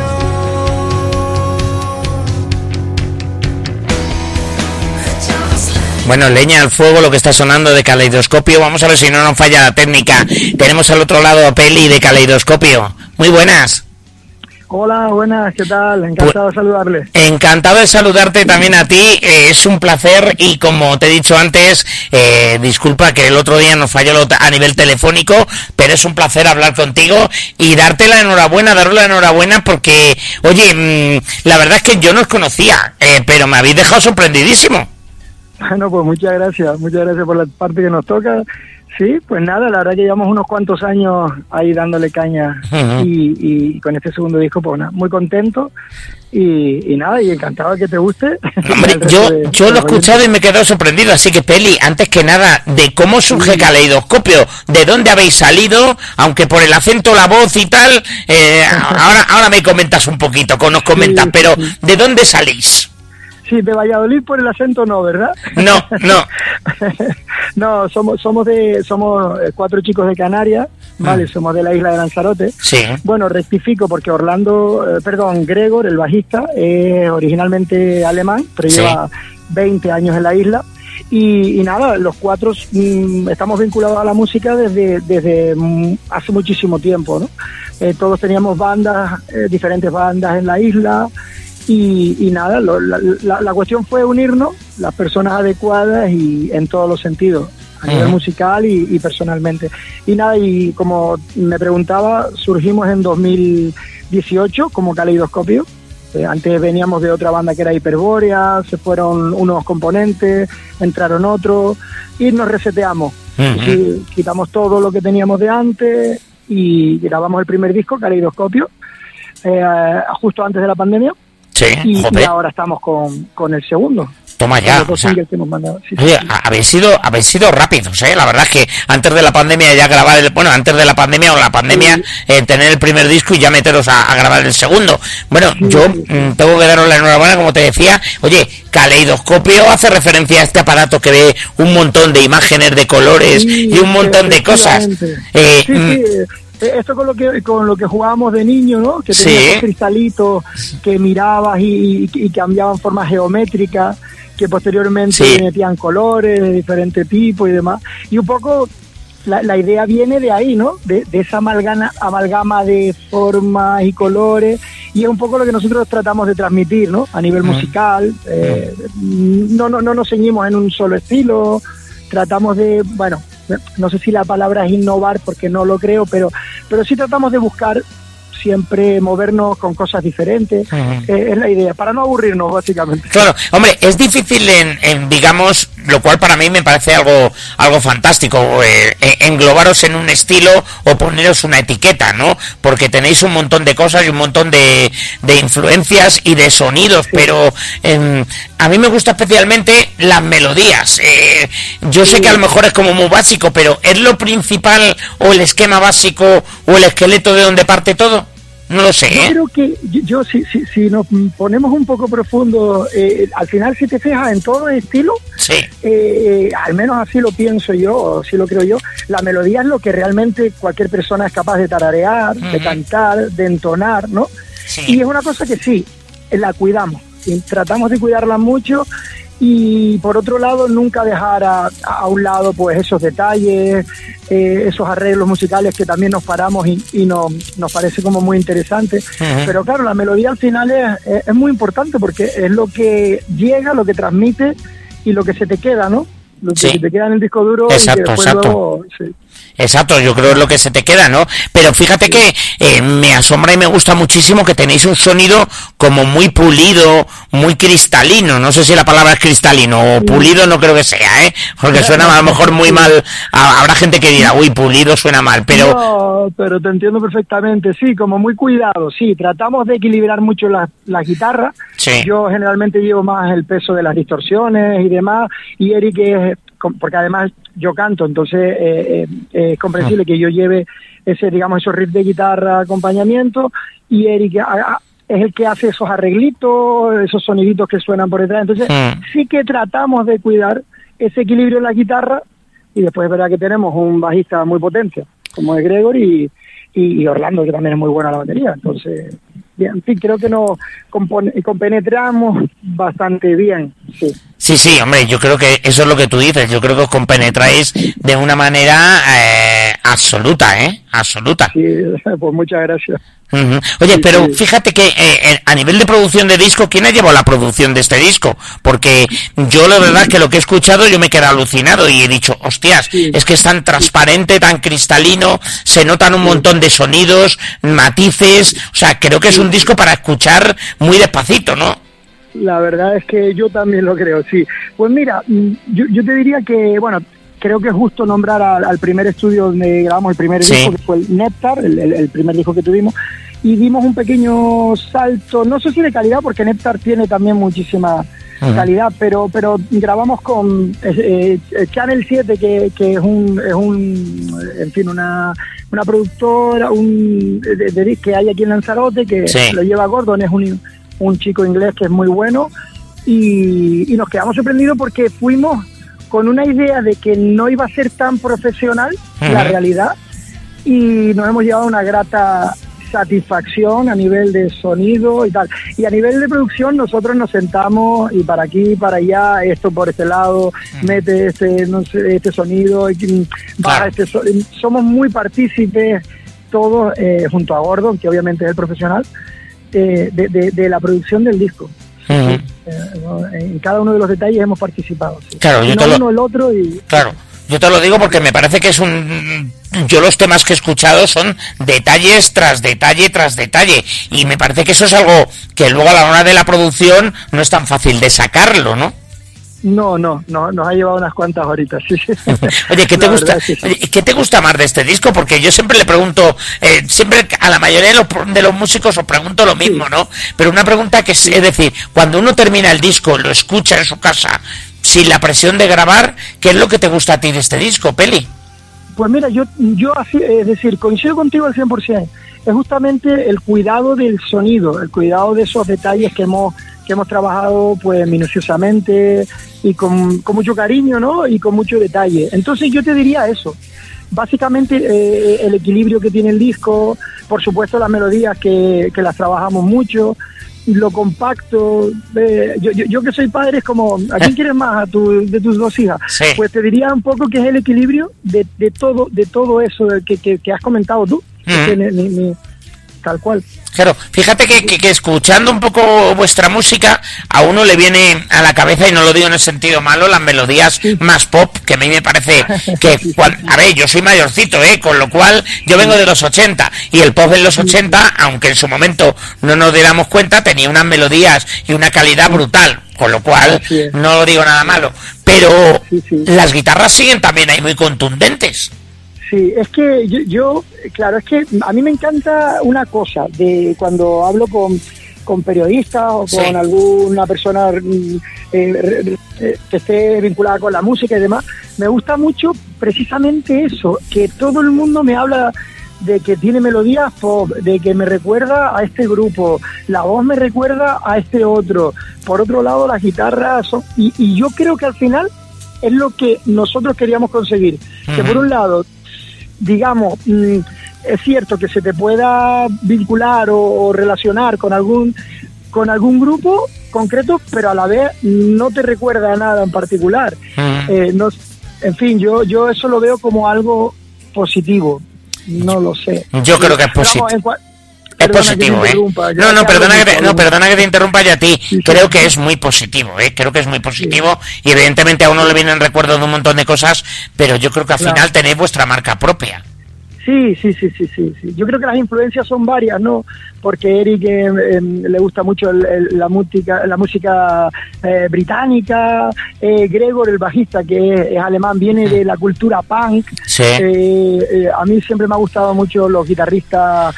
Bueno, Leña al Fuego, lo que está sonando de Caleidoscopio. Vamos a ver si no nos falla la técnica. Tenemos al otro lado a Peli de Caleidoscopio. Muy buenas. Hola, buenas, ¿qué tal? Encantado de saludarles. Encantado de saludarte también a ti, es un placer y como te he dicho antes, disculpa que el otro día nos falló a nivel telefónico, pero es un placer hablar contigo y darte la enhorabuena, daros la enhorabuena porque, oye, la verdad es que yo no os conocía, pero me habéis dejado sorprendidísimo. Bueno, pues muchas gracias por la parte que nos toca. Sí, pues nada, la verdad que llevamos unos cuantos años ahí dándole caña y con este segundo disco, pues nada, muy contento y nada, y encantado de que te guste. Hombre, yo lo he escuchado y me he quedado sorprendido, así que Peli, antes que nada, de cómo surge Caleidoscopio, de dónde habéis salido, aunque por el acento, la voz y tal, ahora me comentas un poquito, nos comentas, pero ¿de dónde salís? Sí, de Valladolid por el acento no, ¿verdad? No. No, somos 4 chicos de Canarias, ¿vale? Somos de la isla de Lanzarote. Sí. Bueno, rectifico porque Gregor, el bajista, es originalmente alemán, pero lleva 20 años en la isla. Y nada, los 4 estamos vinculados a la música desde hace muchísimo tiempo, ¿no? Todos teníamos diferentes bandas en la isla. Y nada, la cuestión fue unirnos, las personas adecuadas y en todos los sentidos, a nivel musical y personalmente. Y nada, y como me preguntaba, surgimos en 2018 como Caleidoscopio. Antes veníamos de otra banda que era Hiperbórea, se fueron unos componentes, entraron otros y nos reseteamos. Y quitamos todo lo que teníamos de antes y grabamos el primer disco, Caleidoscopio, justo antes de la pandemia. Sí, y ahora estamos con el segundo. Toma ya. O sea, que hemos mandado. Sí, oye, habéis sido rápidos, La verdad es que antes de la pandemia ya grabar antes de la pandemia o la pandemia, tener el primer disco y ya meteros a grabar el segundo. Bueno, yo tengo que daros la enhorabuena, como te decía. Oye, Caleidoscopio hace referencia a este aparato que ve un montón de imágenes, de colores y un montón de cosas. Esto con lo que jugábamos de niño, ¿no? Que tenía esos cristalitos que mirabas y cambiaban formas geométricas, que posteriormente metían colores de diferente tipo y demás. Y un poco la idea viene de ahí, ¿no? De esa amalgama de formas y colores, y es un poco lo que nosotros tratamos de transmitir, ¿no? A nivel musical. No nos ceñimos en un solo estilo, tratamos de, no sé si la palabra es innovar porque no lo creo, pero sí tratamos de buscar siempre movernos con cosas diferentes. Es la idea, para no aburrirnos, básicamente. Claro, hombre, es difícil digamos, lo cual para mí me parece algo fantástico, englobaros en un estilo o poneros una etiqueta, ¿no? Porque tenéis un montón de cosas y un montón de influencias y de sonidos, pero a mí me gusta especialmente las melodías. Yo sé que a lo mejor es como muy básico, pero ¿es lo principal o el esquema básico o el esqueleto de donde parte todo? No lo sé, Yo creo que si nos ponemos un poco profundo, al final, si te fijas en todo el estilo, al menos así lo pienso yo, o así lo creo yo, la melodía es lo que realmente cualquier persona es capaz de tararear, de cantar, de entonar, ¿no? Y es una cosa que la cuidamos, y tratamos de cuidarla mucho. Y por otro lado, nunca dejar a un lado pues esos detalles, esos arreglos musicales que también nos paramos y nos parece como muy interesante. Pero claro, la melodía al final es muy importante porque es lo que llega, lo que transmite y lo que se te queda, ¿no? Lo que se te queda en el disco duro. Exacto, y que después luego, Exacto, yo creo que es lo que se te queda, ¿no? Pero fíjate que me asombra y me gusta muchísimo que tenéis un sonido como muy pulido, muy cristalino. No sé si la palabra es cristalino o pulido, no creo que sea, porque suena a lo mejor muy mal. Habrá gente que dirá, uy, pulido suena mal, pero... No, pero te entiendo perfectamente, sí, como muy cuidado, sí. Tratamos de equilibrar mucho la guitarra. Yo generalmente llevo más el peso de las distorsiones y demás, y Eric es... porque además yo canto, entonces es comprensible que yo lleve esos riffs de guitarra, acompañamiento, y Eric es el que hace esos arreglitos, esos soniditos que suenan por detrás. Entonces sí que tratamos de cuidar ese equilibrio en la guitarra, y después es verdad que tenemos un bajista muy potente como es Gregor y Orlando, que también es muy buena la batería. Entonces, bien, en fin, creo que nos compenetramos bastante bien, Sí, hombre, yo creo que eso es lo que tú dices. Yo creo que os compenetráis de una manera absoluta, absoluta. Sí, pues muchas gracias. Oye, pero fíjate que a nivel de producción de disco, ¿quién ha llevado la producción de este disco? Porque yo la verdad que lo que he escuchado yo me he quedado alucinado y he dicho, hostias, es que es tan transparente, tan cristalino, se notan un montón de sonidos, matices, o sea, creo que es un disco para escuchar muy despacito, ¿no? La verdad es que yo también lo creo, sí. Pues mira, yo te diría que, bueno, creo que es justo nombrar al primer estudio donde grabamos el primer disco, que fue el Neptar, el primer disco que tuvimos, y dimos un pequeño salto, no sé si de calidad, porque Neptar tiene también muchísima calidad, pero grabamos con Channel 7, que es en fin, una productora que hay aquí en Lanzarote, que lo lleva Gordon, es un chico inglés que es muy bueno, y nos quedamos sorprendidos porque fuimos con una idea de que no iba a ser tan profesional la realidad, y nos hemos llevado una grata satisfacción a nivel de sonido y tal. Y a nivel de producción nosotros nos sentamos y para aquí, para allá, esto por este lado, mete este sonido, baja somos muy partícipes todos, junto a Gordon, que obviamente es el profesional, de la producción del disco. En cada uno de los detalles hemos participado. Claro, el otro y... Claro, yo te lo digo porque me parece que es yo los temas que he escuchado son detalles tras detalle tras detalle, y me parece que eso es algo que luego a la hora de la producción no es tan fácil de sacarlo, ¿no? No, nos ha llevado unas cuantas horitas, sí. Oye, ¿qué te gusta? ¿Qué te gusta más de este disco? Porque yo siempre le pregunto, siempre a la mayoría de los músicos os pregunto lo mismo, ¿no? Pero una pregunta que es decir, cuando uno termina el disco, lo escucha en su casa, sin la presión de grabar, ¿qué es lo que te gusta a ti de este disco, Peli? Pues mira, yo así, es decir, coincido contigo al 100%. Es justamente el cuidado del sonido, el cuidado de esos detalles que hemos trabajado pues minuciosamente y con mucho cariño, ¿no? Y con mucho detalle. Entonces yo te diría eso. Básicamente el equilibrio que tiene el disco, por supuesto las melodías que las trabajamos mucho, lo compacto. Yo que soy padre es como, ¿a quién quieres más? De tus dos hijas. Sí. Pues te diría un poco que es el equilibrio de todo eso que has comentado tú. Tal cual. Claro, fíjate que escuchando un poco vuestra música, a uno le viene a la cabeza, y no lo digo en el sentido malo, las melodías más pop, que a mí me parece que... A ver, yo soy mayorcito, con lo cual yo vengo de los 80, y el pop en los 80, aunque en su momento no nos diéramos cuenta, tenía unas melodías y una calidad brutal, con lo cual no lo digo nada malo. Pero las guitarras siguen también ahí muy contundentes. Sí, es que yo claro, es que a mí me encanta una cosa, de cuando hablo con periodistas o con alguna persona que esté vinculada con la música y demás, me gusta mucho precisamente eso, que todo el mundo me habla de que tiene melodías pop, de que me recuerda a este grupo, la voz me recuerda a este otro, por otro lado las guitarras son... Y yo creo que al final es lo que nosotros queríamos conseguir, que por un lado, digamos, es cierto que se te pueda vincular o relacionar con algún grupo concreto, pero a la vez no te recuerda a nada en particular. En fin, yo eso lo veo como algo positivo, no lo sé. Yo creo que es positivo. Es positivo, perdona que te interrumpa ya a ti. Creo que es muy positivo, creo que es muy positivo, y evidentemente a uno le vienen recuerdos de un montón de cosas, pero yo creo que al final tenéis vuestra marca propia. Sí. Yo creo que las influencias son varias, ¿no? Porque Eric le gusta mucho la música británica, Gregor, el bajista, que es alemán, viene de la cultura punk. Sí. A mí siempre me ha gustado mucho los guitarristas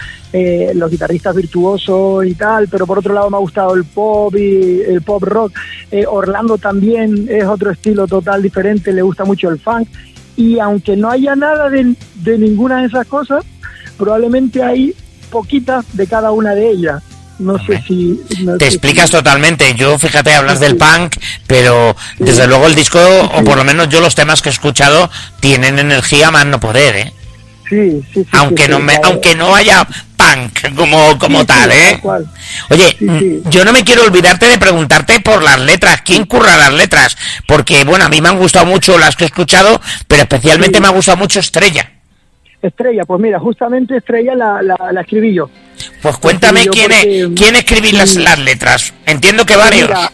virtuosos y tal, pero por otro lado me ha gustado el pop y el pop rock. Orlando también es otro estilo total diferente, le gusta mucho el funk. Y aunque no haya nada de ninguna de esas cosas, probablemente hay poquitas de cada una de ellas. No sé si... Te explicas totalmente. Yo, fíjate, hablas del punk, pero desde luego el disco, o por lo menos yo los temas que he escuchado, tienen energía más no poder, Sí. Aunque no haya punk como tal, Oye, yo no me quiero olvidarte de preguntarte por las letras. ¿Quién curra las letras? Porque, bueno, a mí me han gustado mucho las que he escuchado, pero especialmente me ha gustado mucho Estrella. Estrella, pues mira, justamente Estrella la escribí yo. Pues cuéntame quién escribí las letras. Entiendo que varios. Mira,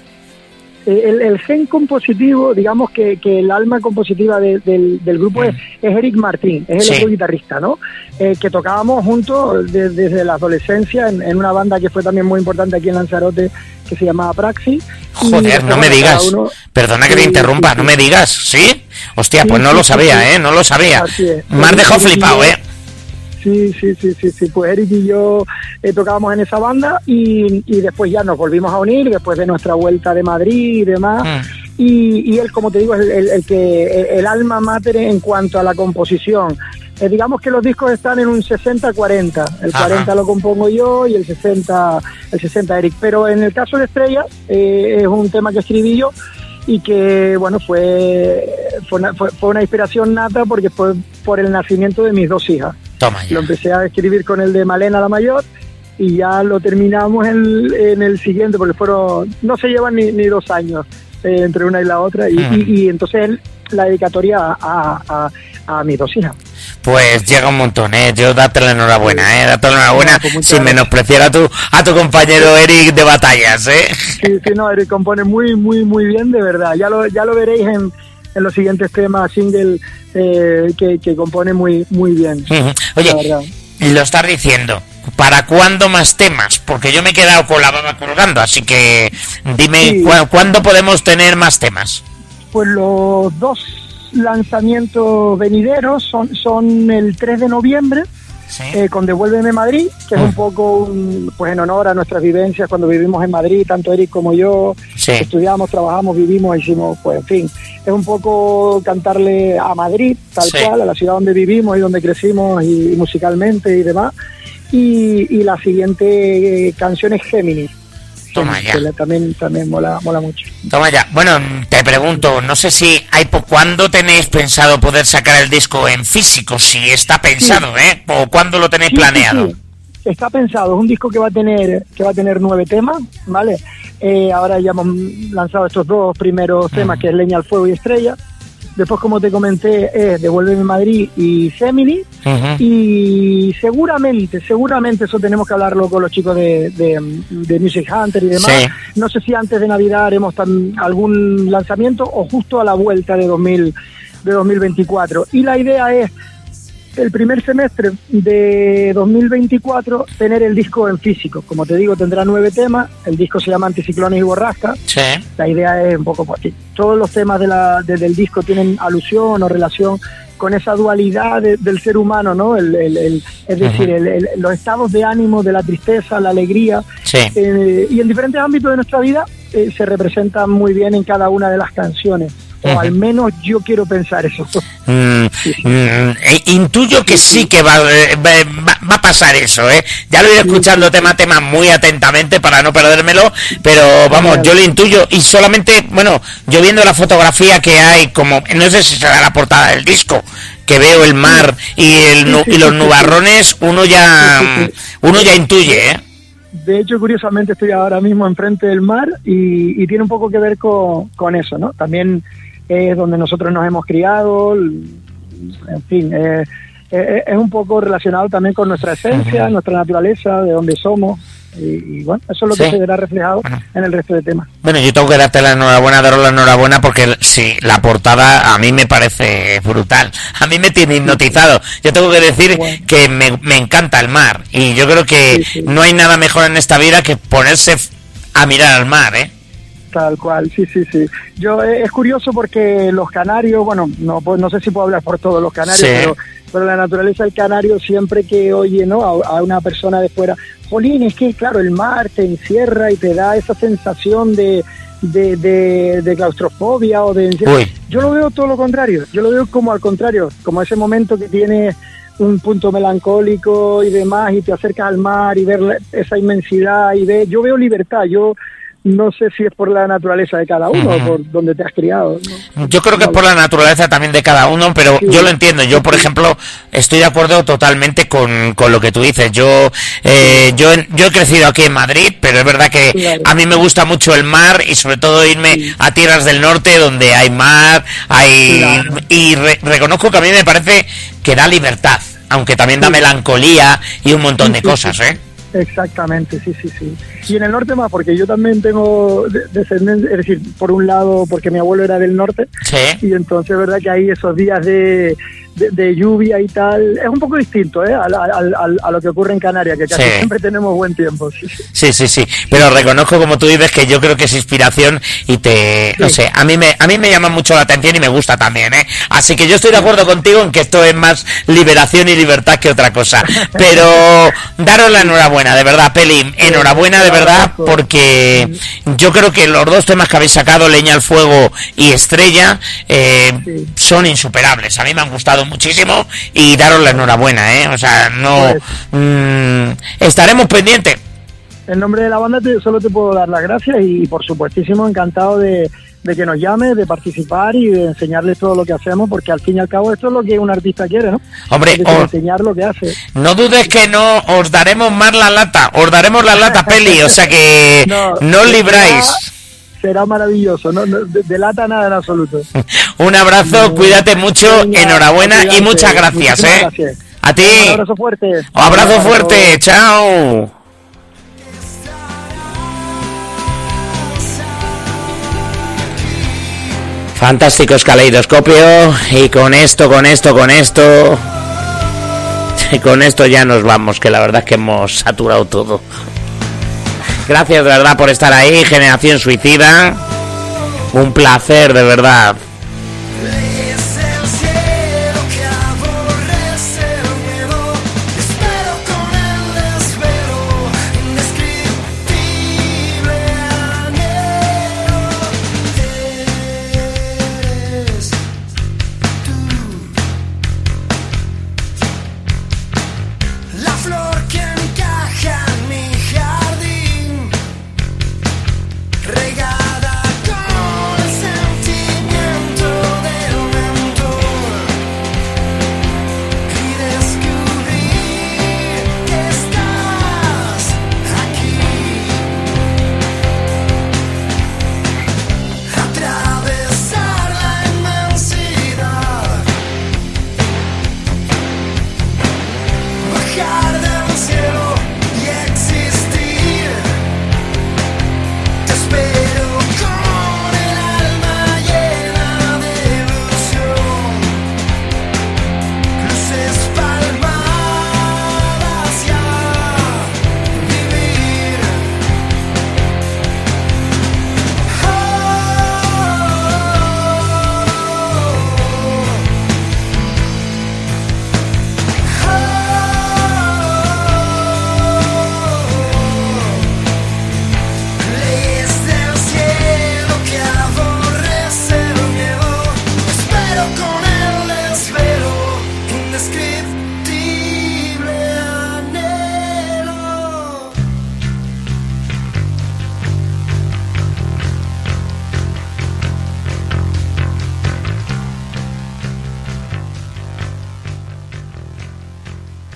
el gen compositivo, digamos que el alma compositiva del grupo es Eric Martín, es el otro guitarrista, ¿no? Que tocábamos juntos desde la adolescencia en una banda que fue también muy importante aquí en Lanzarote, que se llamaba Praxis. Joder, no me digas. Perdona que te interrumpa, no me digas. ¿Sí? Hostia, pues no lo sabía, ¿eh? No lo sabía. Me has dejado flipado, ¿eh? Sí, pues Eric y yo tocábamos en esa banda y después ya nos volvimos a unir después de nuestra vuelta de Madrid y demás. Y él, como te digo, es el alma mater en cuanto a la composición. Digamos que los discos están en un 60-40, el 40 lo compongo yo y el 60 Eric, pero en el caso de Estrella es un tema que escribí yo y que, bueno, fue una inspiración nata porque fue por el nacimiento de mis dos hijas. Toma ya. Lo empecé a escribir con el de Malena, la mayor, y ya lo terminamos en el siguiente, porque no se llevan ni 2 años entre una y la otra, y entonces la dedicatoria a mis dos hijas. Pues llega un montón, yo date la enhorabuena, date la enhorabuena, sin menospreciar a tu compañero Eric de batallas, Sí, no, Eric compone muy, muy, muy bien, de verdad. Ya lo veréis en los siguientes temas, single, que compone muy, muy bien. Oye, lo estás diciendo, ¿para cuándo más temas? Porque yo me he quedado con la baba colgando, así que dime, ¿cuándo podemos tener más temas? Pues los 2 lanzamientos venideros son el 3 de noviembre, con Devuélveme Madrid, que es un poco pues en honor a nuestras vivencias cuando vivimos en Madrid, tanto Eric como yo, estudiamos, trabajamos, vivimos, hicimos, pues en fin, es un poco cantarle a Madrid, tal cual, a la ciudad donde vivimos y donde crecimos y musicalmente y demás. Y la siguiente canción es Géminis. Toma ya. Que también mola mucho. Toma ya. Bueno, te pregunto, no sé si ¿cuándo tenéis pensado poder sacar el disco en físico? Si está pensado, ¿O cuándo lo tenéis planeado? Sí. Está pensado, es un disco que va a tener 9 temas, ¿vale? Ahora ya hemos lanzado estos 2 primeros temas, que es Leña al Fuego y Estrella. Después, como te comenté, es Devuélveme Madrid y Géminis. Y seguramente eso tenemos que hablarlo con los chicos de Music Hunter y demás. No sé si antes de Navidad haremos algún lanzamiento o justo a la vuelta de 2024. Y la idea es el primer semestre de 2024 tener el disco en físico. Como te digo, tendrá 9 temas. El disco se llama Anticiclones y Borrasca. La idea es un poco porque todos los temas del disco tienen alusión o relación con esa dualidad del ser humano, ¿no? Es decir, los estados de ánimo, de la tristeza, la alegría, y en diferentes ámbitos de nuestra vida se representan muy bien en cada una de las canciones. O al menos yo quiero pensar eso. Intuyo que sí que va a pasar eso, Ya lo iré escuchando tema a tema muy atentamente para no perdérmelo, pero vamos, yo lo intuyo y solamente, bueno, yo viendo la fotografía que hay, como no sé si será la portada del disco, que veo el mar y los nubarrones, uno ya intuye, De hecho, curiosamente estoy ahora mismo enfrente del mar y tiene un poco que ver con eso, ¿no? También es donde nosotros nos hemos criado, en fin, es un poco relacionado también con nuestra esencia, nuestra naturaleza, de donde somos, y bueno, eso es lo que se verá reflejado en el resto de temas. Bueno, yo tengo que daros la enhorabuena porque sí, la portada a mí me parece brutal, a mí me tiene hipnotizado. Yo tengo que decir que me encanta el mar, y yo creo que no hay nada mejor en esta vida que ponerse a mirar al mar, Tal cual, sí. Yo es curioso porque los canarios, bueno, no sé si puedo hablar por todos los canarios, pero la naturaleza del canario, siempre que oye, ¿no?, a una persona de fuera, jolín, es que claro, el mar te encierra y te da esa sensación de claustrofobia o de... Yo lo veo todo lo contrario, yo lo veo como al contrario, como ese momento que tienes un punto melancólico y demás, y te acercas al mar y ver esa inmensidad, yo veo libertad, yo no sé si es por la naturaleza de cada uno o por donde te has criado, ¿no? Yo creo que es por la naturaleza también de cada uno, pero yo lo entiendo. Yo, por ejemplo, estoy de acuerdo totalmente con lo que tú dices. Yo he crecido aquí en Madrid, pero es verdad que a mí me gusta mucho el mar y sobre todo irme a tierras del norte donde hay mar, y reconozco que a mí me parece que da libertad, aunque también da melancolía y un montón de cosas, Exactamente, sí. Y en el norte más, porque yo también tengo descendencia, es decir, por un lado, porque mi abuelo era del norte, y entonces es verdad que hay esos días de lluvia y tal, es un poco distinto a lo que ocurre en Canarias, que casi siempre tenemos buen tiempo. Sí, pero reconozco, como tú dices, que yo creo que es inspiración y no sé, a mí me llama mucho la atención y me gusta también, así que yo estoy de acuerdo contigo en que esto es más liberación y libertad que otra cosa, pero daros la enhorabuena, de verdad, Peli, enhorabuena de verdad, porque yo creo que los dos temas que habéis sacado, Leña al Fuego y Estrella, son insuperables, a mí me han gustado muchísimo y daros la enhorabuena, o sea, no estaremos pendientes. En nombre de la banda solo te puedo dar las gracias y por supuestísimo encantado de que nos llames, de participar y de enseñarles todo lo que hacemos, porque al fin y al cabo esto es lo que un artista quiere, ¿no? Hombre, enseñar lo que hace. No dudes que no os daremos más la lata, Peli, o sea que no os libráis. Será maravilloso, no de lata nada en absoluto. Un abrazo, cuídate mucho, enhorabuena y muchas gracias, gracias. A ti. Un abrazo fuerte. Abrazo fuerte, chao. Fantásticos Caleidoscopio, y con esto ya nos vamos, que la verdad es que hemos saturado todo. Gracias de verdad por estar ahí, Generación Suicida. Un placer, de verdad.